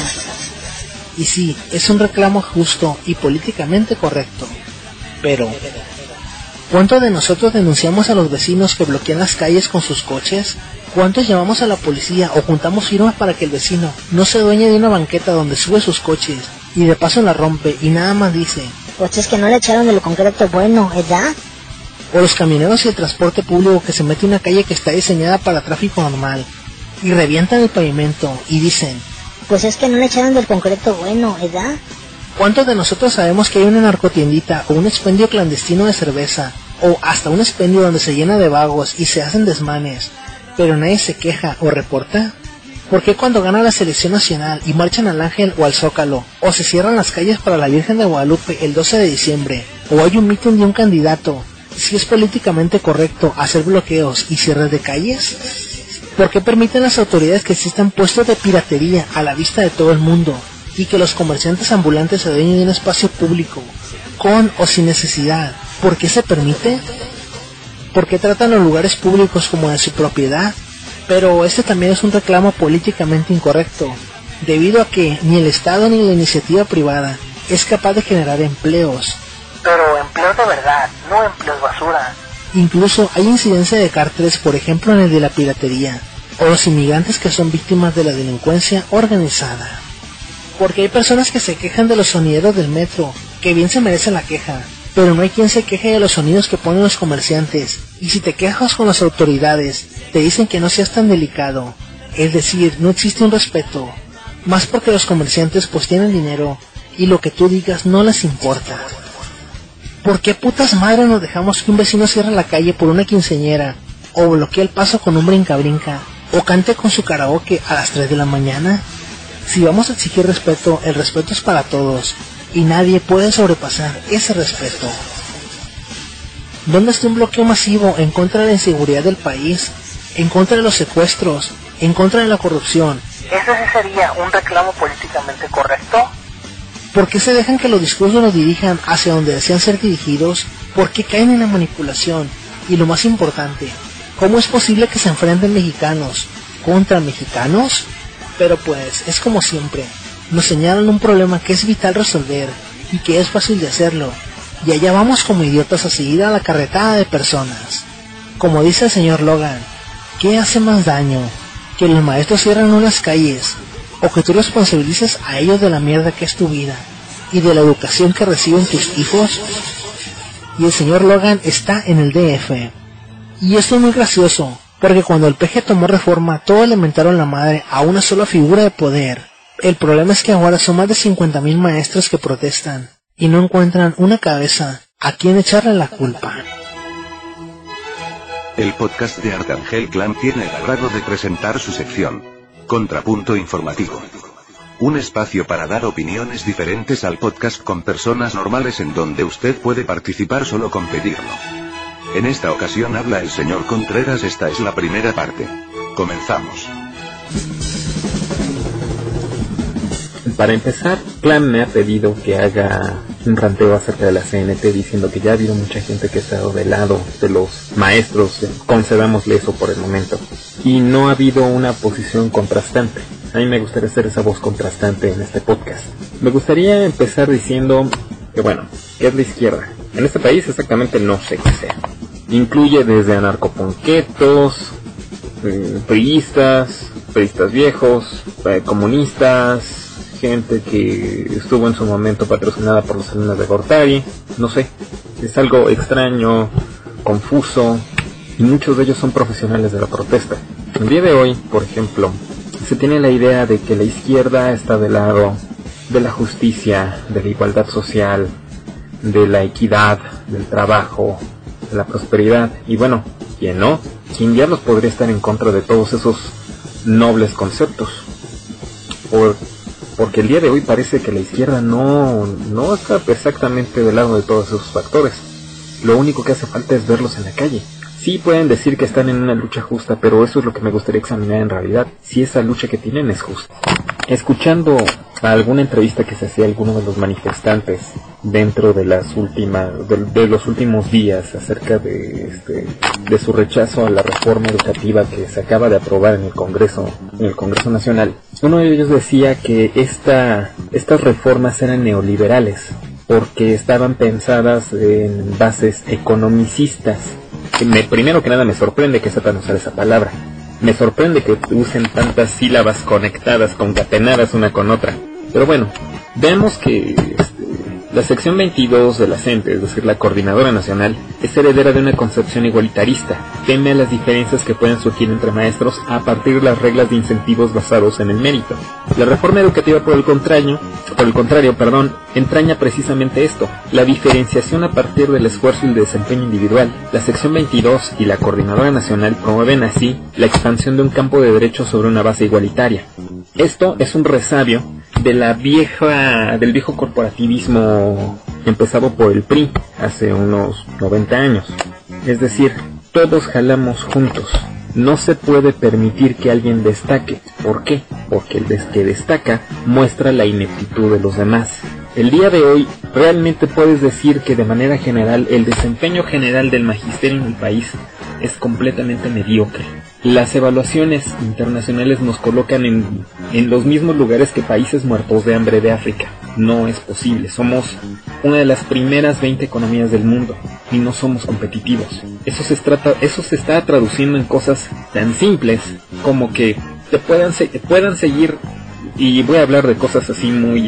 Y sí, es un reclamo justo y políticamente correcto. Pero, ¿cuántos de nosotros denunciamos a los vecinos que bloquean las calles con sus coches? ¿Cuántos llamamos a la policía o juntamos firmas para que el vecino no se dueñe de una banqueta donde sube sus coches y de paso la rompe y nada más dice: Pues es que no le echaron del concreto bueno, ¿verdad? O los camioneros y el transporte público que se mete en una calle que está diseñada para tráfico normal y revientan el pavimento y dicen: Pues es que no le echaron del concreto bueno, ¿verdad? ¿Cuántos de nosotros sabemos que hay una narcotiendita o un expendio clandestino de cerveza o hasta un expendio donde se llena de vagos y se hacen desmanes, pero nadie se queja o reporta? ¿Por qué cuando gana la selección nacional y marchan al Ángel o al Zócalo, o se cierran las calles para la Virgen de Guadalupe el 12 de diciembre, o hay un mitin de un candidato, si es políticamente correcto hacer bloqueos y cierres de calles? ¿Por qué permiten las autoridades que existan puestos de piratería a la vista de todo el mundo y que los comerciantes ambulantes se adueñen de un espacio público, con o sin necesidad? ¿Por qué se permite? ¿Por qué tratan los lugares públicos como de su propiedad? Pero este también es un reclamo políticamente incorrecto, debido a que ni el Estado ni la iniciativa privada es capaz de generar empleos. Pero empleos de verdad, no empleos basura. Incluso hay incidencia de cárteles, por ejemplo en el de la piratería, o los inmigrantes que son víctimas de la delincuencia organizada. Porque hay personas que se quejan de los sonideros del metro, que bien se merece la queja, pero no hay quien se queje de los sonidos que ponen los comerciantes, y si te quejas con las autoridades, te dicen que no seas tan delicado, es decir, no existe un respeto, más porque los comerciantes pues tienen dinero, y lo que tú digas no les importa. ¿Por qué putas madres nos dejamos que un vecino cierre la calle por una quinceañera, o bloquee el paso con un brinca-brinca, o cante con su karaoke a las 3 de la mañana? Si vamos a exigir respeto, el respeto es para todos, y nadie puede sobrepasar ese respeto. ¿Dónde está un bloqueo masivo en contra de la inseguridad del país, en contra de los secuestros, en contra de la corrupción? ¿Ese sí sería un reclamo políticamente correcto? ¿Por qué se dejan que los discursos los dirijan hacia donde desean ser dirigidos? ¿Por qué caen en la manipulación? Y lo más importante, ¿cómo es posible que se enfrenten mexicanos contra mexicanos? Pero pues, es como siempre, nos señalan un problema que es vital resolver y que es fácil de hacerlo, y allá vamos como idiotas a seguir a la carretada de personas. Como dice el señor Logan, ¿qué hace más daño? ¿Que los maestros cierran unas calles? ¿O que tú responsabilices a ellos de la mierda que es tu vida y de la educación que reciben tus hijos? Y el señor Logan está en el DF. Y esto es muy gracioso, porque cuando el PG tomó reforma, todos le mentaron la madre a una sola figura de poder. El problema es que ahora son más de 50,000 maestros que protestan, y no encuentran una cabeza a quien echarle la culpa. El podcast de Arcángel Clan tiene el agrado de presentar su sección Contrapunto Informativo. Un espacio para dar opiniones diferentes al podcast con personas normales en donde usted puede participar solo con pedirlo. En esta ocasión habla el señor Contreras, esta es la primera parte. Comenzamos. Para empezar, Clan me ha pedido que haga un ranteo acerca de la CNT diciendo que ya ha habido mucha gente que ha estado del lado de los maestros, concedámosle eso por el momento, y no ha habido una posición contrastante. A mí me gustaría ser esa voz contrastante en este podcast. Me gustaría empezar diciendo que bueno, ¿qué es la izquierda? En este país exactamente no sé qué sea. Incluye desde anarcoponquetos, priistas viejos, comunistas, gente que estuvo en su momento patrocinada por los alumnos de Gortari, no sé, es algo extraño, confuso, y muchos de ellos son profesionales de la protesta. El día de hoy, por ejemplo, se tiene la idea de que la izquierda está del lado de la justicia, de la igualdad social, de la equidad, del trabajo, de la prosperidad, y bueno, ¿quién no? ¿Quién diablos podría estar en contra de todos esos nobles conceptos? Porque el día de hoy parece que la izquierda no está exactamente del lado de todos esos factores. Lo único que hace falta es verlos en la calle. Sí pueden decir que están en una lucha justa, pero eso es lo que me gustaría examinar en realidad, si esa lucha que tienen es justa. escuchando alguna entrevista que se hacía a alguno de los manifestantes dentro de los últimos días acerca de su rechazo a la reforma educativa que se acaba de aprobar en el Congreso Nacional, uno de ellos decía que estas reformas eran neoliberales porque estaban pensadas en bases economicistas. Primero que nada me sorprende que sepan usar esa palabra. Me sorprende que usen tantas sílabas conectadas, concatenadas una con otra. Pero bueno, vemos que la sección 22 de la CENTE, es decir, la Coordinadora Nacional, es heredera de una concepción igualitarista. Teme a las diferencias que pueden surgir entre maestros a partir de las reglas de incentivos basados en el mérito. La reforma educativa, por el contrario, entraña precisamente esto, la diferenciación a partir del esfuerzo y el desempeño individual. La sección 22 y la Coordinadora Nacional promueven así la expansión de un campo de derechos sobre una base igualitaria. Esto es un resabio del viejo corporativismo empezado por el PRI hace unos 90 años. Es decir, todos jalamos juntos. No se puede permitir que alguien destaque. ¿Por qué? Porque el que destaca muestra la ineptitud de los demás. El día de hoy, realmente puedes decir que de manera general, el desempeño general del magisterio en el país es completamente mediocre. Las evaluaciones internacionales nos colocan en los mismos lugares que países muertos de hambre de África. No es posible. Somos una de las primeras 20 economías del mundo y no somos competitivos. Eso se está traduciendo en cosas tan simples como que te puedan seguir, y voy a hablar de cosas así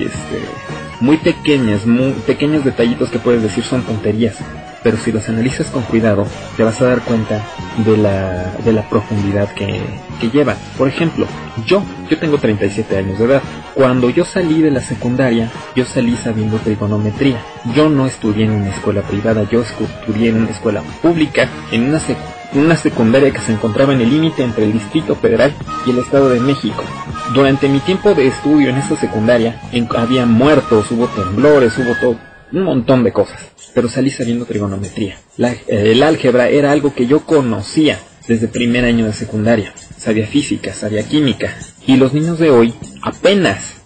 muy pequeños detallitos que puedes decir son tonterías, pero si los analizas con cuidado te vas a dar cuenta de la profundidad que llevan. Por ejemplo, yo tengo 37 años de edad. Cuando yo salí de la secundaria, yo salí sabiendo trigonometría. Yo no estudié en una escuela privada, yo estudié en una escuela pública, en una secundaria que se encontraba en el límite entre el Distrito Federal y el Estado de México. Durante mi tiempo de estudio en esta secundaria, había muertos, hubo temblores, hubo todo, un montón de cosas, pero salí sabiendo trigonometría. El álgebra era algo que yo conocía desde primer año de secundaria. Sabía física, sabía química, y los niños de hoy apenas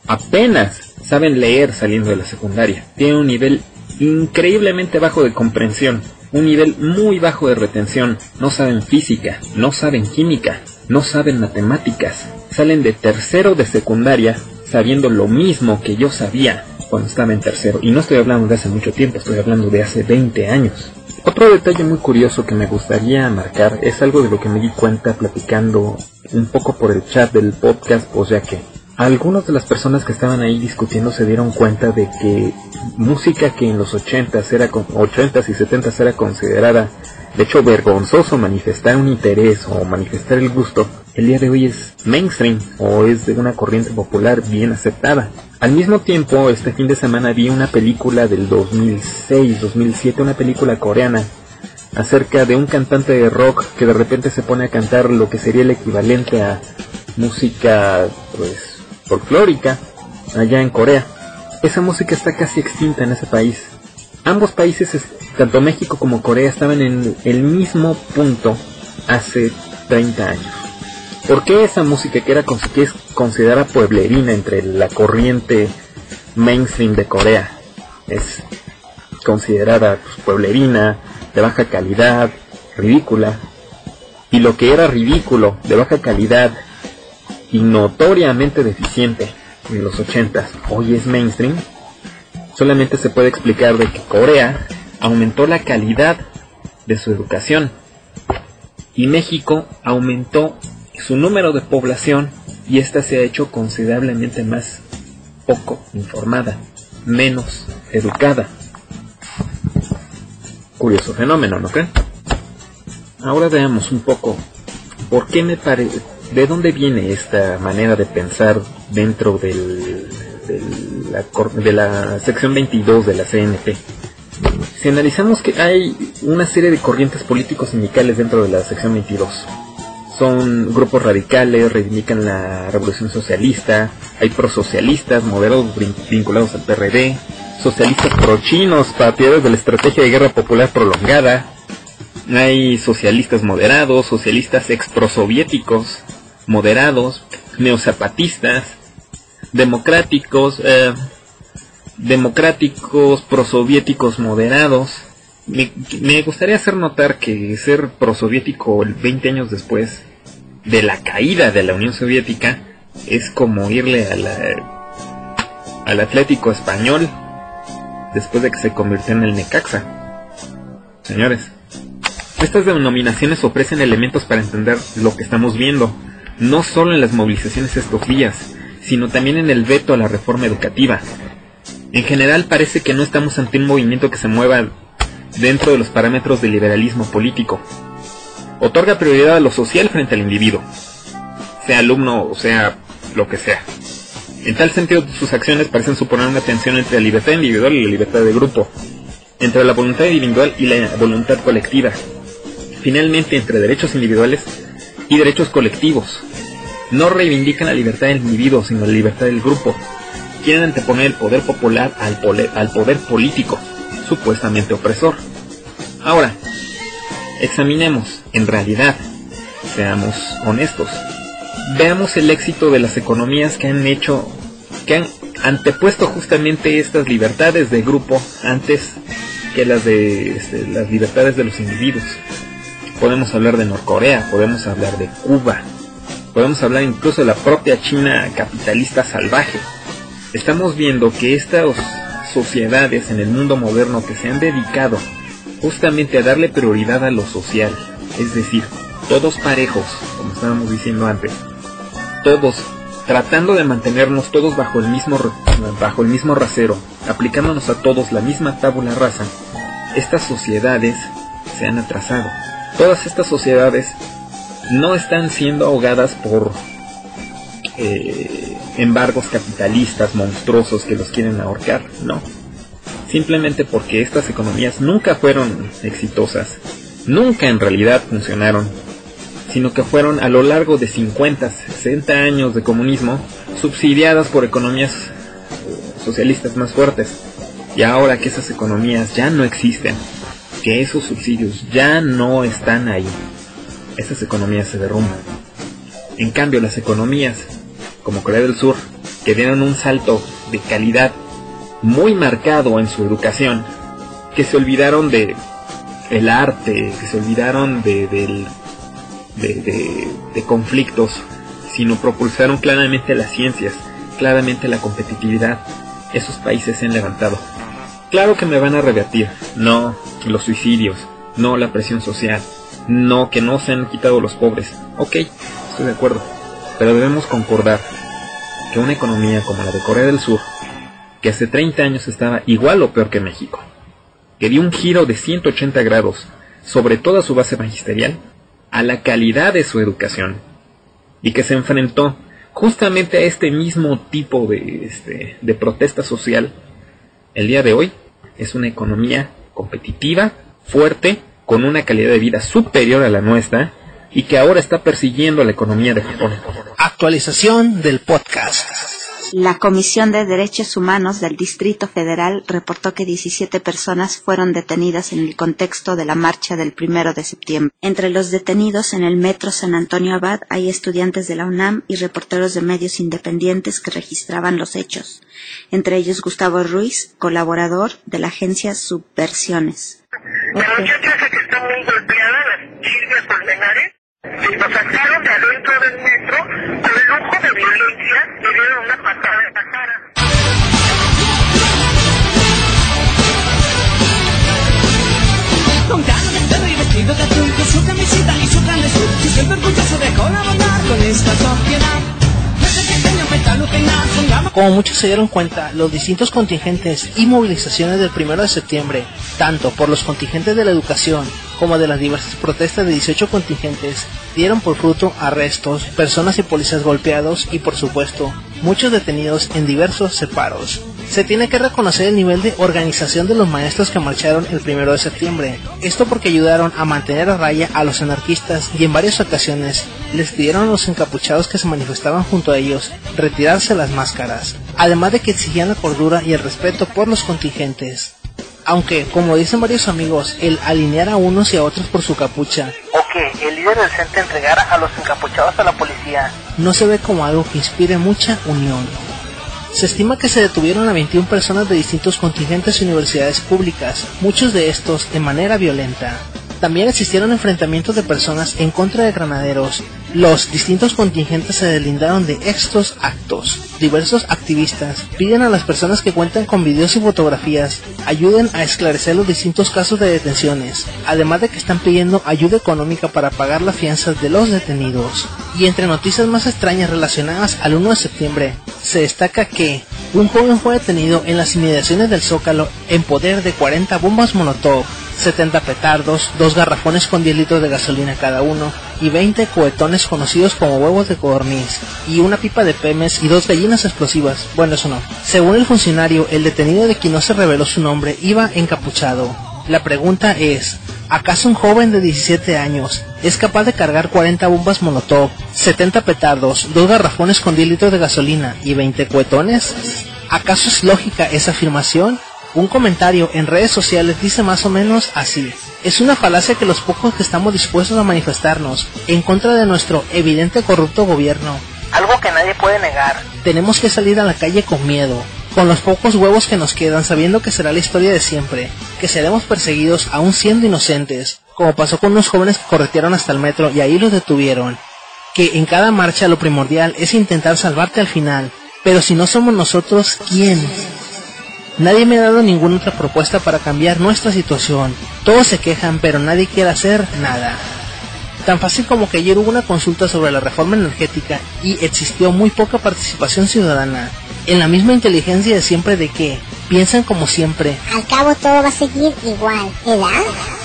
saben leer saliendo de la secundaria. Tienen un nivel increíblemente bajo de comprensión, un nivel muy bajo de retención. No saben física, no saben química, no saben matemáticas. Salen de tercero de secundaria sabiendo lo mismo que yo sabía cuando estaba en tercero. Y no estoy hablando de hace mucho tiempo, estoy hablando de hace 20 años. Otro detalle muy curioso que me gustaría marcar es algo de lo que me di cuenta platicando un poco por el chat del podcast, pues ya que algunas de las personas que estaban ahí discutiendo se dieron cuenta de que música que en los 80s y 70s era considerada, de hecho, vergonzoso manifestar un interés o manifestar el gusto, el día de hoy es mainstream o es de una corriente popular bien aceptada. Al mismo tiempo, este fin de semana vi una película del 2006-2007, una película coreana, acerca de un cantante de rock que de repente se pone a cantar lo que sería el equivalente a música, folclórica, allá en Corea. Esa música está casi extinta en ese país. Ambos países, tanto México como Corea, estaban en el mismo punto hace 30 años. ¿Por qué esa música que es considerada pueblerina entre la corriente mainstream de Corea es considerada pueblerina, de baja calidad, ridícula? Y lo que era ridículo, de baja calidad y notoriamente deficiente en los 80s, hoy es mainstream. Solamente se puede explicar de que Corea aumentó la calidad de su educación y México aumentó su número de población y esta se ha hecho considerablemente más poco informada, menos educada. Curioso fenómeno, ¿no creen? Ahora veamos un poco por qué de dónde viene esta manera de pensar dentro de la sección 22 de la CNP. Si analizamos que hay una serie de corrientes políticos sindicales dentro de la sección 22, son grupos radicales, reivindican la revolución socialista, hay prosocialistas, moderados vinculados al PRD, socialistas prochinos, partidarios de la estrategia de guerra popular prolongada, hay socialistas moderados, socialistas exprosoviéticos moderados, neozapatistas, democráticos, prosoviéticos moderados. Me gustaría hacer notar que ser prosoviético 20 años después de la caída de la Unión Soviética es como irle al Atlético Español después de que se convirtió en el Necaxa. Señores, estas denominaciones ofrecen elementos para entender lo que estamos viendo, no solo en las movilizaciones estos días, sino también en el veto a la reforma educativa. En general parece que no estamos ante un movimiento que se mueva dentro de los parámetros del liberalismo político. Otorga prioridad a lo social frente al individuo, sea alumno o sea lo que sea. En tal sentido, sus acciones parecen suponer una tensión entre la libertad individual y la libertad de grupo, entre la voluntad individual y la voluntad colectiva, finalmente entre derechos individuales y derechos colectivos. No reivindican la libertad del individuo, sino la libertad del grupo. Quieren anteponer el poder popular al poder político, supuestamente opresor. Ahora, examinemos, en realidad, seamos honestos. Veamos el éxito de las economías que han antepuesto justamente estas libertades de grupo antes que las de las libertades de los individuos. Podemos hablar de Norcorea, podemos hablar de Cuba, podemos hablar incluso de la propia China capitalista salvaje. Estamos viendo que estas sociedades en el mundo moderno que se han dedicado justamente a darle prioridad a lo social, es decir, todos parejos, como estábamos diciendo antes, todos tratando de mantenernos todos bajo el mismo rasero, aplicándonos a todos la misma tabula rasa, estas sociedades se han atrasado. Todas estas sociedades no están siendo ahogadas por embargos capitalistas monstruosos que los quieren ahorcar, no. Simplemente porque estas economías nunca fueron exitosas, nunca en realidad funcionaron, sino que fueron a lo largo de 50, 60 años de comunismo subsidiadas por economías socialistas más fuertes. Y ahora que esas economías ya no existen, que esos subsidios ya no están ahí, esas economías se derrumban. En cambio, las economías como Corea del Sur, que dieron un salto de calidad muy marcado en su educación, que se olvidaron de el arte, que se olvidaron de conflictos, sino propulsaron claramente las ciencias, claramente la competitividad. Esos países se han levantado. Claro que me van a rebatir, no los suicidios, no la presión social, no que no se han quitado los pobres. Ok, estoy de acuerdo, pero debemos concordar que una economía como la de Corea del Sur, que hace 30 años estaba igual o peor que México, que dio un giro de 180 grados sobre toda su base magisterial, a la calidad de su educación, y que se enfrentó justamente a este mismo tipo de protesta social, el día de hoy es una economía competitiva, fuerte, con una calidad de vida superior a la nuestra, y que ahora está persiguiendo a la economía de Japón. Actualización del podcast. La Comisión de Derechos Humanos del Distrito Federal reportó que 17 personas fueron detenidas en el contexto de la marcha del 1 de septiembre. Entre los detenidos en el Metro San Antonio Abad hay estudiantes de la UNAM y reporteros de medios independientes que registraban los hechos, entre ellos Gustavo Ruiz, colaborador de la agencia Subversiones. La muchacha esa que está muy golpeada, la Silvia Colmenares, lo sacaron de adentro del metro con lujo de violencia, le dieron una patada en la cara. Con cara de perro y vestido de azul, con su camisita y su grande sur, y siempre orgulloso de colaborar con esta sociedad. Como muchos se dieron cuenta, los distintos contingentes y movilizaciones del 1 de septiembre, tanto por los contingentes de la educación como de las diversas protestas de 18 contingentes, dieron por fruto arrestos, personas y policías golpeados y, por supuesto, muchos detenidos en diversos separos. Se tiene que reconocer el nivel de organización de los maestros que marcharon el 1 de septiembre. Esto porque ayudaron a mantener a raya a los anarquistas y en varias ocasiones les pidieron a los encapuchados que se manifestaban junto a ellos retirarse las máscaras, además de que exigían la cordura y el respeto por los contingentes. Aunque, como dicen varios amigos, el alinear a unos y a otros por su capucha, o que el líder del CENTE entregara a los encapuchados a la policía, no se ve como algo que inspire mucha unión. Se estima que se detuvieron a 21 personas de distintos contingentes y universidades públicas, muchos de estos de manera violenta. También existieron enfrentamientos de personas en contra de granaderos. Los distintos contingentes se deslindaron de estos actos. Diversos activistas piden a las personas que cuentan con videos y fotografías ayuden a esclarecer los distintos casos de detenciones, además de que están pidiendo ayuda económica para pagar las fianzas de los detenidos. Y entre noticias más extrañas relacionadas al 1 de septiembre, se destaca que un joven fue detenido en las inmediaciones del Zócalo en poder de 40 bombas Molotov, 70 petardos, 2 garrafones con 10 litros de gasolina cada uno y 20 cohetones conocidos como huevos de codorniz y una pipa de Pemex y 2 gallinas explosivas. Bueno, eso no. Según el funcionario, el detenido, de quien no se reveló su nombre, iba encapuchado. La pregunta es, ¿acaso un joven de 17 años es capaz de cargar 40 bombas Molotov, 70 petardos, 2 garrafones con 10 litros de gasolina y 20 cohetones? ¿Acaso es lógica esa afirmación? Un comentario en redes sociales dice más o menos así: es una falacia que los pocos que estamos dispuestos a manifestarnos en contra de nuestro evidente corrupto gobierno, algo que nadie puede negar, tenemos que salir a la calle con miedo, con los pocos huevos que nos quedan, sabiendo que será la historia de siempre, que seremos perseguidos aún siendo inocentes, como pasó con unos jóvenes que corretearon hasta el metro y ahí los detuvieron, que en cada marcha lo primordial es intentar salvarte al final, pero si no somos nosotros, ¿quién? Nadie me ha dado ninguna otra propuesta para cambiar nuestra situación. Todos se quejan, pero nadie quiere hacer nada. Tan fácil como que ayer hubo una consulta sobre la reforma energética y existió muy poca participación ciudadana. En la misma inteligencia de siempre de que piensan como siempre. Al cabo todo va a seguir igual, ¿verdad?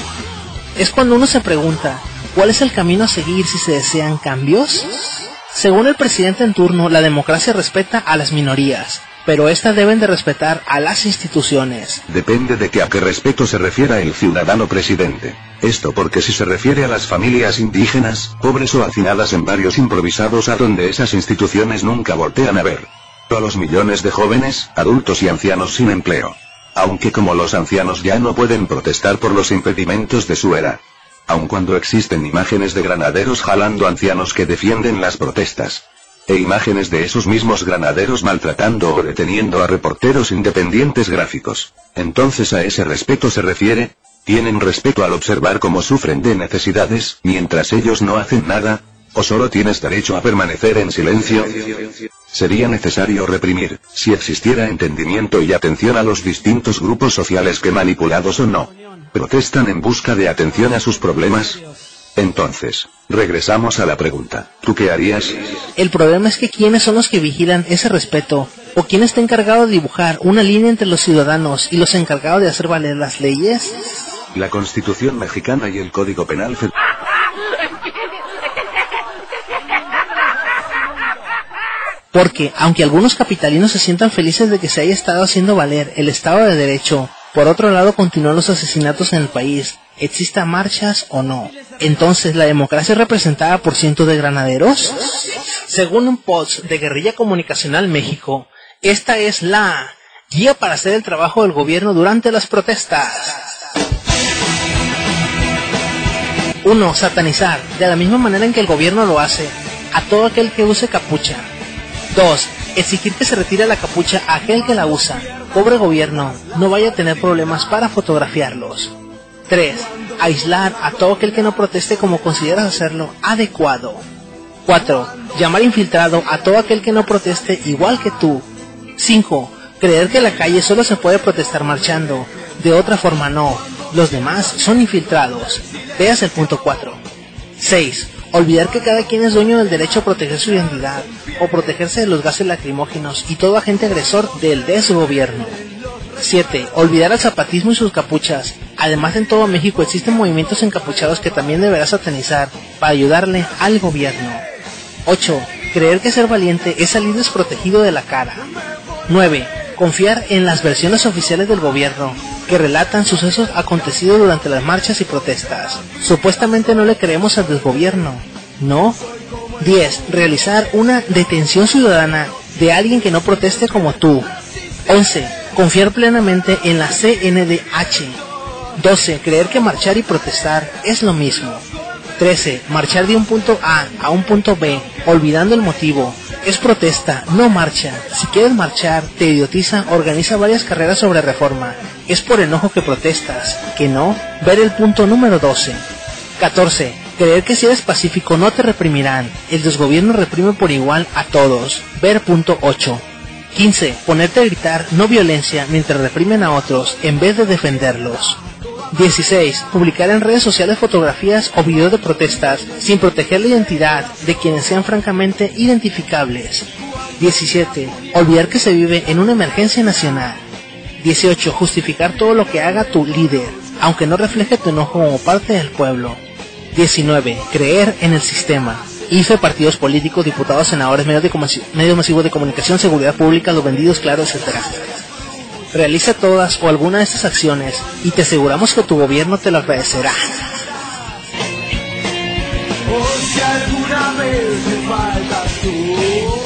Es cuando uno se pregunta, ¿cuál es el camino a seguir si se desean cambios? Según el presidente en turno, la democracia respeta a las minorías, pero estas deben de respetar a las instituciones. Depende de a qué respeto se refiera el ciudadano presidente. Esto porque si se refiere a las familias indígenas, pobres o hacinadas en barrios improvisados a donde esas instituciones nunca voltean a ver. O a los millones de jóvenes, adultos y ancianos sin empleo. Aunque como los ancianos ya no pueden protestar por los impedimentos de su era. Aun cuando existen imágenes de granaderos jalando ancianos que defienden las protestas. E imágenes de esos mismos granaderos maltratando o deteniendo a reporteros independientes gráficos. Entonces, ¿a ese respeto se refiere? ¿Tienen respeto al observar cómo sufren de necesidades, mientras ellos no hacen nada? ¿O solo tienes derecho a permanecer en silencio? Sería necesario reprimir, si existiera entendimiento y atención a los distintos grupos sociales que, manipulados o no, protestan en busca de atención a sus problemas. Entonces, regresamos a la pregunta, ¿tú qué harías? El problema es que ¿quiénes son los que vigilan ese respeto? ¿O quién está encargado de dibujar una línea entre los ciudadanos y los encargados de hacer valer las leyes? La Constitución mexicana y el Código Penal Federal. Porque, aunque algunos capitalinos se sientan felices de que se haya estado haciendo valer el Estado de Derecho, por otro lado continúan los asesinatos en el país, exista marchas o no. Entonces, ¿la democracia es representada por cientos de granaderos? Según un post de Guerrilla Comunicacional México, esta es la guía para hacer el trabajo del gobierno durante las protestas. 1. Satanizar, de la misma manera en que el gobierno lo hace, a todo aquel que use capucha. 2. Exigir que se retire la capucha a aquel que la usa. Pobre gobierno, no vaya a tener problemas para fotografiarlos. 3. Aislar a todo aquel que no proteste como consideras hacerlo adecuado. 4. Llamar infiltrado a todo aquel que no proteste igual que tú. 5. Creer que en la calle solo se puede protestar marchando. De otra forma no. Los demás son infiltrados. Veas el punto 4. 6. Olvidar que cada quien es dueño del derecho a proteger su identidad, o protegerse de los gases lacrimógenos y todo agente agresor del desgobierno. 7. Olvidar el zapatismo y sus capuchas. Además, en todo México existen movimientos encapuchados que también deberás satanizar para ayudarle al gobierno. 8. Creer que ser valiente es salir desprotegido de la cara. 9. Confiar en las versiones oficiales del gobierno, que relatan sucesos acontecidos durante las marchas y protestas. Supuestamente no le creemos al desgobierno, ¿no? 10. Realizar una detención ciudadana de alguien que no proteste como tú. 11. Confiar plenamente en la CNDH. 12. Creer que marchar y protestar es lo mismo. 13. Marchar de un punto A a un punto B, olvidando el motivo, Es protesta, no marcha. Si quieres marchar, te idiotiza, organiza varias carreras sobre reforma. Es por enojo que protestas, que no. Ver el punto número 12. 14. Creer que si eres pacífico no te reprimirán. El desgobierno reprime por igual a todos. Ver punto 8. 15. Ponerte a gritar no violencia mientras reprimen a otros en vez de defenderlos. 16. Publicar en redes sociales fotografías o videos de protestas sin proteger la identidad de quienes sean francamente identificables. 17. Olvidar que se vive en una emergencia nacional. 18. Justificar todo lo que haga tu líder, aunque no refleje tu enojo como parte del pueblo. 19. Creer en el sistema. IFE, partidos políticos, diputados, senadores, medios masivos de comunicación, seguridad pública, los vendidos, claro, etc. Realiza todas o alguna de estas acciones y te aseguramos que tu gobierno te lo agradecerá. Si alguna vez me faltas tú,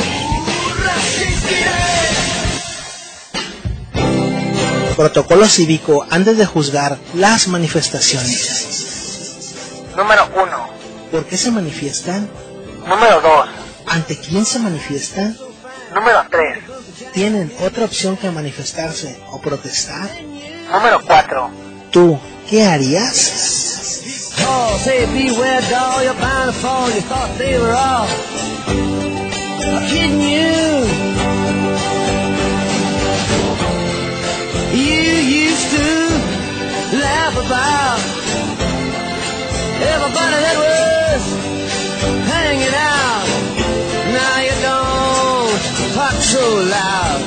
resistiré. Protocolo cívico antes de juzgar las manifestaciones. Número 1. ¿Por qué se manifiestan? Número 2. ¿Ante quién se manifiestan? Número 3. ¿Tienen otra opción que manifestarse o protestar? Número 4. ¿Tú qué harías? Oh, say beware, doll, you're bound to fall. You thought they were all kidding you. You used to laugh about everybody that was hanging out. Now you don't talk so loud.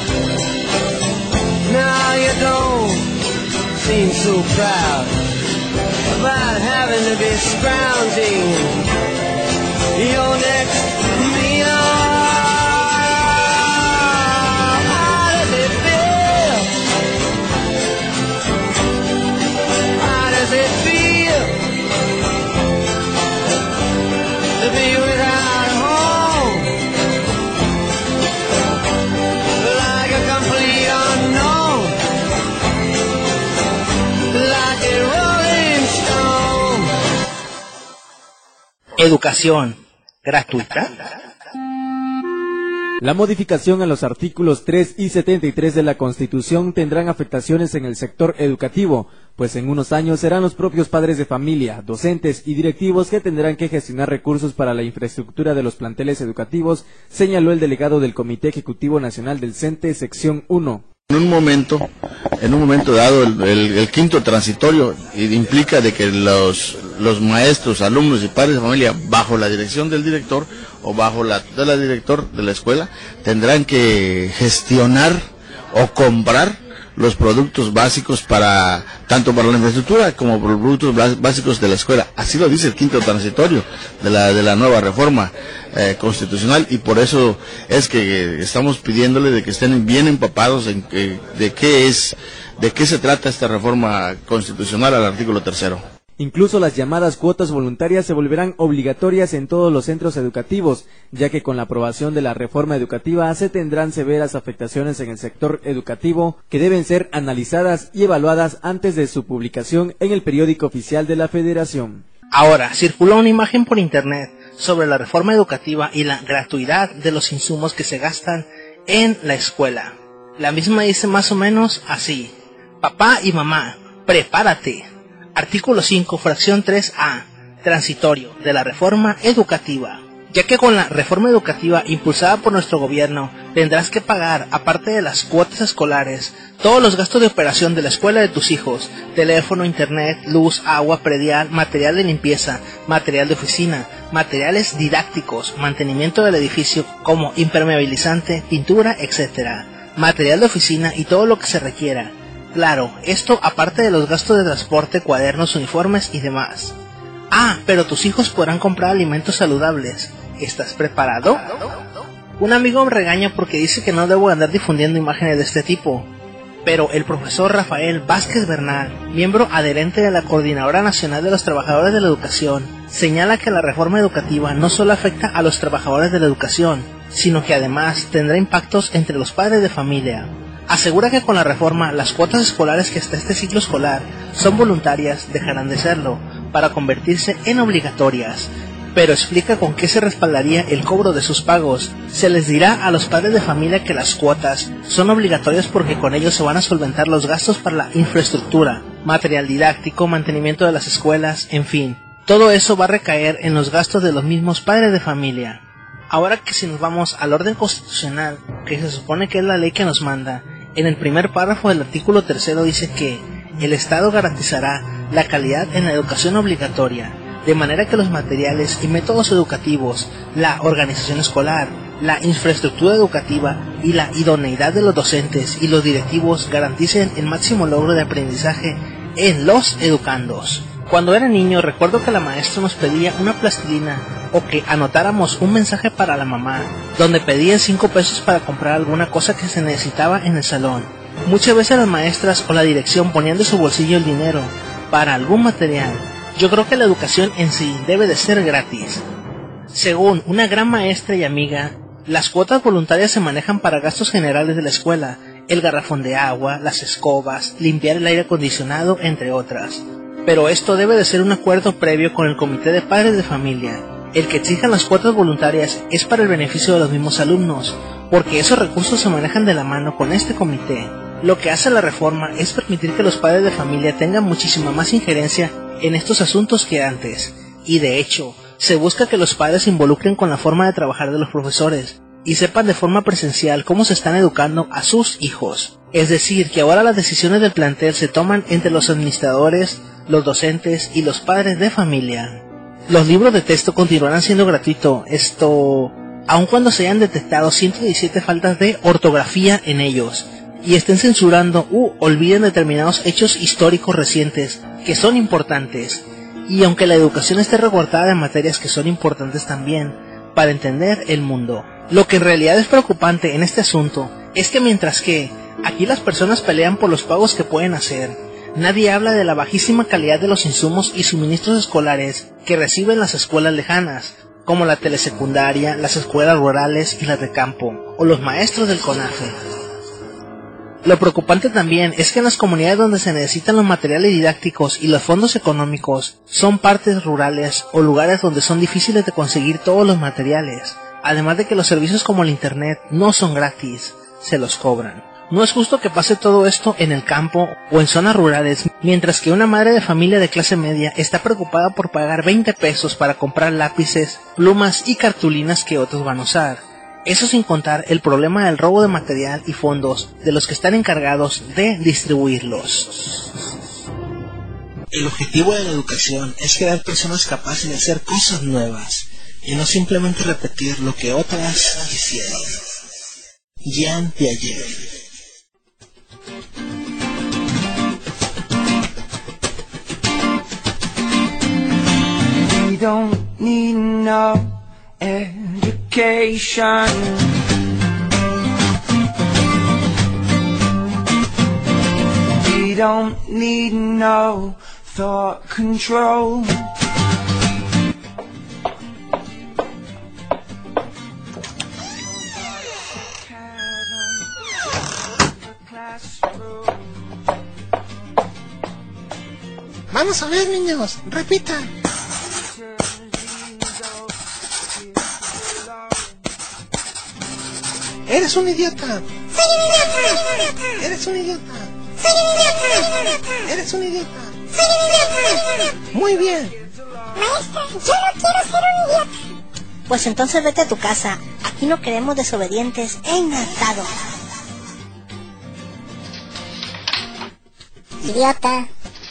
Now you don't seem so proud about having to be scrounging your next meal. How does it feel? How does it feel to be without home? Like a complete unknown, like a rolling stone. Educación gratuita. La modificación a los artículos 3 y 73 de la Constitución tendrán afectaciones en el sector educativo, pues en unos años serán los propios padres de familia, docentes y directivos que tendrán que gestionar recursos para la infraestructura de los planteles educativos, señaló el delegado del Comité Ejecutivo Nacional del CENTE, sección 1. En un momento dado, el quinto transitorio implica de que los maestros, alumnos y padres de familia, bajo la dirección del director o bajo la tutela del director de la escuela, tendrán que gestionar o comprar los productos básicos tanto para la infraestructura como para los productos básicos de la escuela. Así lo dice el quinto transitorio de la nueva reforma constitucional, y por eso es que estamos pidiéndole de que estén bien empapados de qué se trata esta reforma constitucional al artículo 3. Incluso las llamadas cuotas voluntarias se volverán obligatorias en todos los centros educativos, ya que con la aprobación de la reforma educativa se tendrán severas afectaciones en el sector educativo que deben ser analizadas y evaluadas antes de su publicación en el periódico oficial de la Federación. Ahora, circula una imagen por internet sobre la reforma educativa y la gratuidad de los insumos que se gastan en la escuela. La misma dice más o menos así: papá y mamá, prepárate. Artículo 5, fracción 3A, transitorio de la reforma educativa. Ya que con la reforma educativa impulsada por nuestro gobierno tendrás que pagar, aparte de las cuotas escolares, todos los gastos de operación de la escuela de tus hijos: teléfono, internet, luz, agua, predial, material de limpieza, material de oficina, materiales didácticos, mantenimiento del edificio como impermeabilizante, pintura, etc., material de oficina y todo lo que se requiera. Claro, esto aparte de los gastos de transporte, cuadernos, uniformes y demás. Ah, pero tus hijos podrán comprar alimentos saludables. ¿Estás preparado? Un amigo me regaña porque dice que no debo andar difundiendo imágenes de este tipo. Pero el profesor Rafael Vázquez Bernal, miembro adherente de la Coordinadora Nacional de los Trabajadores de la Educación, señala que la reforma educativa no solo afecta a los trabajadores de la educación, sino que además tendrá impactos entre los padres de familia. Asegura que con la reforma las cuotas escolares que hasta este ciclo escolar son voluntarias dejarán de serlo, para convertirse en obligatorias. pero explica con qué se respaldaría el cobro de sus pagos. Se les dirá a los padres de familia que las cuotas son obligatorias porque con ello se van a solventar los gastos para la infraestructura, material didáctico, mantenimiento de las escuelas, en fin. Todo eso va a recaer en los gastos de los mismos padres de familia. Ahora que si nos vamos al orden constitucional, que se supone que es la ley que nos manda, en el primer párrafo del artículo 3 dice que el Estado garantizará la calidad en la educación obligatoria, de manera que los materiales y métodos educativos, la organización escolar, la infraestructura educativa y la idoneidad de los docentes y los directivos garanticen el máximo logro de aprendizaje en los educandos. Cuando era niño recuerdo que la maestra nos pedía una plastilina o que anotáramos un mensaje para la mamá, donde pedían 5 pesos para comprar alguna cosa que se necesitaba en el salón. Muchas veces las maestras o la dirección ponían de su bolsillo el dinero para algún material. Yo creo que la educación en sí debe de ser gratis. Según una gran maestra y amiga, las cuotas voluntarias se manejan para gastos generales de la escuela, el garrafón de agua, las escobas, limpiar el aire acondicionado, entre otras. Pero esto debe de ser un acuerdo previo con el comité de padres de familia. El que exijan las cuotas voluntarias es para el beneficio de los mismos alumnos, porque esos recursos se manejan de la mano con este comité. Lo que hace la reforma es permitir que los padres de familia tengan muchísima más injerencia en estos asuntos que antes, y de hecho, se busca que los padres se involucren con la forma de trabajar de los profesores, y sepan de forma presencial cómo se están educando a sus hijos. Es decir, que ahora las decisiones del plantel se toman entre los administradores, los docentes y los padres de familia. Los libros de texto continuarán siendo gratuitos, aun cuando se hayan detectado 117 faltas de ortografía en ellos, y estén censurando u olviden determinados hechos históricos recientes que son importantes, y aunque la educación esté recortada de materias que son importantes también para entender el mundo. Lo que en realidad es preocupante en este asunto es que mientras que aquí las personas pelean por los pagos que pueden hacer, nadie habla de la bajísima calidad de los insumos y suministros escolares que reciben las escuelas lejanas, como la telesecundaria, las escuelas rurales y las de campo, o los maestros del CONAFE. Lo preocupante también es que en las comunidades donde se necesitan los materiales didácticos y los fondos económicos son partes rurales o lugares donde son difíciles de conseguir todos los materiales, además de que los servicios como el internet no son gratis, se los cobran. No es justo que pase todo esto en el campo o en zonas rurales, mientras que una madre de familia de clase media está preocupada por pagar 20 pesos para comprar lápices, plumas y cartulinas que otros van a usar. Eso sin contar el problema del robo de material y fondos de los que están encargados de distribuirlos. El objetivo de la educación es crear personas capaces de hacer cosas nuevas y no simplemente repetir lo que otras hicieron. Jean Piaget. We don't need no education. We don't need no thought control. Vamos a ver, niños, repitan. Eres un idiota. Soy un idiota. Eres un idiota. Soy un idiota. Eres un idiota. Soy un idiota. Muy bien. Maestra, yo no quiero ser un idiota. Pues entonces vete a tu casa. Aquí no queremos desobedientes e inadaptados. Idiota.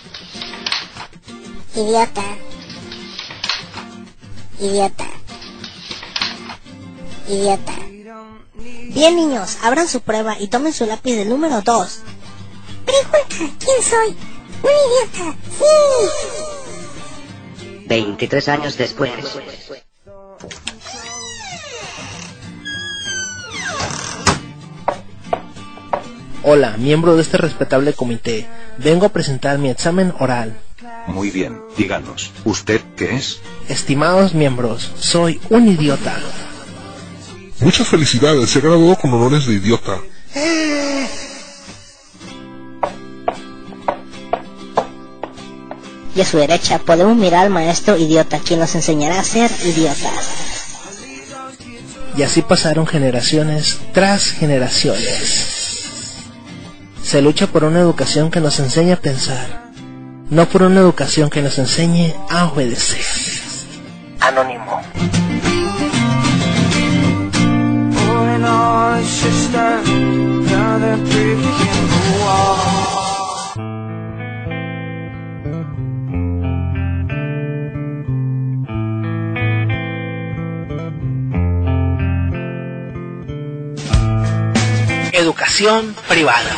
Idiota. Idiota. Idiota. Bien, niños, abran su prueba y tomen su lápiz del número 2. Pregunta, ¿quién soy? Un idiota. Sí. 23 años después. Hola, miembro de este respetable comité. Vengo a presentar mi examen oral. Muy bien, díganos, ¿usted qué es? Estimados miembros, soy un idiota. Muchas felicidades, se ha graduado con honores de idiota. y a su derecha podemos mirar al maestro idiota, quien nos enseñará a ser idiotas. Y así pasaron generaciones tras generaciones. Se lucha por una educación que nos enseñe a pensar, no por una educación que nos enseñe a obedecer. Anónimo. Educación privada.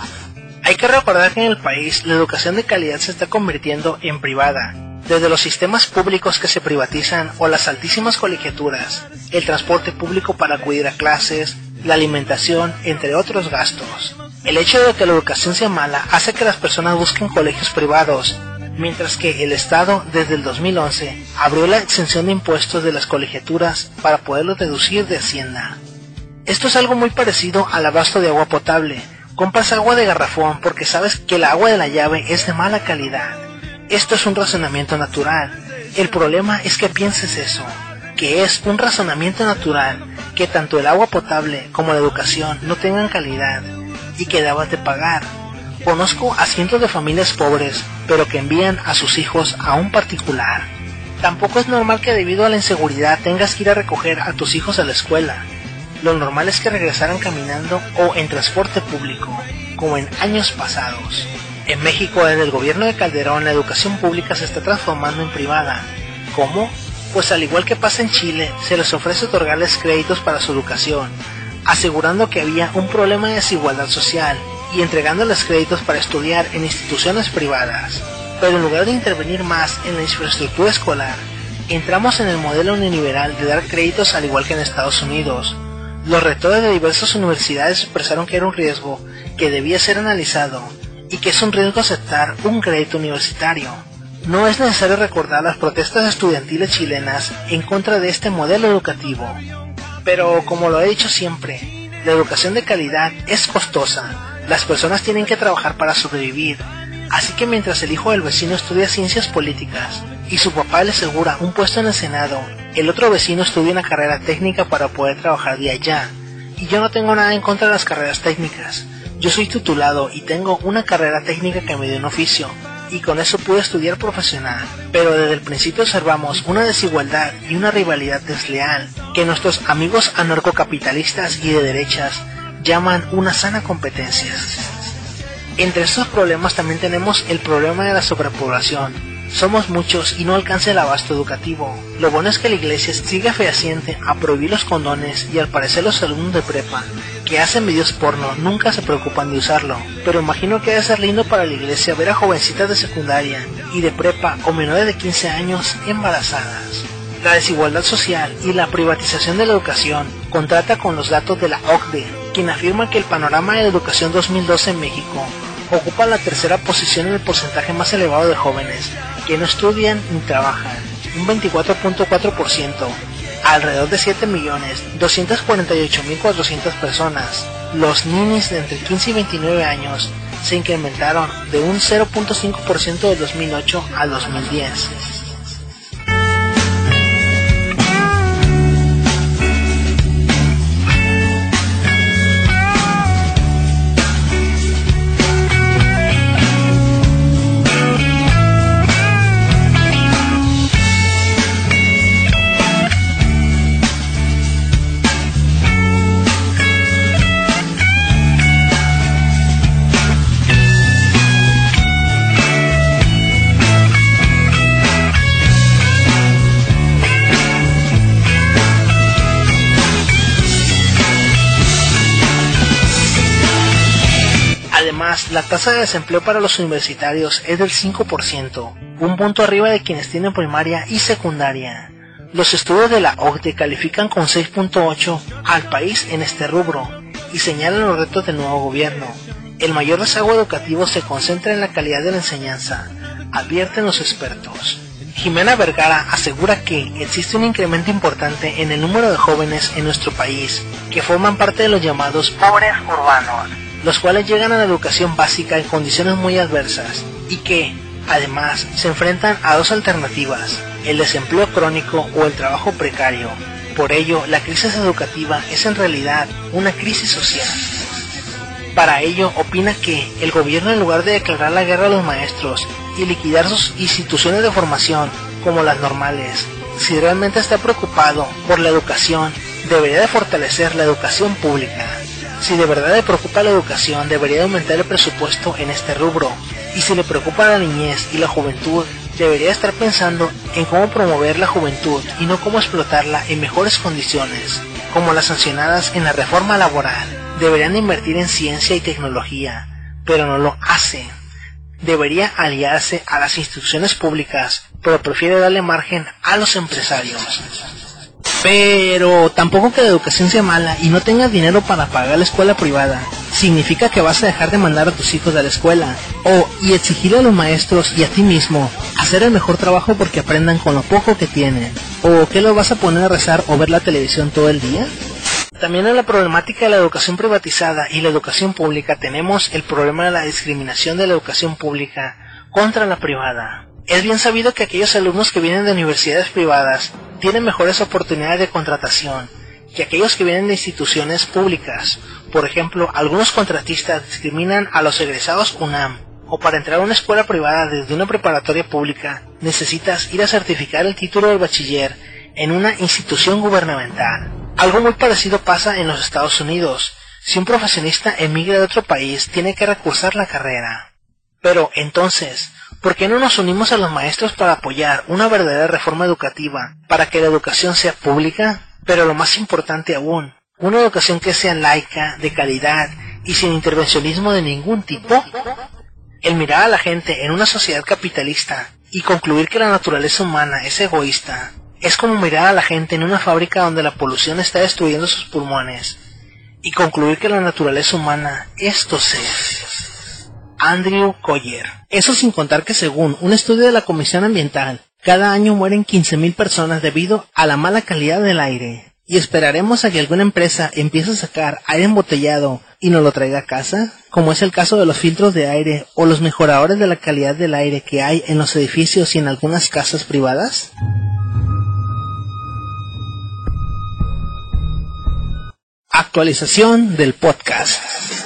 Hay que recordar que en el país la educación de calidad se está convirtiendo en privada, desde los sistemas públicos que se privatizan o las altísimas colegiaturas, el transporte público para acudir a clases, la alimentación, entre otros gastos. El hecho de que la educación sea mala hace que las personas busquen colegios privados, mientras que el Estado desde el 2011 abrió la exención de impuestos de las colegiaturas para poderlos deducir de Hacienda. Esto es algo muy parecido al abasto de agua potable. Compras agua de garrafón porque sabes que el agua de la llave es de mala calidad. Esto es un razonamiento natural. El problema es que pienses eso, que es un razonamiento natural, que tanto el agua potable como la educación no tengan calidad y que debas de pagar. Conozco a cientos de familias pobres, pero que envían a sus hijos a un particular. Tampoco es normal que debido a la inseguridad tengas que ir a recoger a tus hijos a la escuela. Lo normal es que regresaran caminando o en transporte público, como en años pasados. En México, desde el gobierno de Calderón, la educación pública se está transformando en privada. ¿Cómo? Pues al igual que pasa en Chile, se les ofrece otorgarles créditos para su educación, asegurando que había un problema de desigualdad social y entregándoles créditos para estudiar en instituciones privadas. Pero en lugar de intervenir más en la infraestructura escolar, entramos en el modelo neoliberal de dar créditos al igual que en Estados Unidos. Los rectores de diversas universidades expresaron que era un riesgo que debía ser analizado y que es un riesgo aceptar un crédito universitario. No es necesario recordar las protestas estudiantiles chilenas en contra de este modelo educativo. Pero como lo he dicho siempre, la educación de calidad es costosa. Las personas tienen que trabajar para sobrevivir. Así que mientras el hijo del vecino estudia ciencias políticas y su papá le asegura un puesto en el Senado, el otro vecino estudia una carrera técnica para poder trabajar de allá. Y yo no tengo nada en contra de las carreras técnicas. Yo soy titulado y tengo una carrera técnica que me dio un oficio, y con eso pude estudiar profesional. Pero desde el principio observamos una desigualdad y una rivalidad desleal que nuestros amigos anarcocapitalistas y de derechas llaman una sana competencia. Entre estos problemas también tenemos el problema de la sobrepoblación. Somos muchos y no alcanza el abasto educativo. Lo bueno es que la iglesia sigue fehaciente a prohibir los condones y al parecer los alumnos de prepa que hacen videos porno nunca se preocupan de usarlo. Pero imagino que debe ser lindo para la iglesia ver a jovencitas de secundaria y de prepa o menores de 15 años embarazadas. La desigualdad social y la privatización de la educación contrasta con los datos de la OCDE, quien afirma que el panorama de la educación 2012 en México ocupa la tercera posición en el porcentaje más elevado de jóvenes que no estudian ni trabajan, un 24.4%, alrededor de 7.248.400 personas. Los ninis de entre 15 y 29 años se incrementaron de un 0.5% de 2008 al 2010. Además, la tasa de desempleo para los universitarios es del 5%, un punto arriba de quienes tienen primaria y secundaria. Los estudios de la OCDE califican con 6.8 al país en este rubro y señalan los retos del nuevo gobierno. El mayor rezago educativo se concentra en la calidad de la enseñanza, advierten los expertos. Jimena Vergara asegura que existe un incremento importante en el número de jóvenes en nuestro país que forman parte de los llamados pobres urbanos, los cuales llegan a la educación básica en condiciones muy adversas y que, Además, se enfrentan a dos alternativas, el desempleo crónico o el trabajo precario. Por ello, la crisis educativa es en realidad una crisis social. Para ello, opina que el gobierno, en lugar de declarar la guerra a los maestros y liquidar sus instituciones de formación como las normales, si realmente está preocupado por la educación, debería de fortalecer la educación pública. Si de verdad le preocupa la educación, debería de aumentar el presupuesto en este rubro. Y si le preocupa la niñez y la juventud, debería estar pensando en cómo promover la juventud y no cómo explotarla en mejores condiciones, como las sancionadas en la reforma laboral. Deberían invertir en ciencia y tecnología, pero no lo hacen. Debería aliarse a las instituciones públicas, pero prefiere darle margen a los empresarios. Pero tampoco que la educación sea mala y no tengas dinero para pagar la escuela privada significa que vas a dejar de mandar a tus hijos a la escuela y exigirle a los maestros y a ti mismo hacer el mejor trabajo porque aprendan con lo poco que tienen. ¿O qué los vas a poner a rezar o ver la televisión todo el día? También en la problemática de la educación privatizada y la educación pública tenemos el problema de la discriminación de la educación pública contra la privada. Es bien sabido que aquellos alumnos que vienen de universidades privadas tienen mejores oportunidades de contratación que aquellos que vienen de instituciones públicas. Por ejemplo, algunos contratistas discriminan a los egresados UNAM, o para entrar a una escuela privada desde una preparatoria pública necesitas ir a certificar el título del bachiller en una institución gubernamental. Algo muy parecido pasa en los Estados Unidos. Si un profesionista emigra de otro país, tiene que recursar la carrera. Pero entonces, ¿por qué no nos unimos a los maestros para apoyar una verdadera reforma educativa para que la educación sea pública? Pero lo más importante aún, una educación que sea laica, de calidad y sin intervencionismo de ningún tipo. El mirar a la gente en una sociedad capitalista y concluir que la naturaleza humana es egoísta es como mirar a la gente en una fábrica donde la polución está destruyendo sus pulmones y concluir que la naturaleza humana es toser. Andrew Collier. Eso sin contar que según un estudio de la Comisión Ambiental, cada año mueren 15,000 personas debido a la mala calidad del aire. ¿Y esperaremos a que alguna empresa empiece a sacar aire embotellado y nos lo traiga a casa? Como es el caso de los filtros de aire o los mejoradores de la calidad del aire que hay en los edificios y en algunas casas privadas. Actualización del podcast.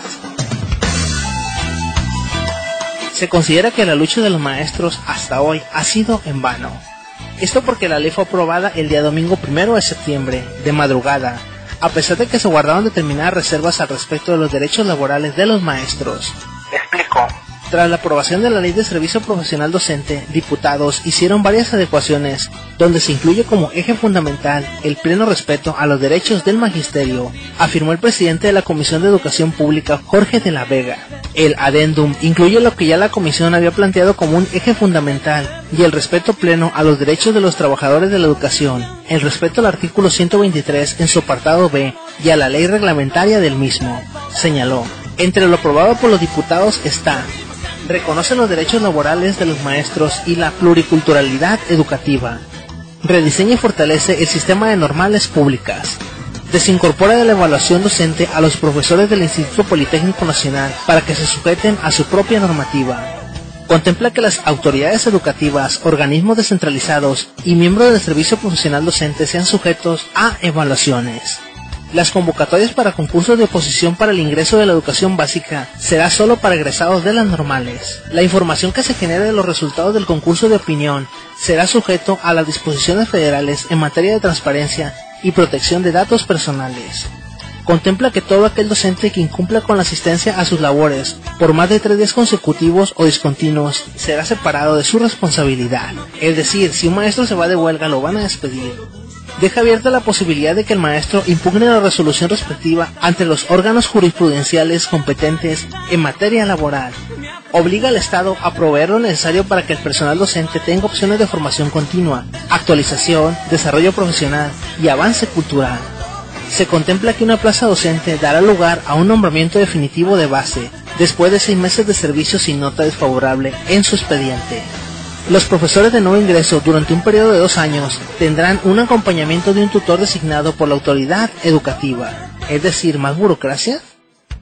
Se considera que la lucha de los maestros hasta hoy ha sido en vano. Esto porque la ley fue aprobada el día domingo 1 de septiembre, de madrugada, a pesar de que se guardaron determinadas reservas al respecto de los derechos laborales de los maestros. Explico. Tras la aprobación de la Ley de Servicio Profesional Docente, diputados hicieron varias adecuaciones, donde se incluye como eje fundamental el pleno respeto a los derechos del magisterio, afirmó el presidente de la Comisión de Educación Pública, Jorge de la Vega. El adendum incluye lo que ya la Comisión había planteado como un eje fundamental y el respeto pleno a los derechos de los trabajadores de la educación, el respeto al artículo 123 en su apartado B y a la ley reglamentaria del mismo. Señaló, entre lo aprobado por los diputados está: reconoce los derechos laborales de los maestros y la pluriculturalidad educativa. Rediseña y fortalece el sistema de normales públicas. Desincorpora de la evaluación docente a los profesores del Instituto Politécnico Nacional para que se sujeten a su propia normativa. Contempla que las autoridades educativas, organismos descentralizados y miembros del servicio profesional docente sean sujetos a evaluaciones. Las convocatorias para concursos de oposición para el ingreso de la educación básica será solo para egresados de las normales. La información que se genere de los resultados del concurso de opinión será sujeto a las disposiciones federales en materia de transparencia y protección de datos personales. Contempla que todo aquel docente que incumpla con la asistencia a sus labores por más de 3 días consecutivos o discontinuos será separado de su responsabilidad. Es decir, si un maestro se va de huelga lo van a despedir. Deja abierta la posibilidad de que el maestro impugne la resolución respectiva ante los órganos jurisprudenciales competentes en materia laboral. Obliga al Estado a proveer lo necesario para que el personal docente tenga opciones de formación continua, actualización, desarrollo profesional y avance cultural. Se contempla que una plaza docente dará lugar a un nombramiento definitivo de base, después de 6 meses de servicio sin nota desfavorable en su expediente. Los profesores de nuevo ingreso durante un periodo de 2 años tendrán un acompañamiento de un tutor designado por la autoridad educativa. Es decir, ¿más burocracia?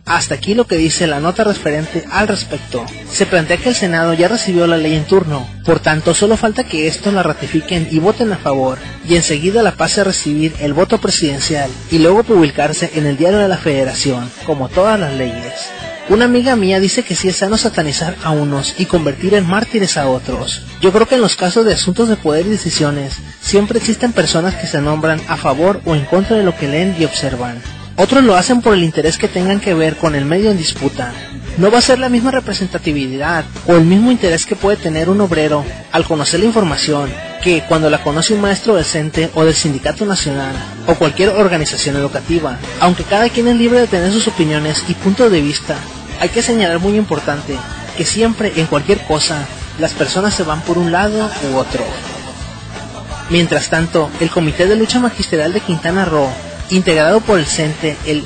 Hasta aquí lo que dice la nota referente al respecto. Se plantea que el Senado ya recibió la ley en turno, por tanto solo falta que estos la ratifiquen y voten a favor, y enseguida la pase a recibir el voto presidencial y luego publicarse en el Diario de la Federación, como todas las leyes. Una amiga mía dice que sí es sano satanizar a unos y convertir en mártires a otros. Yo creo que en los casos de asuntos de poder y decisiones, siempre existen personas que se nombran a favor o en contra de lo que leen y observan. Otros lo hacen por el interés que tengan que ver con el medio en disputa. No va a ser la misma representatividad o el mismo interés que puede tener un obrero al conocer la información que cuando la conoce un maestro del CENTE o del Sindicato Nacional o cualquier organización educativa. Aunque cada quien es libre de tener sus opiniones y puntos de vista, hay que señalar muy importante que siempre en cualquier cosa las personas se van por un lado u otro. Mientras tanto, el Comité de Lucha Magisterial de Quintana Roo, integrado por el CENTE, el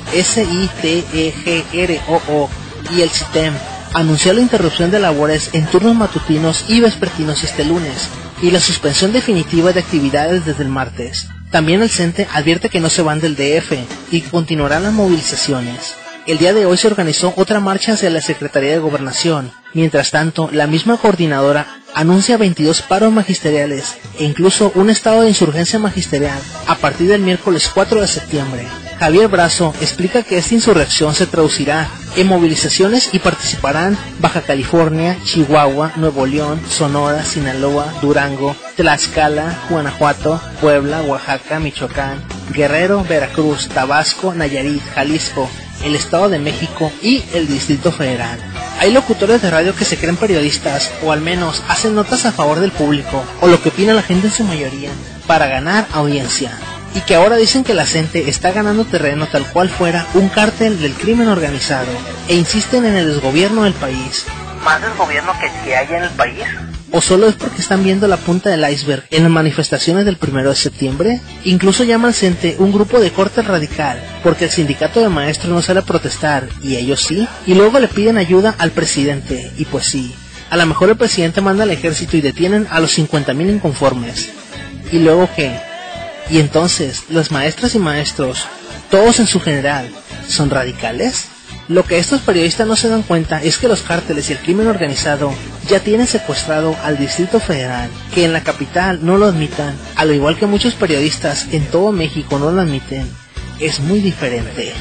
SITEGROO y el CITEM, anunció la interrupción de labores en turnos matutinos y vespertinos este lunes y la suspensión definitiva de actividades desde el martes. También el CENTE advierte que no se van del DF y continuarán las movilizaciones. El día de hoy se organizó otra marcha hacia la Secretaría de Gobernación. Mientras tanto, la misma coordinadora anuncia 22 paros magisteriales e incluso un estado de insurgencia magisterial a partir del miércoles 4 de septiembre. Javier Brazo explica que esta insurrección se traducirá en movilizaciones y participarán Baja California, Chihuahua, Nuevo León, Sonora, Sinaloa, Durango, Tlaxcala, Guanajuato, Puebla, Oaxaca, Michoacán, Guerrero, Veracruz, Tabasco, Nayarit, Jalisco, el Estado de México y el Distrito Federal. Hay locutores de radio que se creen periodistas o al menos hacen notas a favor del público o lo que opina la gente en su mayoría para ganar audiencia, y que ahora dicen que la CENTE está ganando terreno tal cual fuera un cártel del crimen organizado e insisten en el desgobierno del país. ¿Más desgobierno que hay en el país? ¿O solo es porque están viendo la punta del iceberg en las manifestaciones del 1 de septiembre? Incluso llama al CENTE un grupo de corte radical, porque el sindicato de maestros no sale a protestar, y ellos sí, y luego le piden ayuda al presidente, y pues sí, a lo mejor el presidente manda al ejército y detienen a los 50,000 inconformes. ¿Y luego qué? Y entonces, ¿las maestras y maestros, todos en su general, son radicales? Lo que estos periodistas no se dan cuenta es que los cárteles y el crimen organizado ya tienen secuestrado al Distrito Federal, que en la capital no lo admitan, al igual que muchos periodistas en todo México no lo admiten, es muy diferente.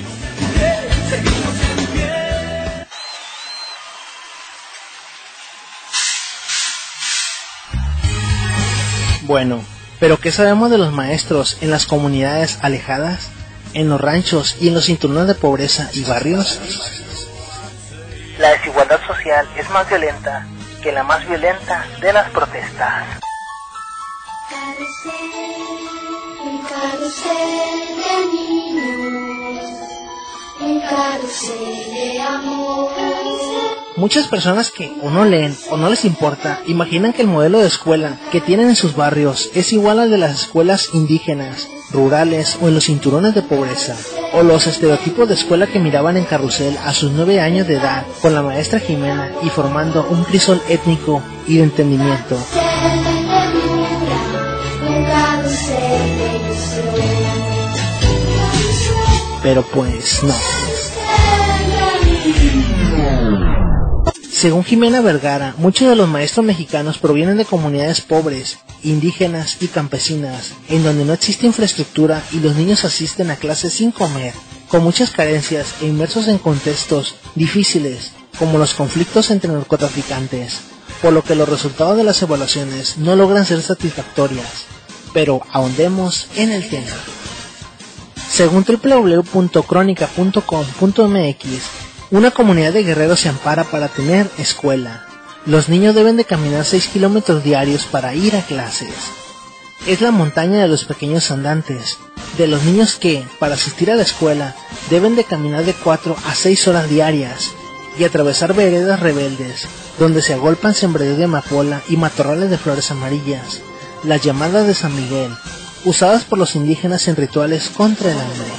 Bueno, ¿pero qué sabemos de los maestros en las comunidades alejadas, en los ranchos y en los cinturones de pobreza y barrios? La desigualdad social es más violenta que la más violenta de las protestas. Un carrusel de niños, un carrusel de amor. Muchas personas que o no leen o no les importa imaginan que el modelo de escuela que tienen en sus barrios es igual al de las escuelas indígenas, rurales o en los cinturones de pobreza, o los estereotipos de escuela que miraban en Carrusel a sus 9 años de edad con la maestra Jimena y formando un crisol étnico y de entendimiento. Pero pues no. Según Jimena Vergara, muchos de los maestros mexicanos provienen de comunidades pobres, indígenas y campesinas, en donde no existe infraestructura y los niños asisten a clases sin comer, con muchas carencias e inmersos en contextos difíciles, como los conflictos entre narcotraficantes, por lo que los resultados de las evaluaciones no logran ser satisfactorias. Pero ahondemos en el tema. Según www.cronica.com.mx, una comunidad de guerreros se ampara para tener escuela. Los niños deben de caminar 6 kilómetros diarios para ir a clases. Es la montaña de los pequeños andantes, de los niños que, para asistir a la escuela, deben de caminar de 4 a 6 horas diarias y atravesar veredas rebeldes, donde se agolpan sembradíos de amapola y matorrales de flores amarillas, las llamadas de San Miguel, usadas por los indígenas en rituales contra el hambre.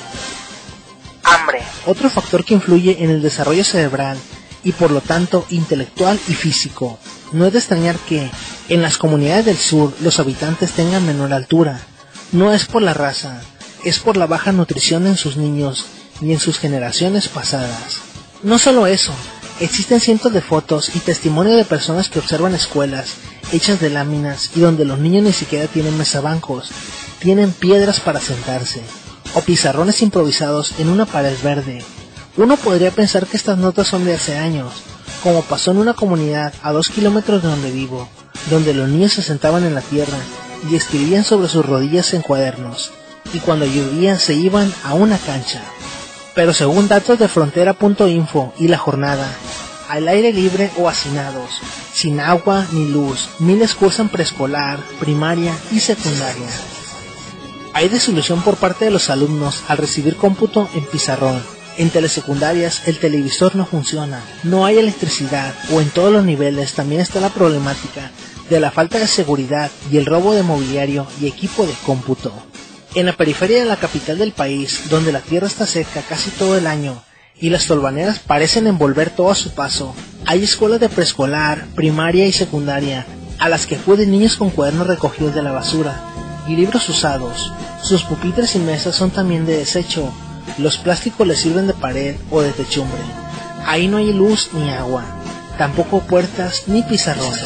Otro factor que influye en el desarrollo cerebral y por lo tanto intelectual y físico. No es de extrañar que en las comunidades del sur los habitantes tengan menor altura. No es por la raza, es por la baja nutrición en sus niños ni en sus generaciones pasadas. No solo eso, existen cientos de fotos y testimonio de personas que observan escuelas hechas de láminas y donde los niños ni siquiera tienen mesabancos, tienen piedras para sentarse, o pizarrones improvisados en una pared verde. Uno podría pensar que estas notas son de hace años, como pasó en una comunidad a 2 kilómetros de donde vivo, donde los niños se sentaban en la tierra y escribían sobre sus rodillas en cuadernos, y cuando llovía se iban a una cancha. Pero según datos de Frontera.info y La Jornada, al aire libre o hacinados, sin agua ni luz, miles cursan preescolar, primaria y secundaria. Hay desilusión por parte de los alumnos al recibir cómputo en pizarrón. En telesecundarias el televisor no funciona, no hay electricidad, o en todos los niveles también está la problemática de la falta de seguridad y el robo de mobiliario y equipo de cómputo. En la periferia de la capital del país, donde la tierra está seca casi todo el año y las tolvaneras parecen envolver todo a su paso, hay escuelas de preescolar, primaria y secundaria a las que acuden niños con cuadernos recogidos de la basura y libros usados. Sus pupitres y mesas son también de desecho, los plásticos les sirven de pared o de techumbre. Ahí no hay luz ni agua, tampoco puertas ni pizarrones.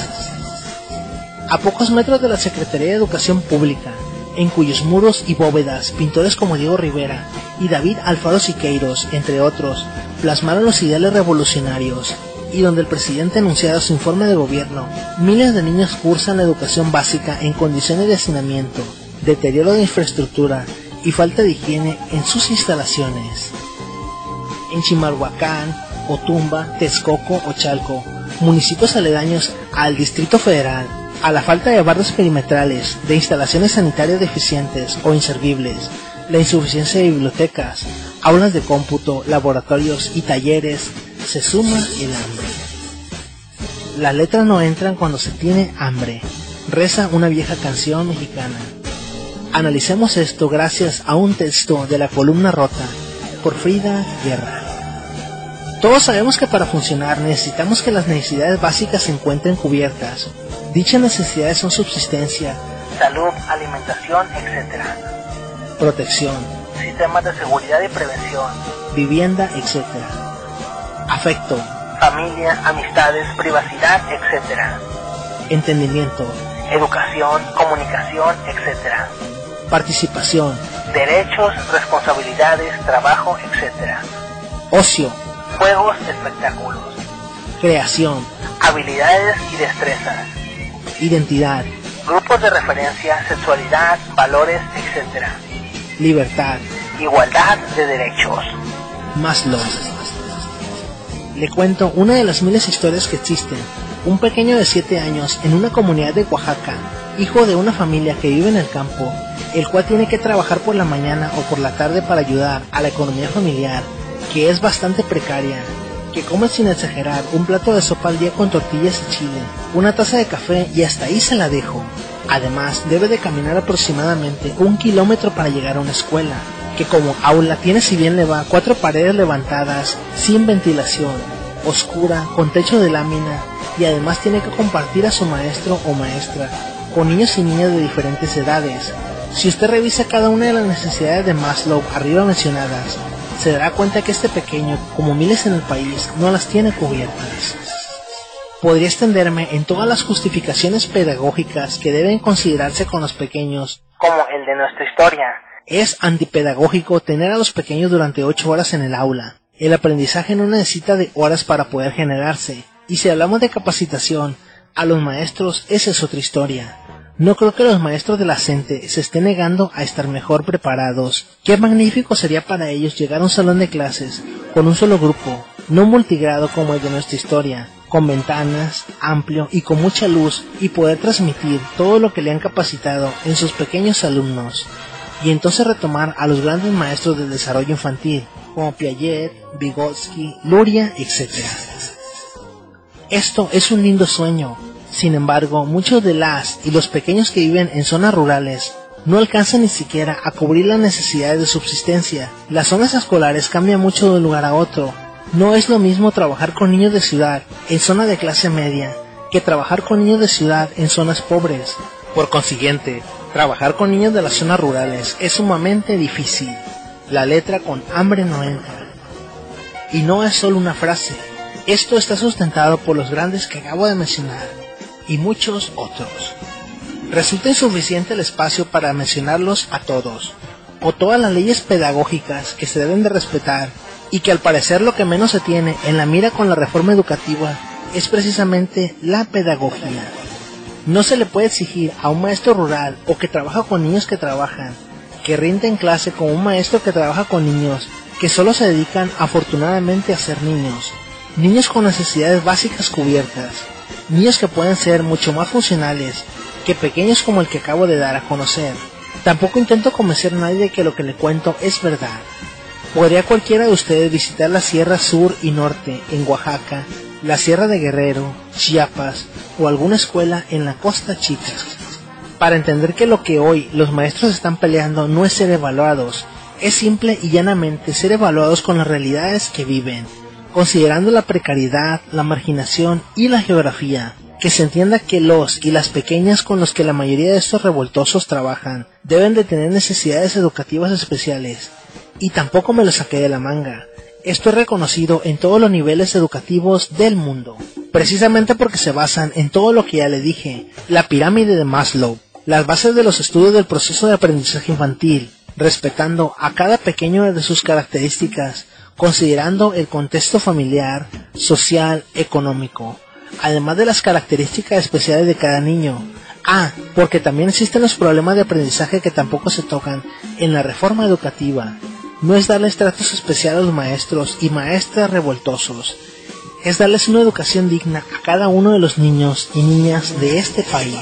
A pocos metros de la Secretaría de Educación Pública, en cuyos muros y bóvedas pintores como Diego Rivera y David Alfaro Siqueiros, entre otros, plasmaron los ideales revolucionarios, y donde el presidente ha anunciado su informe de gobierno, miles de niños cursan la educación básica en condiciones de hacinamiento, deterioro de infraestructura y falta de higiene en sus instalaciones. En Chimalhuacán, Otumba, Texcoco o Chalco, municipios aledaños al Distrito Federal, a la falta de bardas perimetrales, de instalaciones sanitarias deficientes o inservibles, la insuficiencia de bibliotecas, aulas de cómputo, laboratorios y talleres, se suma el hambre. Las letras no entran cuando se tiene hambre, reza una vieja canción mexicana. Analicemos esto gracias a un texto de La Columna Rota, por Frida Guerra. Todos sabemos que para funcionar necesitamos que las necesidades básicas se encuentren cubiertas. Dichas necesidades son subsistencia, salud, alimentación, etc. protección, sistemas de seguridad y prevención, vivienda, etc. afecto, familia, amistades, privacidad, etc. entendimiento, educación, comunicación, etc. participación, derechos, responsabilidades, trabajo, etc. ocio, juegos, espectáculos, creación, habilidades y destrezas, identidad, grupos de referencia, sexualidad, valores, etc. libertad, igualdad de derechos. Maslow. Le cuento una de las miles de historias que existen. Un pequeño de 7 años en una comunidad de Oaxaca, hijo de una familia que vive en el campo, el cual tiene que trabajar por la mañana o por la tarde para ayudar a la economía familiar, que es bastante precaria, que come sin exagerar un plato de sopa al día con tortillas y chile, una taza de café y hasta ahí se la dejo. Además, debe de caminar aproximadamente 1 kilómetro para llegar a una escuela, que como aula tiene, si bien le va, 4 paredes levantadas, sin ventilación, oscura, con techo de lámina, y además tiene que compartir a su maestro o maestra, con niños y niñas de diferentes edades. Si usted revisa cada una de las necesidades de Maslow arriba mencionadas, se dará cuenta que este pequeño, como miles en el país, no las tiene cubiertas. Podría extenderme en todas las justificaciones pedagógicas que deben considerarse con los pequeños, como el de nuestra historia. Es antipedagógico tener a los pequeños durante 8 horas en el aula. El aprendizaje no necesita de horas para poder generarse, y si hablamos de capacitación, a los maestros esa es otra historia. No creo que los maestros de la CENTE se estén negando a estar mejor preparados. Qué magnífico sería para ellos llegar a un salón de clases con un solo grupo, no multigrado como el de nuestra historia, con ventanas, amplio y con mucha luz, y poder transmitir todo lo que le han capacitado en sus pequeños alumnos. Y entonces retomar a los grandes maestros del desarrollo infantil, como Piaget, Vygotsky, Luria, etc. Esto es un lindo sueño. Sin embargo, muchos de las y los pequeños que viven en zonas rurales no alcanzan ni siquiera a cubrir las necesidades de subsistencia. Las zonas escolares cambian mucho de un lugar a otro. No es lo mismo trabajar con niños de ciudad en zona de clase media que trabajar con niños de ciudad en zonas pobres. Por consiguiente, trabajar con niños de las zonas rurales es sumamente difícil. La letra con hambre no entra. Y no es solo una frase. Esto está sustentado por los grandes que acabo de mencionar y muchos otros. Resulta insuficiente el espacio para mencionarlos a todos, o todas las leyes pedagógicas que se deben de respetar, y que al parecer lo que menos se tiene en la mira con la reforma educativa es precisamente la pedagogía. No se le puede exigir a un maestro rural o que trabaja con niños que trabajan, que rinde en clase como un maestro que trabaja con niños que solo se dedican afortunadamente a ser niños, niños con necesidades básicas cubiertas, niños que pueden ser mucho más funcionales que pequeños como el que acabo de dar a conocer. Tampoco intento convencer a nadie de que lo que le cuento es verdad. Podría cualquiera de ustedes visitar la Sierra Sur y Norte en Oaxaca, la Sierra de Guerrero, Chiapas o alguna escuela en la Costa Chica, para entender que lo que hoy los maestros están peleando no es ser evaluados, es simple y llanamente ser evaluados con las realidades que viven, considerando la precariedad, la marginación y la geografía. Que se entienda que los y las pequeñas con los que la mayoría de estos revoltosos trabajan deben de tener necesidades educativas especiales, y tampoco me lo saqué de la manga. Esto es reconocido en todos los niveles educativos del mundo, precisamente porque se basan en todo lo que ya le dije, la pirámide de Maslow, las bases de los estudios del proceso de aprendizaje infantil, respetando a cada pequeño de sus características, considerando el contexto familiar, social, económico, además de las características especiales de cada niño. Porque también existen los problemas de aprendizaje que tampoco se tocan en la reforma educativa. No es darles tratos especiales a los maestros y maestras revoltosos, es darles una educación digna a cada uno de los niños y niñas de este país.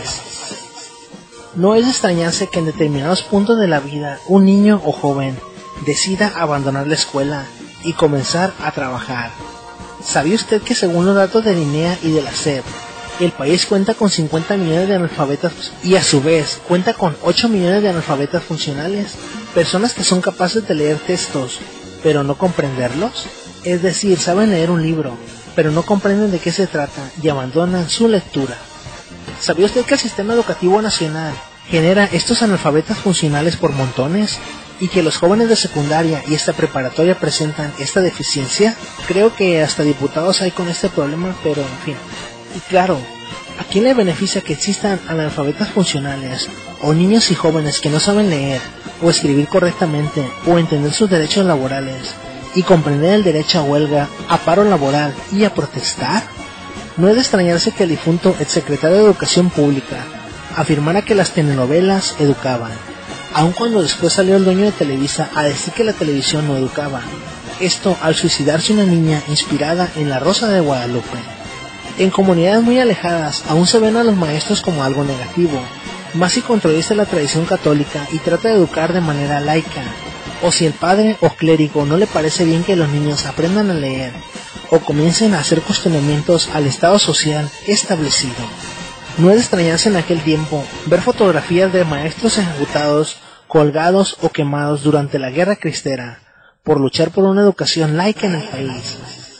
No es de extrañarse que en determinados puntos de la vida un niño o joven decida abandonar la escuela y comenzar a trabajar. ¿Sabía usted que según los datos del INEA y de la SEP, el país cuenta con 50 millones de analfabetas y a su vez cuenta con 8 millones de analfabetas funcionales? Personas que son capaces de leer textos, pero no comprenderlos. Es decir, saben leer un libro, pero no comprenden de qué se trata y abandonan su lectura. ¿Sabía usted que el sistema educativo nacional genera estos analfabetas funcionales por montones? ¿Y que los jóvenes de secundaria y esta preparatoria presentan esta deficiencia? Creo que hasta diputados hay con este problema, pero en fin. Y claro, ¿a quién le beneficia que existan analfabetas funcionales o niños y jóvenes que no saben leer o escribir correctamente o entender sus derechos laborales y comprender el derecho a huelga, a paro laboral y a protestar? No es de extrañarse que el difunto exsecretario de Educación Pública afirmara que las telenovelas educaban, aun cuando después salió el dueño de Televisa a decir que la televisión no educaba. Esto al suicidarse una niña inspirada en La Rosa de Guadalupe. En comunidades muy alejadas aún se ven a los maestros como algo negativo, más si contradice la tradición católica y trata de educar de manera laica, o si el padre o clérigo no le parece bien que los niños aprendan a leer, o comiencen a hacer cuestionamientos al estado social establecido. No es de extrañarse en aquel tiempo ver fotografías de maestros ejecutados, colgados o quemados durante la Guerra Cristera, por luchar por una educación laica en el país.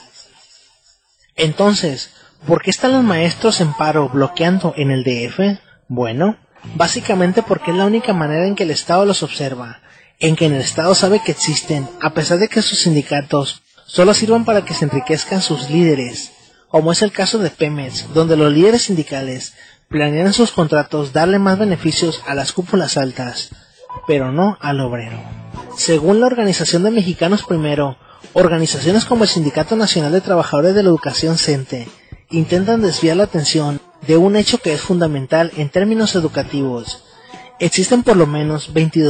Entonces, ¿por qué están los maestros en paro bloqueando en el DF? Bueno, básicamente porque es la única manera en que el Estado los observa, en que el Estado sabe que existen, a pesar de que sus sindicatos solo sirvan para que se enriquezcan sus líderes, como es el caso de Pemex, donde los líderes sindicales planean en sus contratos darle más beneficios a las cúpulas altas, pero no al obrero. Según la Organización de Mexicanos Primero, organizaciones como el Sindicato Nacional de Trabajadores de la Educación CENTE intentan desviar la atención de un hecho que es fundamental en términos educativos. Existen por lo menos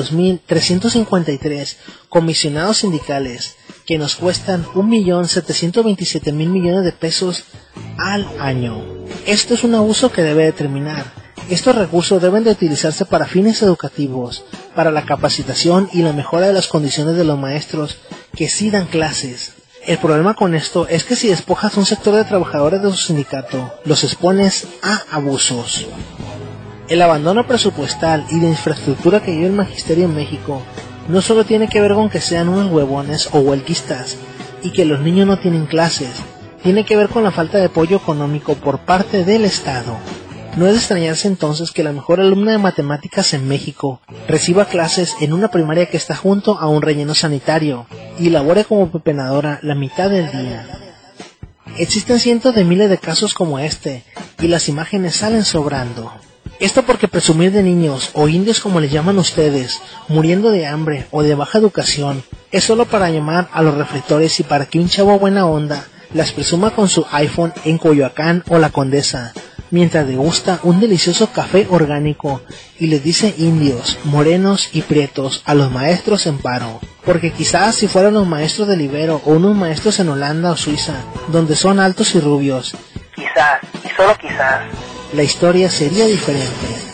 22.353 comisionados sindicales que nos cuestan 1.727.000 millones de pesos al año. Esto es un abuso que debe de terminar. Estos recursos deben de utilizarse para fines educativos, para la capacitación y la mejora de las condiciones de los maestros que sí dan clases. El problema con esto es que si despojas a un sector de trabajadores de su sindicato, los expones a abusos. El abandono presupuestal y de infraestructura que vive el magisterio en México no solo tiene que ver con que sean unos huevones o huelguistas y que los niños no tienen clases, tiene que ver con la falta de apoyo económico por parte del Estado. No es de extrañarse entonces que la mejor alumna de matemáticas en México reciba clases en una primaria que está junto a un relleno sanitario y labore como pepenadora la mitad del día. Existen cientos de miles de casos como este y las imágenes salen sobrando. Esto porque presumir de niños o indios como les llaman ustedes, muriendo de hambre o de baja educación, es solo para llamar a los reflectores y para que un chavo buena onda las presuma con su iPhone en Coyoacán o La Condesa, mientras degusta un delicioso café orgánico y les dice indios, morenos y prietos a los maestros en paro. Porque quizás si fueran los maestros de Ibero o unos maestros en Holanda o Suiza, donde son altos y rubios, quizás, y solo quizás, la historia sería diferente.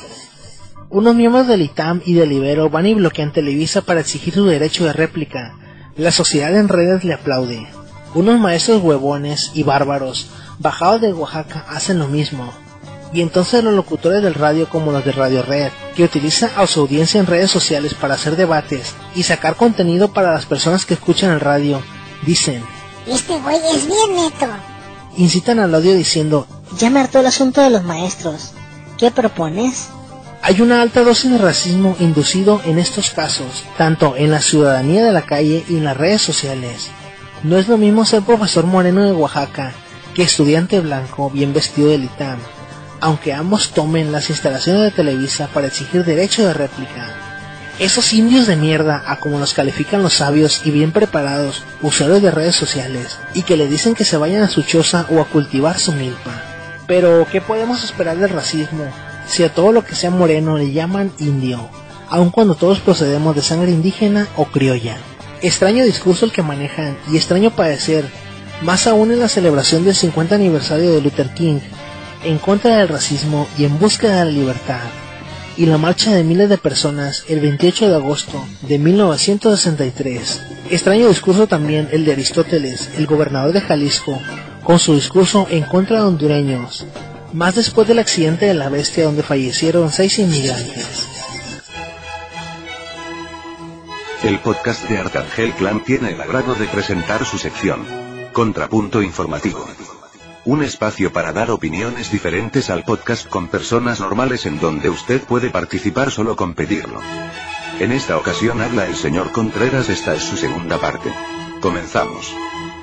Unos miembros del ITAM y del Ibero van y bloquean Televisa para exigir su derecho de réplica. La sociedad en redes le aplaude. Unos maestros huevones y bárbaros, bajados de Oaxaca, hacen lo mismo. Y entonces los locutores del radio como los de Radio Red, que utilizan a su audiencia en redes sociales para hacer debates y sacar contenido para las personas que escuchan el radio, dicen: este güey es bien neto. Incitan al odio diciendo: ya me hartó el asunto de los maestros. ¿Qué propones? Hay una alta dosis de racismo inducido en estos casos, tanto en la ciudadanía de la calle y en las redes sociales. No es lo mismo ser profesor moreno de Oaxaca que estudiante blanco bien vestido del ITAM, aunque ambos tomen las instalaciones de Televisa para exigir derecho de réplica. Esos indios de mierda, a como los califican los sabios y bien preparados usuarios de redes sociales, y que le dicen que se vayan a su choza o a cultivar su milpa. Pero, ¿qué podemos esperar del racismo si a todo lo que sea moreno le llaman indio, aun cuando todos procedemos de sangre indígena o criolla? Extraño discurso el que manejan y extraño padecer, más aún en la celebración del 50 aniversario de Luther King, en contra del racismo y en búsqueda de la libertad, y la marcha de miles de personas el 28 de agosto de 1963. Extraño discurso también el de Aristóteles, el gobernador de Jalisco, con su discurso en contra de hondureños, más después del accidente de la Bestia donde fallecieron 6 inmigrantes. El podcast de Arcángel Clan tiene el agrado de presentar su sección Contrapunto Informativo. Un espacio para dar opiniones diferentes al podcast con personas normales en donde usted puede participar solo con pedirlo. En esta ocasión habla el señor Contreras, esta es su segunda parte. Comenzamos.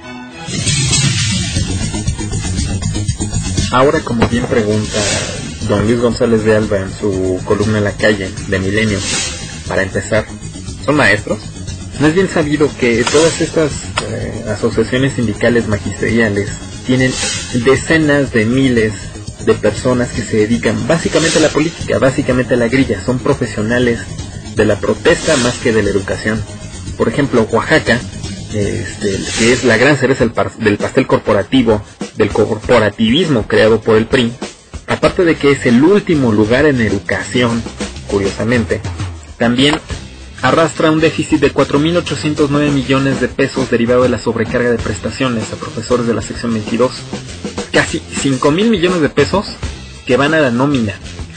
Ahora, como bien pregunta don Luis González de Alba en su columna en La Calle de Milenio, para empezar, ¿son maestros? No es bien sabido que todas estas asociaciones sindicales magisteriales tienen decenas de miles de personas que se dedican básicamente a la política, básicamente a la grilla. Son profesionales de la protesta más que de la educación. Por ejemplo, Oaxaca, que es la gran cereza del pastel corporativo, del corporativismo creado por el PRI, aparte de que es el último lugar en educación, curiosamente, también arrastra un déficit de 4.809 millones de pesos derivado de la sobrecarga de prestaciones a profesores de la sección 22. Casi 5.000 millones de pesos que van a la nómina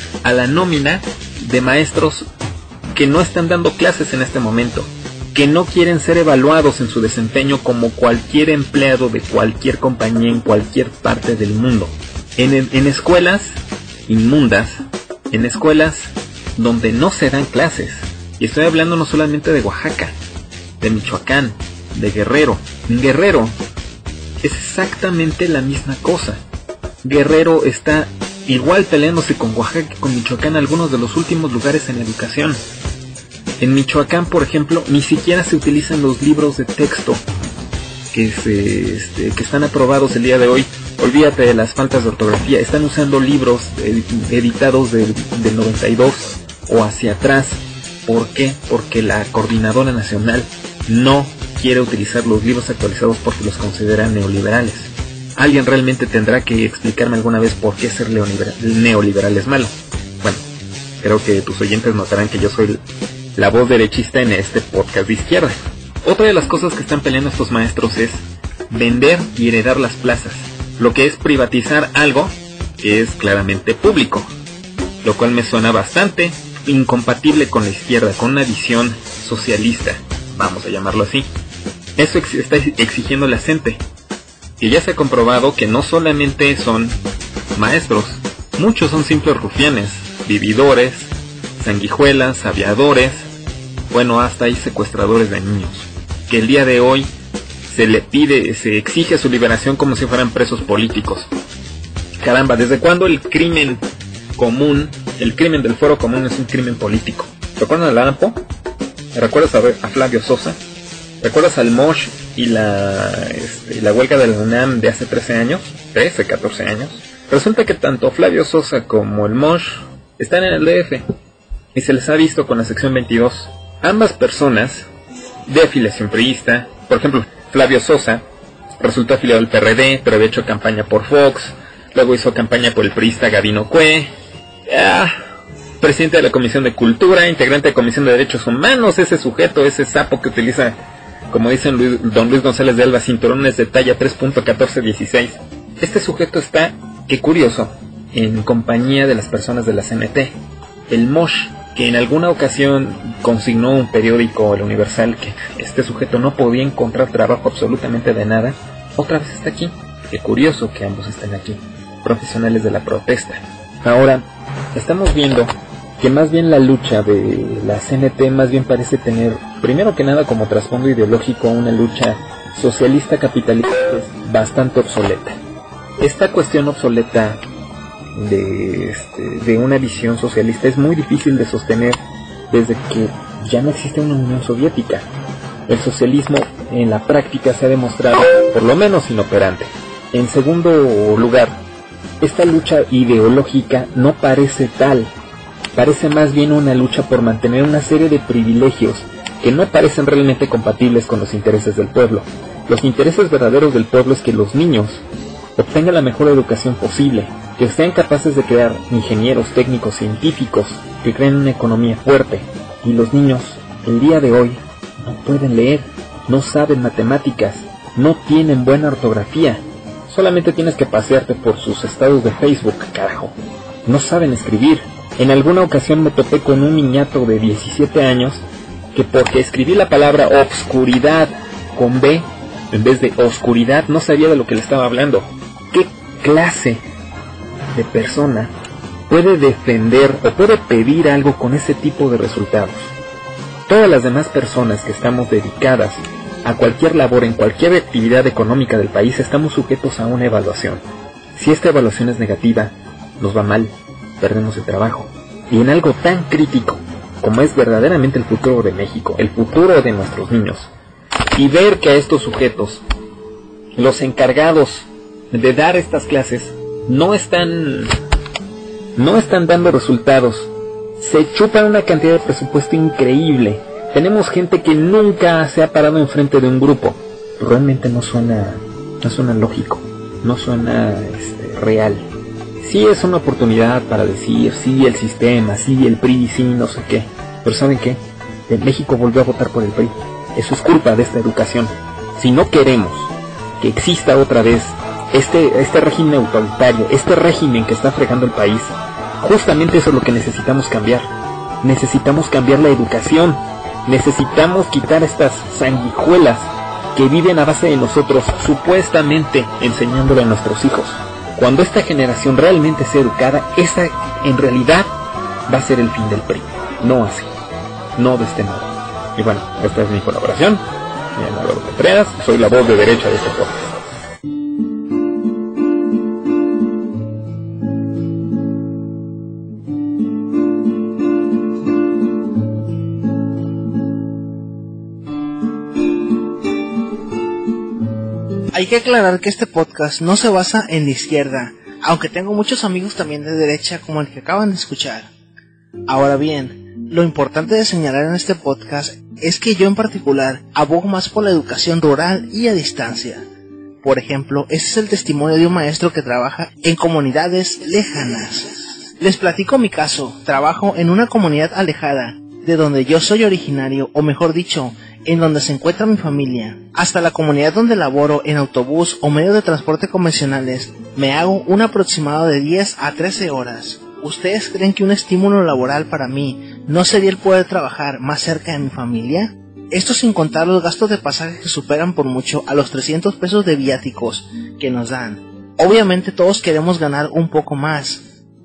de maestros que no están dando clases en este momento, que no quieren ser evaluados en su desempeño como cualquier empleado de cualquier compañía en cualquier parte del mundo. En escuelas inmundas, en escuelas donde no se dan clases. Y estoy hablando no solamente de Oaxaca, de Michoacán, de Guerrero. En Guerrero es exactamente la misma cosa. Guerrero está igual peleándose con Oaxaca y con Michoacán, algunos de los últimos lugares en educación. En Michoacán, por ejemplo, ni siquiera se utilizan los libros de texto que están aprobados el día de hoy. Olvídate de las faltas de ortografía. Están usando libros editados del 92 o hacia atrás. ¿Por qué? Porque la Coordinadora Nacional no quiere utilizar los libros actualizados porque los considera neoliberales. Alguien realmente tendrá que explicarme alguna vez por qué ser neoliberal es malo. Bueno, creo que tus oyentes notarán que yo soy la voz derechista en este podcast de izquierda. Otra de las cosas que están peleando estos maestros es vender y heredar las plazas, lo que es privatizar algo que es claramente público, lo cual me suena bastante incompatible con la izquierda, con una visión socialista, vamos a llamarlo así. Eso está exigiendo la CENTE, que ya se ha comprobado que no solamente son maestros, Muchos son simples rufianes, vividores, sanguijuelas, aviadores, bueno, hasta hay secuestradores de niños, que el día de hoy se exige su liberación como si fueran presos políticos. Caramba, ¿desde cuándo el crimen común, el crimen del fuero común es un crimen político? ¿Recuerdan al ANPO? ¿Recuerdas a Flavio Sosa? ¿Recuerdas al Mosh y la huelga de la UNAM de hace 13 años? 13, 14 años. Resulta que tanto Flavio Sosa como el Mosh están en el DF y se les ha visto con la sección 22. Ambas personas de afiliación priista, por ejemplo, Flavio Sosa resultó afiliado al PRD, pero había hecho campaña por Fox, luego hizo campaña por el priista Gabino Cue, presidente de la Comisión de Cultura, integrante de Comisión de Derechos Humanos, ese sujeto, ese sapo que utiliza, como dicen don Luis González de Alba, cinturones de talla 3.1416. Este sujeto está, qué curioso, en compañía de las personas de la CNT. El Mosh, que en alguna ocasión consignó un periódico, El Universal, que este sujeto no podía encontrar trabajo absolutamente de nada, otra vez está aquí. Qué curioso que ambos estén aquí, profesionales de la protesta. Ahora, estamos viendo que más bien la lucha de la CNT más bien parece tener, primero que nada como trasfondo ideológico, una lucha socialista capitalista bastante obsoleta. Esta cuestión obsoleta de una visión socialista es muy difícil de sostener desde que ya no existe una Unión Soviética. El socialismo en la práctica se ha demostrado por lo menos inoperante. En segundo lugar, esta lucha ideológica no parece tal, parece más bien una lucha por mantener una serie de privilegios que no parecen realmente compatibles con los intereses del pueblo. Los intereses verdaderos del pueblo es que los niños obtengan la mejor educación posible, que sean capaces de crear ingenieros, técnicos, científicos, que creen una economía fuerte. Y los niños, el día de hoy, no pueden leer, no saben matemáticas, no tienen buena ortografía. Solamente tienes que pasearte por sus estados de Facebook, carajo. No saben escribir. En alguna ocasión me topé con un niñato de 17 años que porque escribí la palabra obscuridad con B en vez de oscuridad no sabía de lo que le estaba hablando. ¿Qué clase de persona puede defender o puede pedir algo con ese tipo de resultados? Todas las demás personas que estamos dedicadas a cualquier labor en cualquier actividad económica del país estamos sujetos a una evaluación. Si esta evaluación es negativa, nos va mal, perdemos el trabajo. Y en algo tan crítico como es verdaderamente el futuro de México, el futuro de nuestros niños, y ver que a estos sujetos, los encargados de dar estas clases, no están dando resultados, se chupan una cantidad de presupuesto increíble. Tenemos gente que nunca se ha parado enfrente de un grupo. Realmente no suena lógico, no suena real. Sí es una oportunidad para decir, sí el sistema, sí el PRI, sí no sé qué. Pero ¿saben qué? México volvió a votar por el PRI. Eso es culpa de esta educación. Si no queremos que exista otra vez este régimen autoritario, este régimen que está fregando el país, justamente eso es lo que necesitamos cambiar. Necesitamos cambiar la educación. Necesitamos quitar estas sanguijuelas que viven a base de nosotros, supuestamente enseñándole a nuestros hijos. Cuando esta generación realmente sea educada, esa en realidad va a ser el fin del PRI. No así, no de este modo. Y bueno, esta es mi colaboración. Me llamo Álvaro Contreras, soy la voz de derecha de este podcast. Hay que aclarar que este podcast no se basa en la izquierda, aunque tengo muchos amigos también de derecha como el que acaban de escuchar. Ahora bien, lo importante de señalar en este podcast es que yo en particular abogo más por la educación rural y a distancia. Por ejemplo, este es el testimonio de un maestro que trabaja en comunidades lejanas. Les platico mi caso. Trabajo en una comunidad alejada de donde yo soy originario, o mejor dicho, en donde se encuentra mi familia. Hasta la comunidad donde laboro en autobús o medios de transporte convencionales me hago un aproximado de 10 a 13 horas. ¿Ustedes creen que un estímulo laboral para mí no sería el poder trabajar más cerca de mi familia? Esto sin contar los gastos de pasaje que superan por mucho a los 300 pesos de viáticos que nos dan. Obviamente todos queremos ganar un poco más.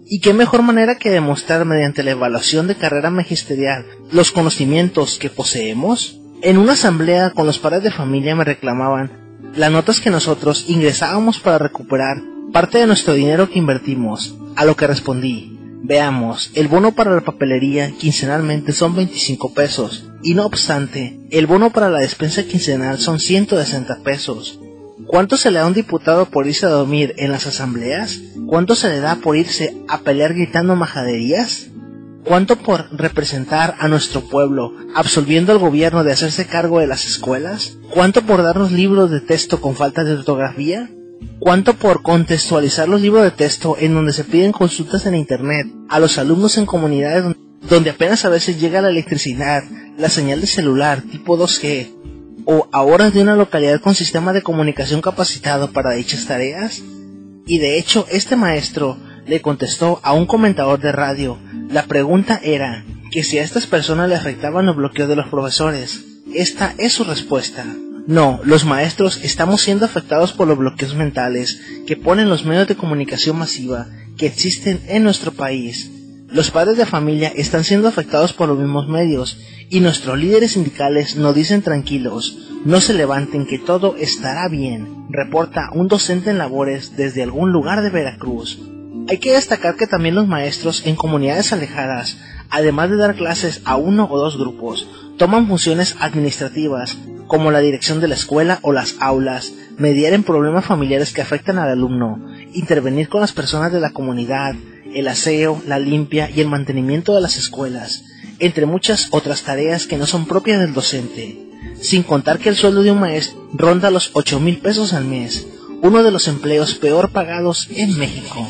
Y qué mejor manera que demostrar mediante la evaluación de carrera magisterial los conocimientos que poseemos. En una asamblea con los padres de familia me reclamaban las notas que nosotros ingresábamos para recuperar parte de nuestro dinero que invertimos, a lo que respondí: veamos, el bono para la papelería quincenalmente son 25 pesos, y no obstante, el bono para la despensa quincenal son 160 pesos. ¿Cuánto se le da a un diputado por irse a dormir en las asambleas? ¿Cuánto se le da por irse a pelear gritando majaderías? ¿Cuánto por representar a nuestro pueblo, absolviendo al gobierno de hacerse cargo de las escuelas? ¿Cuánto por darnos libros de texto con falta de ortografía? ¿Cuánto por contextualizar los libros de texto en donde se piden consultas en internet a los alumnos en comunidades donde apenas a veces llega la electricidad, la señal de celular tipo 2G, o a horas de una localidad con sistema de comunicación capacitado para dichas tareas? Y de hecho, este maestro le contestó a un comentador de radio. La pregunta era que si a estas personas le afectaban los bloqueos de los profesores. Esta es su respuesta: no, los maestros estamos siendo afectados por los bloqueos mentales que ponen los medios de comunicación masiva que existen en nuestro país. Los padres de familia están siendo afectados por los mismos medios, y nuestros líderes sindicales nos dicen tranquilos, no se levanten que todo estará bien, reporta un docente en labores desde algún lugar de Veracruz. Hay que destacar que también los maestros en comunidades alejadas, además de dar clases a uno o dos grupos, toman funciones administrativas, como la dirección de la escuela o las aulas, mediar en problemas familiares que afectan al alumno, intervenir con las personas de la comunidad, el aseo, la limpia y el mantenimiento de las escuelas, entre muchas otras tareas que no son propias del docente. Sin contar que el sueldo de un maestro ronda los 8,000 pesos al mes, uno de los empleos peor pagados en México.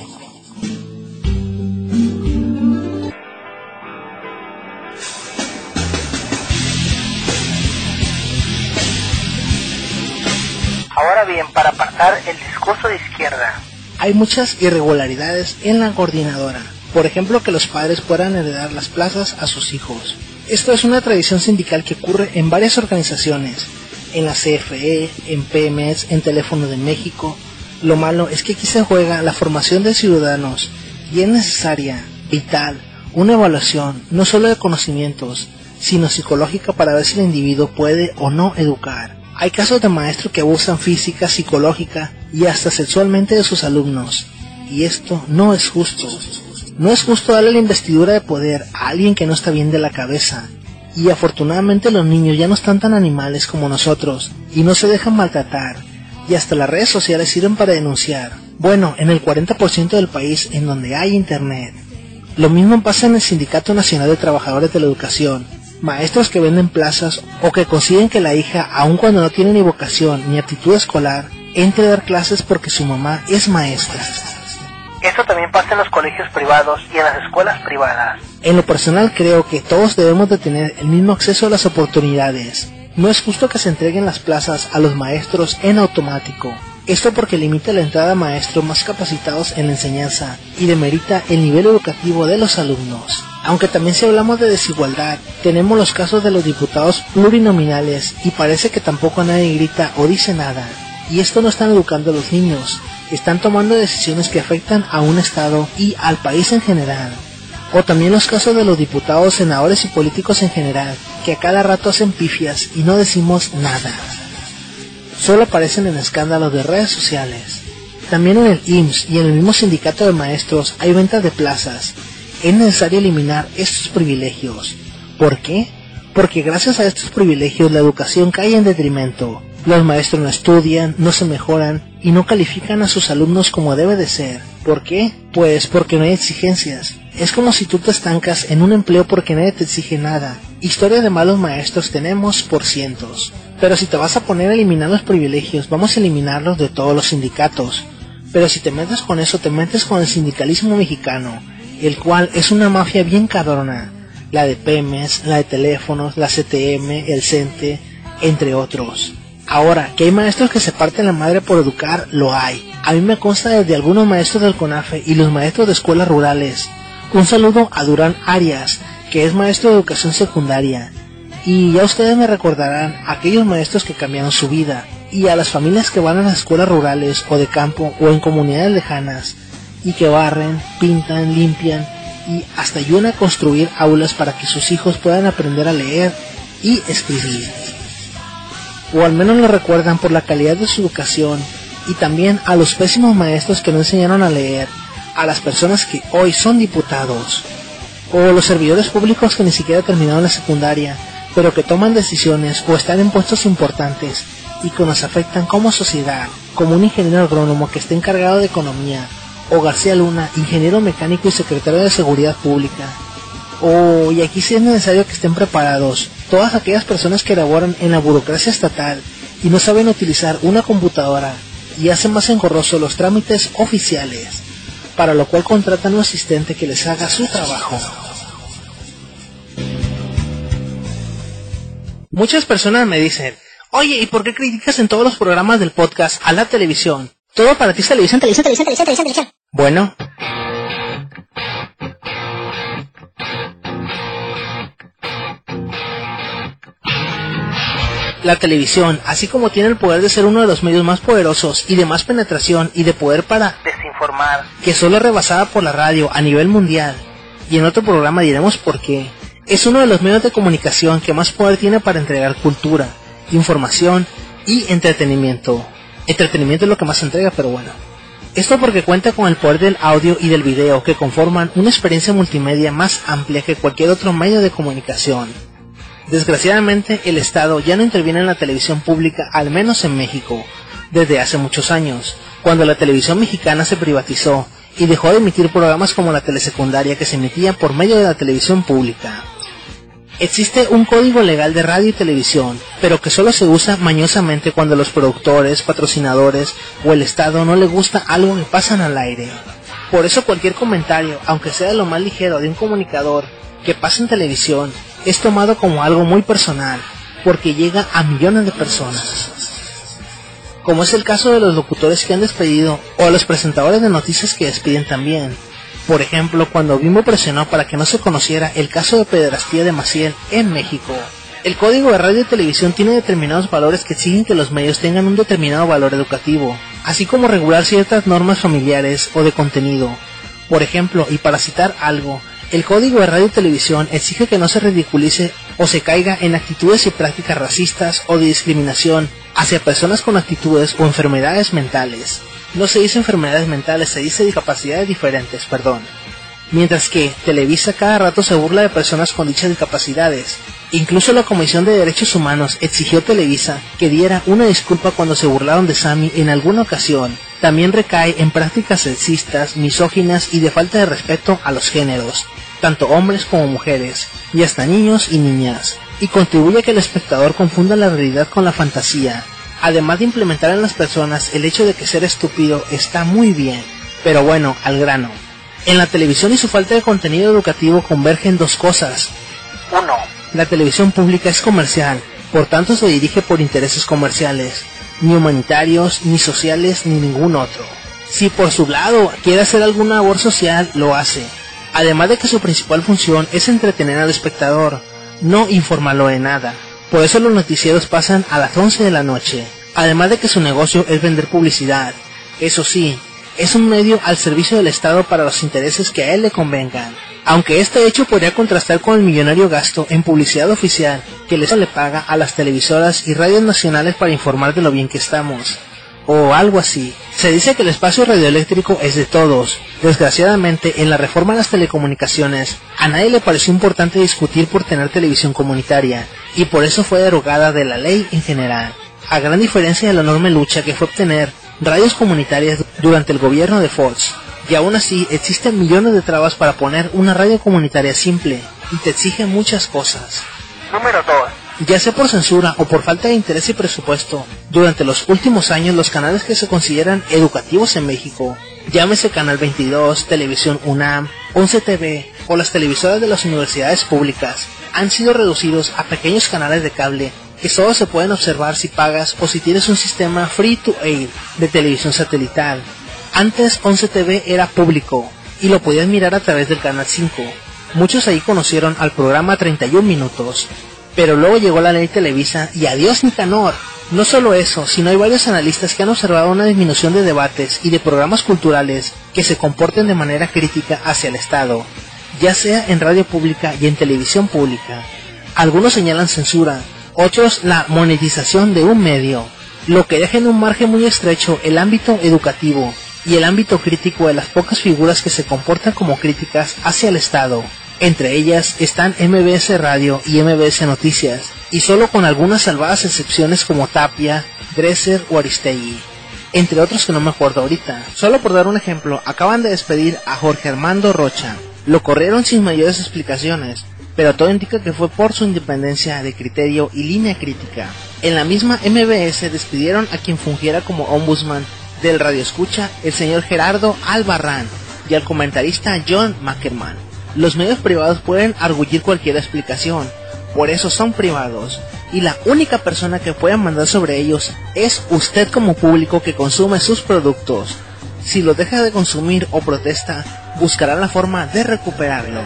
Ahora bien, para apartar el discurso de izquierda, hay muchas irregularidades en la coordinadora. Por ejemplo, que los padres puedan heredar las plazas a sus hijos. Esto es una tradición sindical que ocurre en varias organizaciones, en la CFE, en PMS, en Teléfono de México. Lo malo es que aquí se juega la formación de ciudadanos y es necesaria, vital, una evaluación no solo de conocimientos, sino psicológica para ver si el individuo puede o no educar. Hay casos de maestros que abusan física, psicológica y hasta sexualmente de sus alumnos, y esto no es justo. No es justo darle la investidura de poder a alguien que no está bien de la cabeza, y afortunadamente los niños ya no están tan animales como nosotros, y no se dejan maltratar, y hasta las redes sociales sirven para denunciar. Bueno, en el 40% del país en donde hay internet. Lo mismo pasa en el Sindicato Nacional de Trabajadores de la Educación, maestros que venden plazas o que consiguen que la hija, aun cuando no tiene ni vocación ni aptitud escolar, entre a dar clases porque su mamá es maestra. Esto también pasa en los colegios privados y en las escuelas privadas. En lo personal creo que todos debemos de tener el mismo acceso a las oportunidades. No es justo que se entreguen las plazas a los maestros en automático. Esto porque limita la entrada a maestros más capacitados en la enseñanza y demerita el nivel educativo de los alumnos. Aunque también si hablamos de desigualdad, tenemos los casos de los diputados plurinominales y parece que tampoco nadie grita o dice nada. Y esto no están educando a los niños, están tomando decisiones que afectan a un estado y al país en general. O también los casos de los diputados, senadores y políticos en general, que a cada rato hacen pifias y no decimos nada. Solo aparecen en escándalos de redes sociales. También en el IMSS y en el mismo sindicato de maestros hay ventas de plazas. Es necesario eliminar estos privilegios. ¿Por qué? Porque gracias a estos privilegios la educación cae en detrimento. Los maestros no estudian, no se mejoran y no califican a sus alumnos como debe de ser. ¿Por qué? Pues porque no hay exigencias. Es como si tú te estancas en un empleo porque nadie te exige nada. Historias de malos maestros tenemos por cientos. Pero si te vas a poner a eliminar los privilegios, vamos a eliminarlos de todos los sindicatos. Pero si te metes con eso, te metes con el sindicalismo mexicano, el cual es una mafia bien cabrona. La de PEMES, la de teléfonos, la CTM, el CENTE, entre otros. Ahora, que hay maestros que se parten la madre por educar, lo hay. A mí me consta desde algunos maestros del CONAFE y los maestros de escuelas rurales. Un saludo a Durán Arias, que es maestro de educación secundaria. Y ya ustedes me recordarán a aquellos maestros que cambiaron su vida, y a las familias que van a las escuelas rurales o de campo o en comunidades lejanas, y que barren, pintan, limpian y hasta ayudan a construir aulas para que sus hijos puedan aprender a leer y escribir. O al menos lo recuerdan por la calidad de su educación, y también a los pésimos maestros que no enseñaron a leer, a las personas que hoy son diputados, o los servidores públicos que ni siquiera terminaron la secundaria, pero que toman decisiones o están en puestos importantes y que nos afectan como sociedad, como un ingeniero agrónomo que está encargado de economía, o García Luna, ingeniero mecánico y secretario de Seguridad Pública. Y aquí sí es necesario que estén preparados todas aquellas personas que laboran en la burocracia estatal y no saben utilizar una computadora y hacen más engorrosos los trámites oficiales, para lo cual contratan un asistente que les haga su trabajo. Muchas personas me dicen: oye, ¿y por qué criticas en todos los programas del podcast a la televisión? Todo para ti es televisión. Bueno, la televisión, así como tiene el poder de ser uno de los medios más poderosos y de más penetración y de poder para desinformar, que solo es rebasada por la radio a nivel mundial, y en otro programa diremos por qué, es uno de los medios de comunicación que más poder tiene para entregar cultura, información y entretenimiento. Entretenimiento es lo que más entrega, pero bueno. Esto porque cuenta con el poder del audio y del video, que conforman una experiencia multimedia más amplia que cualquier otro medio de comunicación. Desgraciadamente, el Estado ya no interviene en la televisión pública, al menos en México, desde hace muchos años, cuando la televisión mexicana se privatizó y dejó de emitir programas como la telesecundaria que se emitía por medio de la televisión pública. Existe un código legal de radio y televisión, pero que solo se usa mañosamente cuando los productores, patrocinadores o el Estado no le gusta algo que pasan al aire. Por eso cualquier comentario, aunque sea de lo más ligero de un comunicador que pasa en televisión, es tomado como algo muy personal, porque llega a millones de personas. Como es el caso de los locutores que han despedido, o a los presentadores de noticias que despiden también. Por ejemplo, cuando Bimbo presionó para que no se conociera el caso de pederastía de Maciel en México. El Código de Radio y Televisión tiene determinados valores que exigen que los medios tengan un determinado valor educativo, así como regular ciertas normas familiares o de contenido. Por ejemplo, y para citar algo, el Código de Radio y Televisión exige que no se ridiculice o se caiga en actitudes y prácticas racistas o de discriminación hacia personas con actitudes o enfermedades mentales. No se dice enfermedades mentales, se dice discapacidades diferentes, perdón. Mientras que Televisa cada rato se burla de personas con dichas discapacidades. Incluso la Comisión de Derechos Humanos exigió a Televisa que diera una disculpa cuando se burlaron de Sammy en alguna ocasión. También recae en prácticas sexistas, misóginas y de falta de respeto a los géneros, tanto hombres como mujeres, y hasta niños y niñas, y contribuye a que el espectador confunda la realidad con la fantasía. Además de implementar en las personas el hecho de que ser estúpido está muy bien. Pero bueno, al grano. En la televisión y su falta de contenido educativo convergen dos cosas. 1. La televisión pública es comercial, por tanto se dirige por intereses comerciales, ni humanitarios, ni sociales, ni ningún otro. Si por su lado quiere hacer alguna labor social, lo hace. Además de que su principal función es entretener al espectador, no informarlo de nada. Por eso los noticieros pasan a las 11 de la noche, además de que su negocio es vender publicidad. Eso sí, es un medio al servicio del Estado para los intereses que a él le convengan. Aunque este hecho podría contrastar con el millonario gasto en publicidad oficial que el Estado le paga a las televisoras y radios nacionales para informar de lo bien que estamos. O algo así. Se dice que el espacio radioeléctrico es de todos. Desgraciadamente, en la reforma de las telecomunicaciones, a nadie le pareció importante discutir por tener televisión comunitaria, y por eso fue derogada de la ley en general, a gran diferencia de la enorme lucha que fue obtener radios comunitarias durante el gobierno de Fox. Y aún así, existen millones de trabas para poner una radio comunitaria simple, y te exige muchas cosas. Número 2. Ya sea por censura o por falta de interés y presupuesto, durante los últimos años los canales que se consideran educativos en México, llámese Canal 22, Televisión UNAM, 11 TV o las televisoras de las universidades públicas, han sido reducidos a pequeños canales de cable que solo se pueden observar si pagas o si tienes un sistema free to air de televisión satelital. Antes 11 TV era público y lo podías mirar a través del Canal 5. Muchos ahí conocieron al programa 31 Minutos. Pero luego llegó la ley Televisa y adiós Nicanor, No solo eso, sino hay varios analistas que han observado una disminución de debates y de programas culturales que se comporten de manera crítica hacia el Estado, ya sea en radio pública y en televisión pública. Algunos señalan censura, otros la monetización de un medio, lo que deja en un margen muy estrecho el ámbito educativo y el ámbito crítico de las pocas figuras que se comportan como críticas hacia el Estado. Entre ellas están MBS Radio y MBS Noticias, y solo con algunas salvadas excepciones como Tapia, Dresser o Aristegui, entre otros que no me acuerdo ahorita. Solo por dar un ejemplo, acaban de despedir a Jorge Armando Rocha. Lo corrieron sin mayores explicaciones, pero todo indica que fue por su independencia de criterio y línea crítica. En la misma MBS despidieron a quien fungiera como ombudsman del radioescucha, el señor Gerardo Albarrán, y al comentarista John Mackerman. Los medios privados pueden arguir cualquier explicación, por eso son privados, y la única persona que puede mandar sobre ellos es usted como público que consume sus productos. Si los deja de consumir o protesta, buscará la forma de recuperarlo.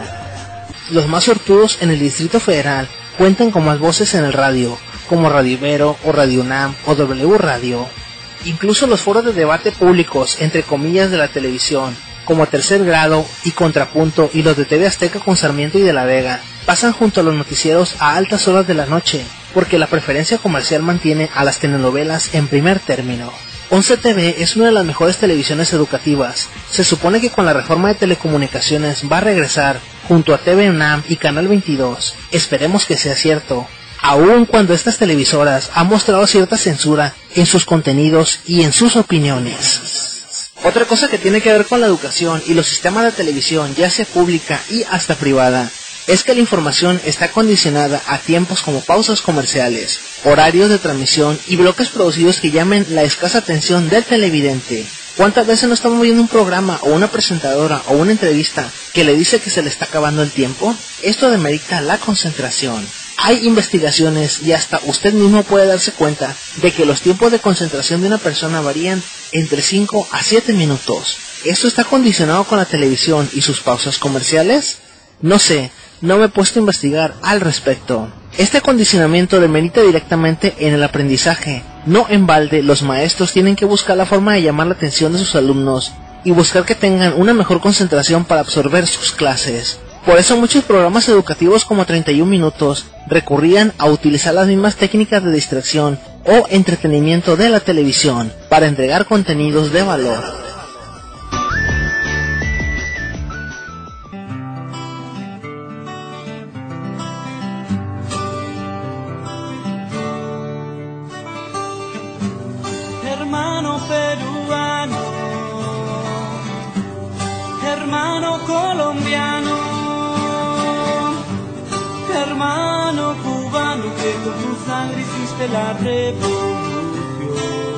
Los más sortudos en el Distrito Federal cuentan con más voces en el radio, como Radio Ibero o Radio UNAM o W Radio. Incluso los foros de debate públicos, entre comillas, de la televisión, como Tercer Grado y Contrapunto, y los de TV Azteca con Sarmiento y de la Vega, pasan junto a los noticieros a altas horas de la noche, porque la preferencia comercial mantiene a las telenovelas en primer término. 11 TV es una de las mejores televisiones educativas. Se supone que con la reforma de telecomunicaciones va a regresar junto a TV UNAM y Canal 22. Esperemos que sea cierto, aun cuando estas televisoras han mostrado cierta censura en sus contenidos y en sus opiniones. Otra cosa que tiene que ver con la educación y los sistemas de televisión, ya sea pública y hasta privada, es que la información está condicionada a tiempos como pausas comerciales, horarios de transmisión y bloques producidos que llamen la escasa atención del televidente. ¿Cuántas veces no estamos viendo un programa o una presentadora o una entrevista que le dice que se le está acabando el tiempo? Esto demerita la concentración. Hay investigaciones y hasta usted mismo puede darse cuenta de que los tiempos de concentración de una persona varían entre 5 a 7 minutos. ¿Esto está condicionado con la televisión y sus pausas comerciales? No sé, no me he puesto a investigar al respecto. Este acondicionamiento demerita directamente en el aprendizaje. No en balde, los maestros tienen que buscar la forma de llamar la atención de sus alumnos y buscar que tengan una mejor concentración para absorber sus clases. Por eso muchos programas educativos como 31 Minutos recurrían a utilizar las mismas técnicas de distracción o entretenimiento de la televisión para entregar contenidos de valor. Hermano peruano, hermano colombiano, hermano cubano, que con tu sangre hiciste la revolución.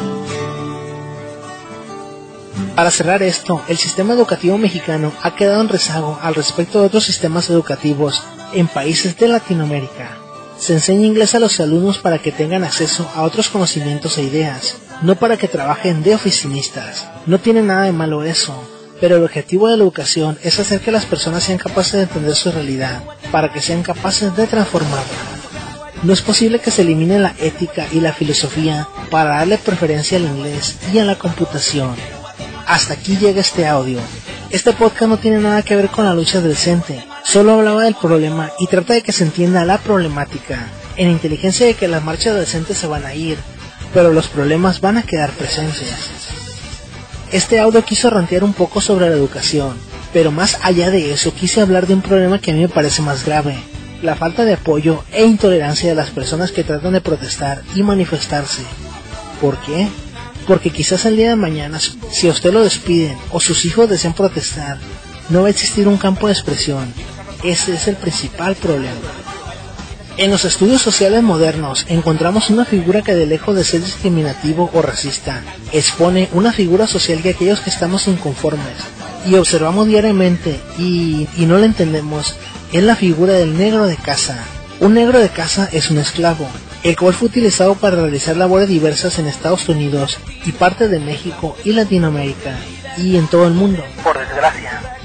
Para cerrar esto, el sistema educativo mexicano ha quedado en rezago al respecto de otros sistemas educativos en países de Latinoamérica. Se enseña inglés a los alumnos para que tengan acceso a otros conocimientos e ideas, no para que trabajen de oficinistas. No tiene nada de malo eso, pero el objetivo de la educación es hacer que las personas sean capaces de entender su realidad, para que sean capaces de transformarla. No es posible que se elimine la ética y la filosofía para darle preferencia al inglés y a la computación. Hasta aquí llega este audio. Este podcast no tiene nada que ver con la lucha del CENTE, solo hablaba del problema y trata de que se entienda la problemática, en inteligencia de que las marchas del CENTE se van a ir, pero los problemas van a quedar presentes. Este audio quiso rantear un poco sobre la educación, pero más allá de eso quise hablar de un problema que a mí me parece más grave, la falta de apoyo e intolerancia de las personas que tratan de protestar y manifestarse. ¿Por qué? Porque quizás el día de mañana, si a usted lo despiden o sus hijos desean protestar, no va a existir un campo de expresión. Ese es el principal problema. En los estudios sociales modernos encontramos una figura que, de lejos de ser discriminativo o racista, expone una figura social de aquellos que estamos inconformes y observamos diariamente y no la entendemos. Es la figura del negro de casa. Un negro de casa es un esclavo, el cual fue utilizado para realizar labores diversas en Estados Unidos y parte de México y Latinoamérica y en todo el mundo. Por desgracia.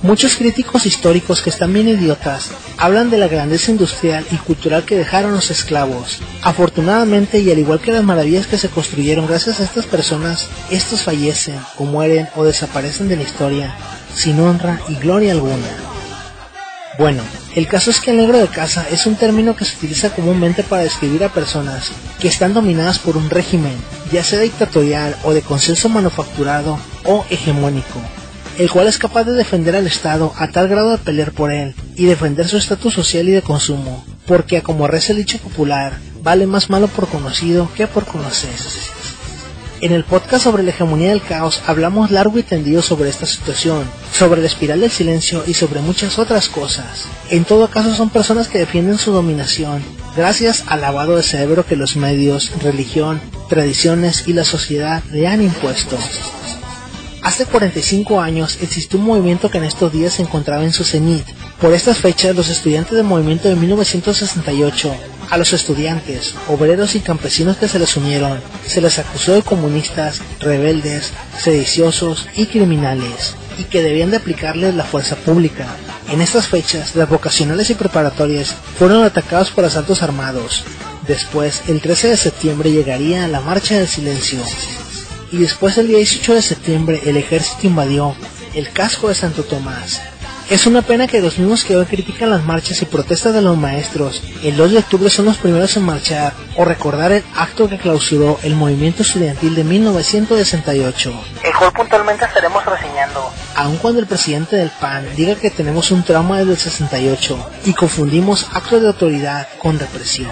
Muchos críticos históricos que están bien idiotas hablan de la grandeza industrial y cultural que dejaron los esclavos. Afortunadamente, y al igual que las maravillas que se construyeron gracias a estas personas, estos fallecen o mueren o desaparecen de la historia sin honra y gloria alguna. Bueno, el caso es que el negro de casa es un término que se utiliza comúnmente para describir a personas que están dominadas por un régimen, ya sea dictatorial o de consenso manufacturado o hegemónico, el cual es capaz de defender al Estado a tal grado de pelear por él y defender su estatus social y de consumo, porque como reza el dicho popular, vale más malo por conocido que por conocer. En el podcast sobre la hegemonía del caos hablamos largo y tendido sobre esta situación, sobre la espiral del silencio y sobre muchas otras cosas. En todo caso son personas que defienden su dominación gracias al lavado de cerebro que los medios, religión, tradiciones y la sociedad le han impuesto. Hace 45 años existió un movimiento que en estos días se encontraba en su cenit. Por estas fechas, los estudiantes del movimiento de 1968, a los estudiantes, obreros y campesinos que se les unieron, se les acusó de comunistas, rebeldes, sediciosos y criminales, y que debían de aplicarles la fuerza pública. En estas fechas, las vocacionales y preparatorias fueron atacados por asaltos armados. Después, el 13 de septiembre llegaría la Marcha del Silencio. Y después, el día 18 de septiembre, el ejército invadió el casco de Santo Tomás. Es una pena que los mismos que hoy critican las marchas y protestas de los maestros, el 2 de octubre son los primeros en marchar o recordar el acto que clausuró el movimiento estudiantil de 1968. El cual puntualmente estaremos reseñando. Aun cuando el presidente del PAN diga que tenemos un trauma desde el 68 y confundimos actos de autoridad con represión.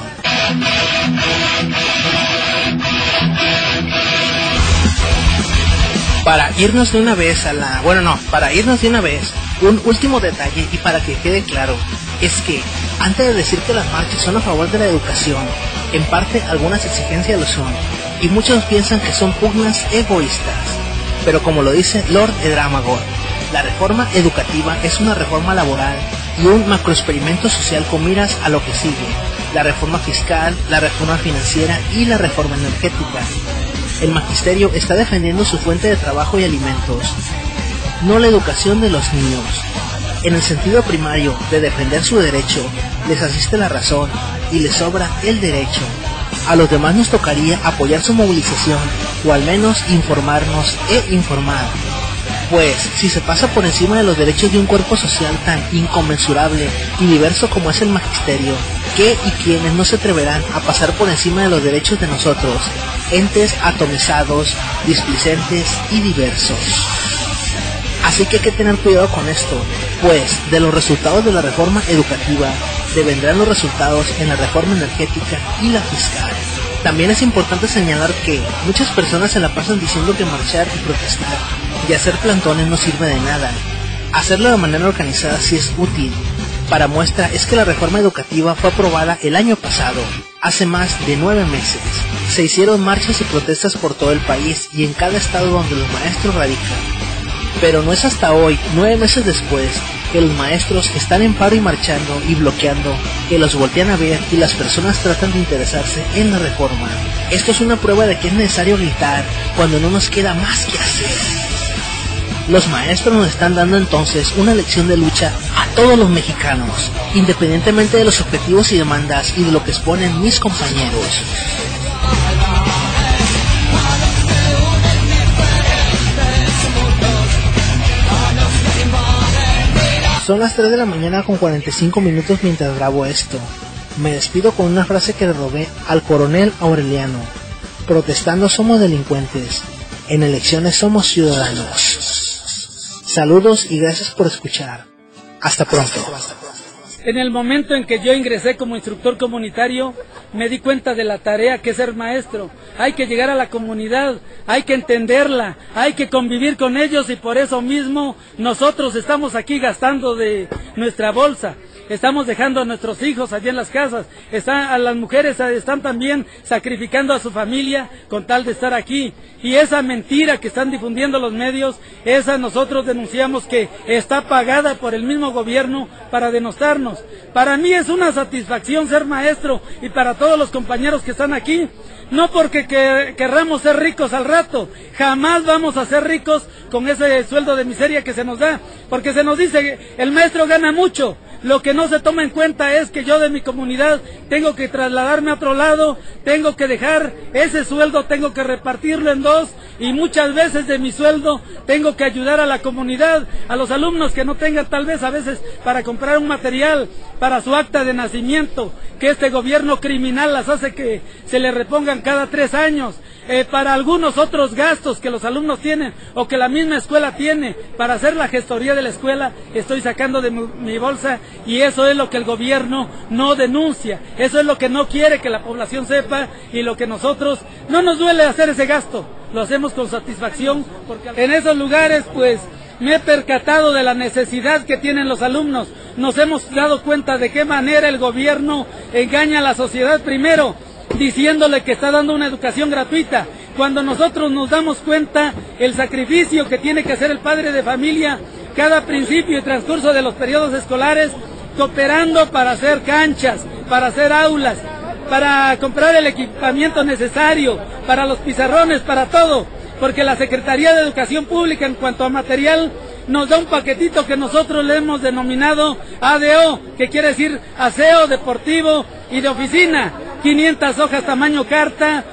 Para irnos de una vez un último detalle y para que quede claro, es que antes de decir que las marchas son a favor de la educación, en parte algunas exigencias lo son, y muchos piensan que son pugnas egoístas, pero como lo dice Lord Edramagor, la reforma educativa es una reforma laboral y un macroexperimento social con miras a lo que sigue, la reforma fiscal, la reforma financiera y la reforma energética. El magisterio está defendiendo su fuente de trabajo y alimentos, no la educación de los niños. En el sentido primario de defender su derecho, les asiste la razón y les sobra el derecho. A los demás nos tocaría apoyar su movilización, o al menos informarnos e informar. Pues, si se pasa por encima de los derechos de un cuerpo social tan inconmensurable y diverso como es el magisterio, ¿qué y quiénes no se atreverán a pasar por encima de los derechos de nosotros, entes atomizados, displicentes y diversos? Así que hay que tener cuidado con esto, pues de los resultados de la reforma educativa devendrán los resultados en la reforma energética y la fiscal. También es importante señalar que muchas personas se la pasan diciendo que marchar y protestar y hacer plantones no sirve de nada. Hacerlo de manera organizada sí es útil. Para muestra es que la reforma educativa fue aprobada el año pasado, hace más de 9 meses. Se hicieron marchas y protestas por todo el país y en cada estado donde los maestros radican. Pero no es hasta hoy, 9 meses después, que los maestros están en paro y marchando y bloqueando, que los voltean a ver y las personas tratan de interesarse en la reforma. Esto es una prueba de que es necesario gritar cuando no nos queda más que hacer. Los maestros nos están dando entonces una lección de lucha a todos los mexicanos, independientemente de los objetivos y demandas y de lo que exponen mis compañeros. Son las 3 de la mañana con 45 minutos mientras grabo esto. Me despido con una frase que le robé al coronel Aureliano. Protestando somos delincuentes, en elecciones somos ciudadanos. Saludos y gracias por escuchar. Hasta pronto. En el momento en que yo ingresé como instructor comunitario, me di cuenta de la tarea que es ser maestro. Hay que llegar a la comunidad, hay que entenderla, hay que convivir con ellos y por eso mismo nosotros estamos aquí gastando de nuestra bolsa. estamos dejando a nuestros hijos allí en las casas, a las mujeres están también sacrificando a su familia con tal de estar aquí. Y esa mentira que están difundiendo los medios, esa nosotros denunciamos que está pagada por el mismo gobierno para denostarnos. Para mí es una satisfacción ser maestro y para todos los compañeros que están aquí. No porque querramos ser ricos al rato, jamás vamos a ser ricos con ese sueldo de miseria que se nos da, porque se nos dice que el maestro gana mucho. Lo que no se toma en cuenta es que yo de mi comunidad tengo que trasladarme a otro lado, tengo que dejar ese sueldo, tengo que repartirlo en dos, y muchas veces de mi sueldo tengo que ayudar a la comunidad, a los alumnos que no tengan tal vez a veces para comprar un material para su acta de nacimiento, que este gobierno criminal las hace que se le repongan cada 3 años. Para algunos otros gastos que los alumnos tienen o que la misma escuela tiene para hacer la gestoría de la escuela, estoy sacando de mi bolsa, y eso es lo que el gobierno no denuncia, eso es lo que no quiere que la población sepa, y lo que nosotros no nos duele hacer ese gasto, lo hacemos con satisfacción, porque en esos lugares pues me he percatado de la necesidad que tienen los alumnos. Nos hemos dado cuenta de qué manera el gobierno engaña a la sociedad, primero diciéndole que está dando una educación gratuita, cuando nosotros nos damos cuenta el sacrificio que tiene que hacer el padre de familia cada principio y transcurso de los periodos escolares, cooperando para hacer canchas, para hacer aulas, para comprar el equipamiento necesario, para los pizarrones, para todo, porque la Secretaría de Educación Pública en cuanto a material nos da un paquetito que nosotros le hemos denominado ADO, que quiere decir aseo deportivo y de oficina. 500 hojas tamaño carta,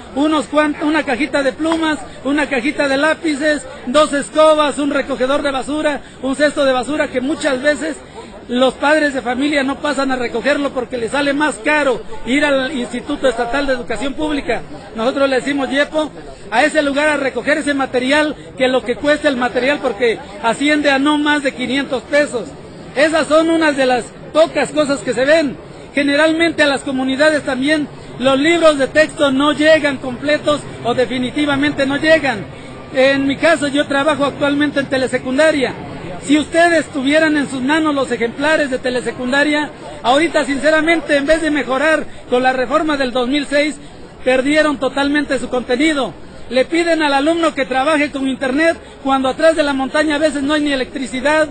una cajita de plumas, una cajita de lápices, 2 escobas, un recogedor de basura, un cesto de basura, que muchas veces los padres de familia no pasan a recogerlo porque les sale más caro ir al Instituto Estatal de Educación Pública. Nosotros le decimos, Yepo, a ese lugar a recoger ese material, que lo que cuesta el material, porque asciende a no más de 500 pesos. Esas son unas de las pocas cosas que se ven. Generalmente a las comunidades también los libros de texto no llegan completos o definitivamente no llegan. En mi caso yo trabajo actualmente en telesecundaria. Si ustedes tuvieran en sus manos los ejemplares de telesecundaria, ahorita sinceramente en vez de mejorar con la reforma del 2006, perdieron totalmente su contenido. Le piden al alumno que trabaje con internet cuando atrás de la montaña a veces no hay ni electricidad,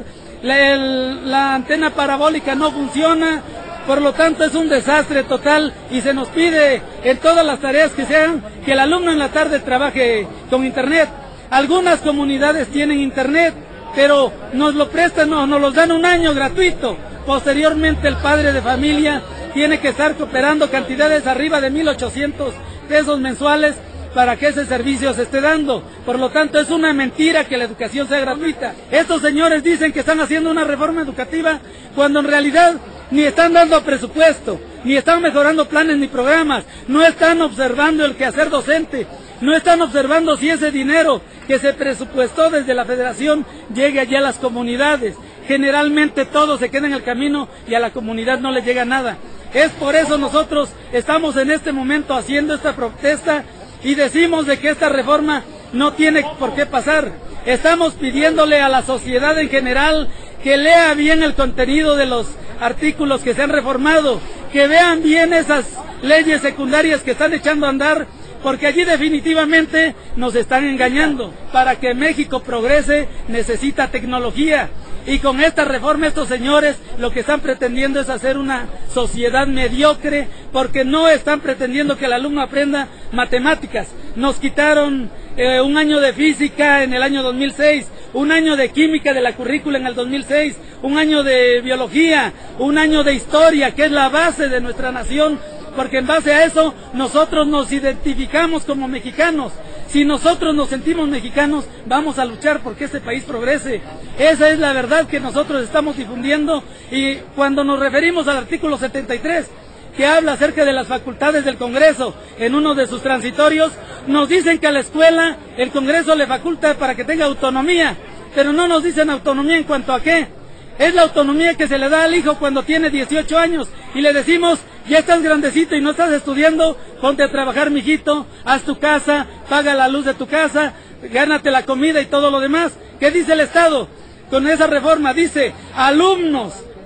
la antena parabólica no funciona. Por lo tanto es un desastre total, y se nos pide en todas las tareas que se hagan que el alumno en la tarde trabaje con internet. Algunas comunidades tienen internet, pero nos lo prestan, nos los dan un año gratuito. Posteriormente el padre de familia tiene que estar cooperando cantidades arriba de 1,800 pesos mensuales para que ese servicio se esté dando. Por lo tanto es una mentira que la educación sea gratuita. Estos señores dicen que están haciendo una reforma educativa cuando en realidad ni están dando presupuesto, ni están mejorando planes ni programas, no están observando el quehacer docente, no están observando si ese dinero que se presupuestó desde la federación llegue allá a las comunidades. Generalmente todo se queda en el camino y a la comunidad no le llega nada. Es por eso nosotros estamos en este momento haciendo esta protesta y decimos de que esta reforma no tiene por qué pasar. Estamos pidiéndole a la sociedad en general que lea bien el contenido de los artículos que se han reformado, que vean bien esas leyes secundarias que están echando a andar, porque allí definitivamente nos están engañando. Para que México progrese necesita tecnología, y con esta reforma estos señores lo que están pretendiendo es hacer una sociedad mediocre, porque no están pretendiendo que el alumno aprenda matemáticas. Nos quitaron un año de física en el año 2006, un año de química de la currícula en el 2006, un año de biología, un año de historia, que es la base de nuestra nación, porque en base a eso nosotros nos identificamos como mexicanos. Si nosotros nos sentimos mexicanos, vamos a luchar porque este país progrese. Esa es la verdad que nosotros estamos difundiendo. Y cuando nos referimos al artículo 73, que habla acerca de las facultades del Congreso en uno de sus transitorios, nos dicen que a la escuela el Congreso le faculta para que tenga autonomía, pero no nos dicen autonomía en cuanto a qué. Es la autonomía que se le da al hijo cuando tiene 18 años y le decimos, ya estás grandecito y no estás estudiando, ponte a trabajar, mijito, haz tu casa, paga la luz de tu casa, gánate la comida y todo lo demás. ¿Qué dice el Estado? Con esa reforma dice, alumnos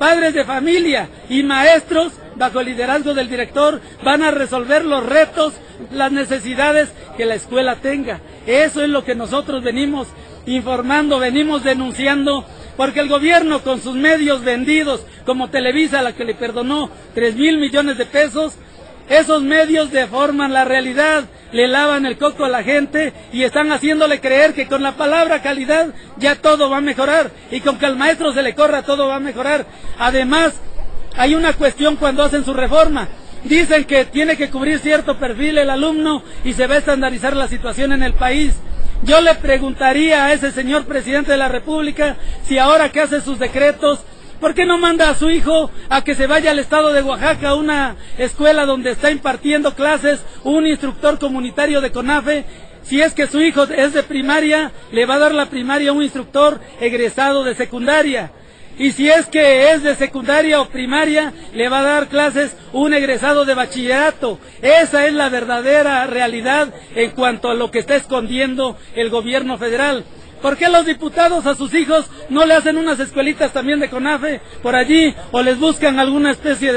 padres de familia y maestros, bajo el liderazgo del director, van a resolver los retos, las necesidades que la escuela tenga. Eso es lo que nosotros venimos informando, venimos denunciando, porque el gobierno con sus medios vendidos, como Televisa, a la que le perdonó 3,000 millones de pesos, esos medios deforman la realidad, le lavan el coco a la gente y están haciéndole creer que con la palabra calidad ya todo va a mejorar y con que al maestro se le corra todo va a mejorar. Además, hay una cuestión cuando hacen su reforma. Dicen que tiene que cubrir cierto perfil el alumno y se va a estandarizar la situación en el país. Yo le preguntaría a ese señor presidente de la República si ahora que hace sus decretos, ¿por qué no manda a su hijo a que se vaya al estado de Oaxaca a una escuela donde está impartiendo clases un instructor comunitario de CONAFE? Si es que su hijo es de primaria, le va a dar la primaria a un instructor egresado de secundaria. Y si es que es de secundaria o primaria, le va a dar clases un egresado de bachillerato. Esa es la verdadera realidad en cuanto a lo que está escondiendo el gobierno federal. ¿Por qué los diputados a sus hijos no le hacen unas escuelitas también de CONAFE por allí o les buscan alguna especie de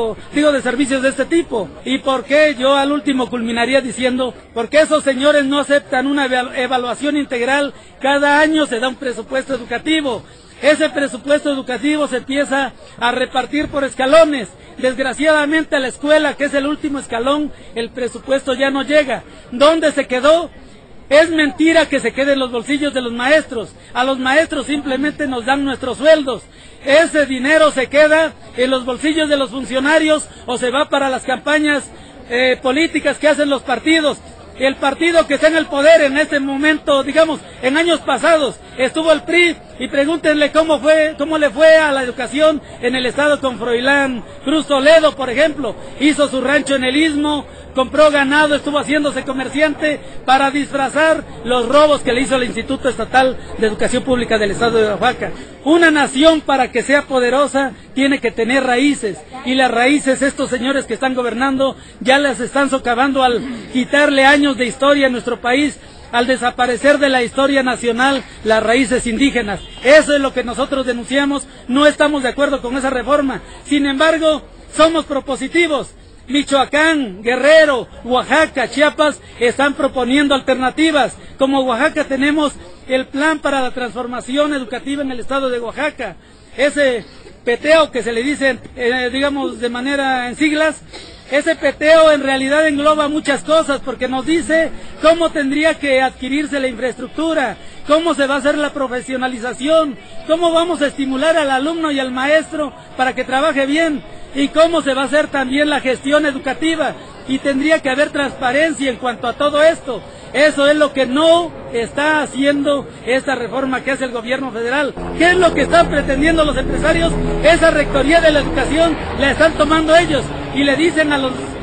de servicios de este tipo? ¿Y por qué? Yo al último culminaría diciendo, ¿por qué esos señores no aceptan una evaluación integral? Cada año se da un presupuesto educativo. Ese presupuesto educativo se empieza a repartir por escalones. Desgraciadamente a la escuela, que es el último escalón, el presupuesto ya no llega. ¿Dónde se quedó? Es mentira que se quede en los bolsillos de los maestros. A los maestros simplemente nos dan nuestros sueldos. Ese dinero se queda en los bolsillos de los funcionarios o se va para las campañas políticas que hacen los partidos. El partido que está en el poder en este momento, digamos, en años pasados, estuvo el PRI, y pregúntenle cómo le fue a la educación en el estado con Froilán Cruz Toledo, por ejemplo. Hizo su rancho en el Istmo, compró ganado, estuvo haciéndose comerciante para disfrazar los robos que le hizo el Instituto Estatal de Educación Pública del Estado de Oaxaca. Una nación, para que sea poderosa, tiene que tener raíces, y las raíces estos señores que están gobernando ya las están socavando al quitarle años de historia a nuestro país, al desaparecer de la historia nacional las raíces indígenas. Eso es lo que nosotros denunciamos. No estamos de acuerdo con esa reforma. Sin embargo, somos propositivos. Michoacán, Guerrero, Oaxaca, Chiapas están proponiendo alternativas. Como Oaxaca tenemos el plan para la transformación educativa en el estado de Oaxaca. Ese peteo que se le dice, digamos de manera en siglas, ese peteo en realidad engloba muchas cosas, porque nos dice cómo tendría que adquirirse la infraestructura, cómo se va a hacer la profesionalización, cómo vamos a estimular al alumno y al maestro para que trabaje bien, y cómo se va a hacer también la gestión educativa, y tendría que haber transparencia en cuanto a todo esto. Eso es lo que no está haciendo esta reforma que hace el gobierno federal. ¿Qué es lo que están pretendiendo los empresarios? Esa rectoría de la educación la están tomando ellos y le dicen a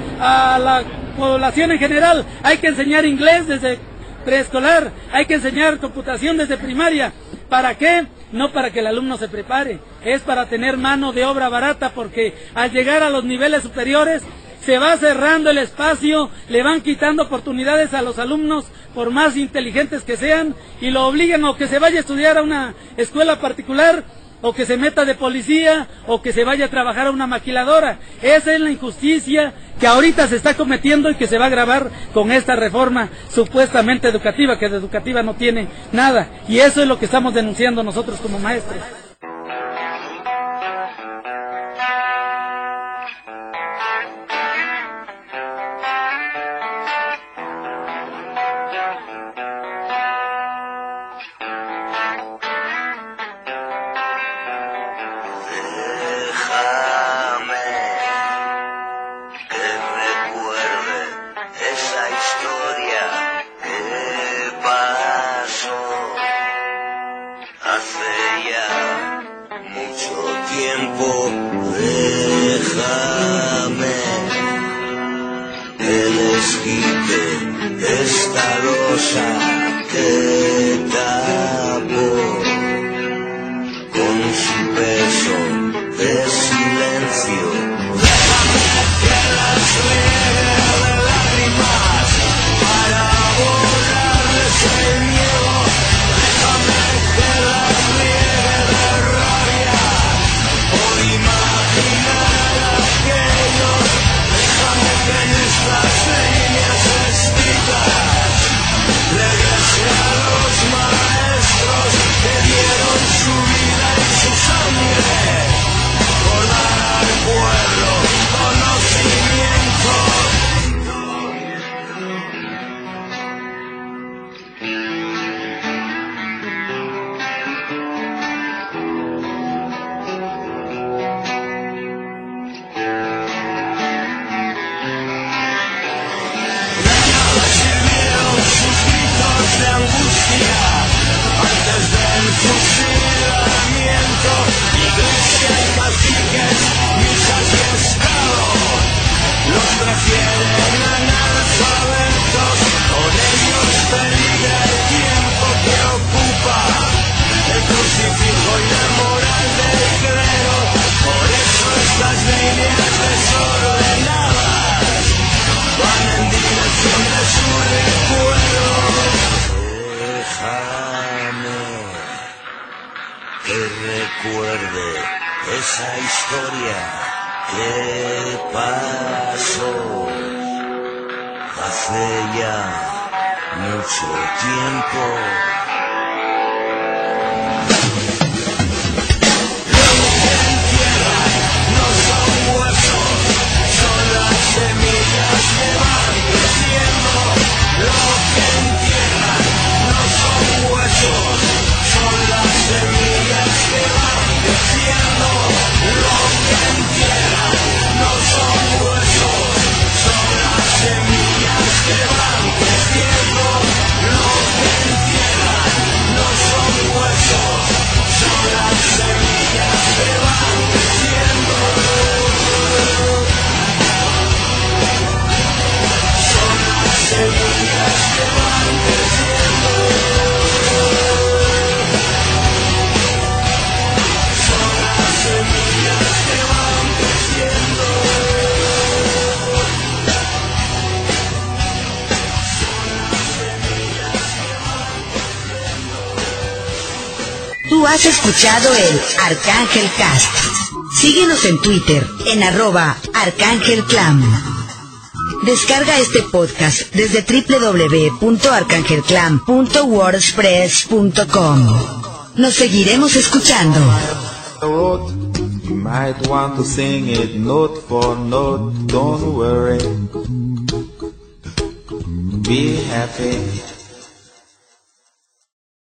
la población en general, hay que enseñar inglés desde preescolar, hay que enseñar computación desde primaria. ¿Para qué? No para que el alumno se prepare, es para tener mano de obra barata, porque al llegar a los niveles superiores se va cerrando el espacio, le van quitando oportunidades a los alumnos, por más inteligentes que sean, y lo obligan o que se vaya a estudiar a una escuela particular, o que se meta de policía, o que se vaya a trabajar a una maquiladora. Esa es la injusticia que ahorita se está cometiendo y que se va a agravar con esta reforma supuestamente educativa, que de educativa no tiene nada. Y eso es lo que estamos denunciando nosotros como maestros. Hoy de esa historia que pasó hace ya mucho tiempo. Lo que entierra no son huesos, son las semillas que van creciendo. Lo que entierra no son huesos, son las semillas que van creciendo. Lo que entierra no son huesos, son las semillas que van creciendo. Lo que entierra no son huesos, son las semillas que van creciendo. Son las semillas que van creciendo. Son las semillas que van creciendo. Tú has escuchado el Arcángel Cast. Síguenos en Twitter en @ArcángelClam. Descarga este podcast desde www.arcangelclam.wordpress.com. Nos seguiremos escuchando. You might want to sing it note for note, don't worry. Be happy.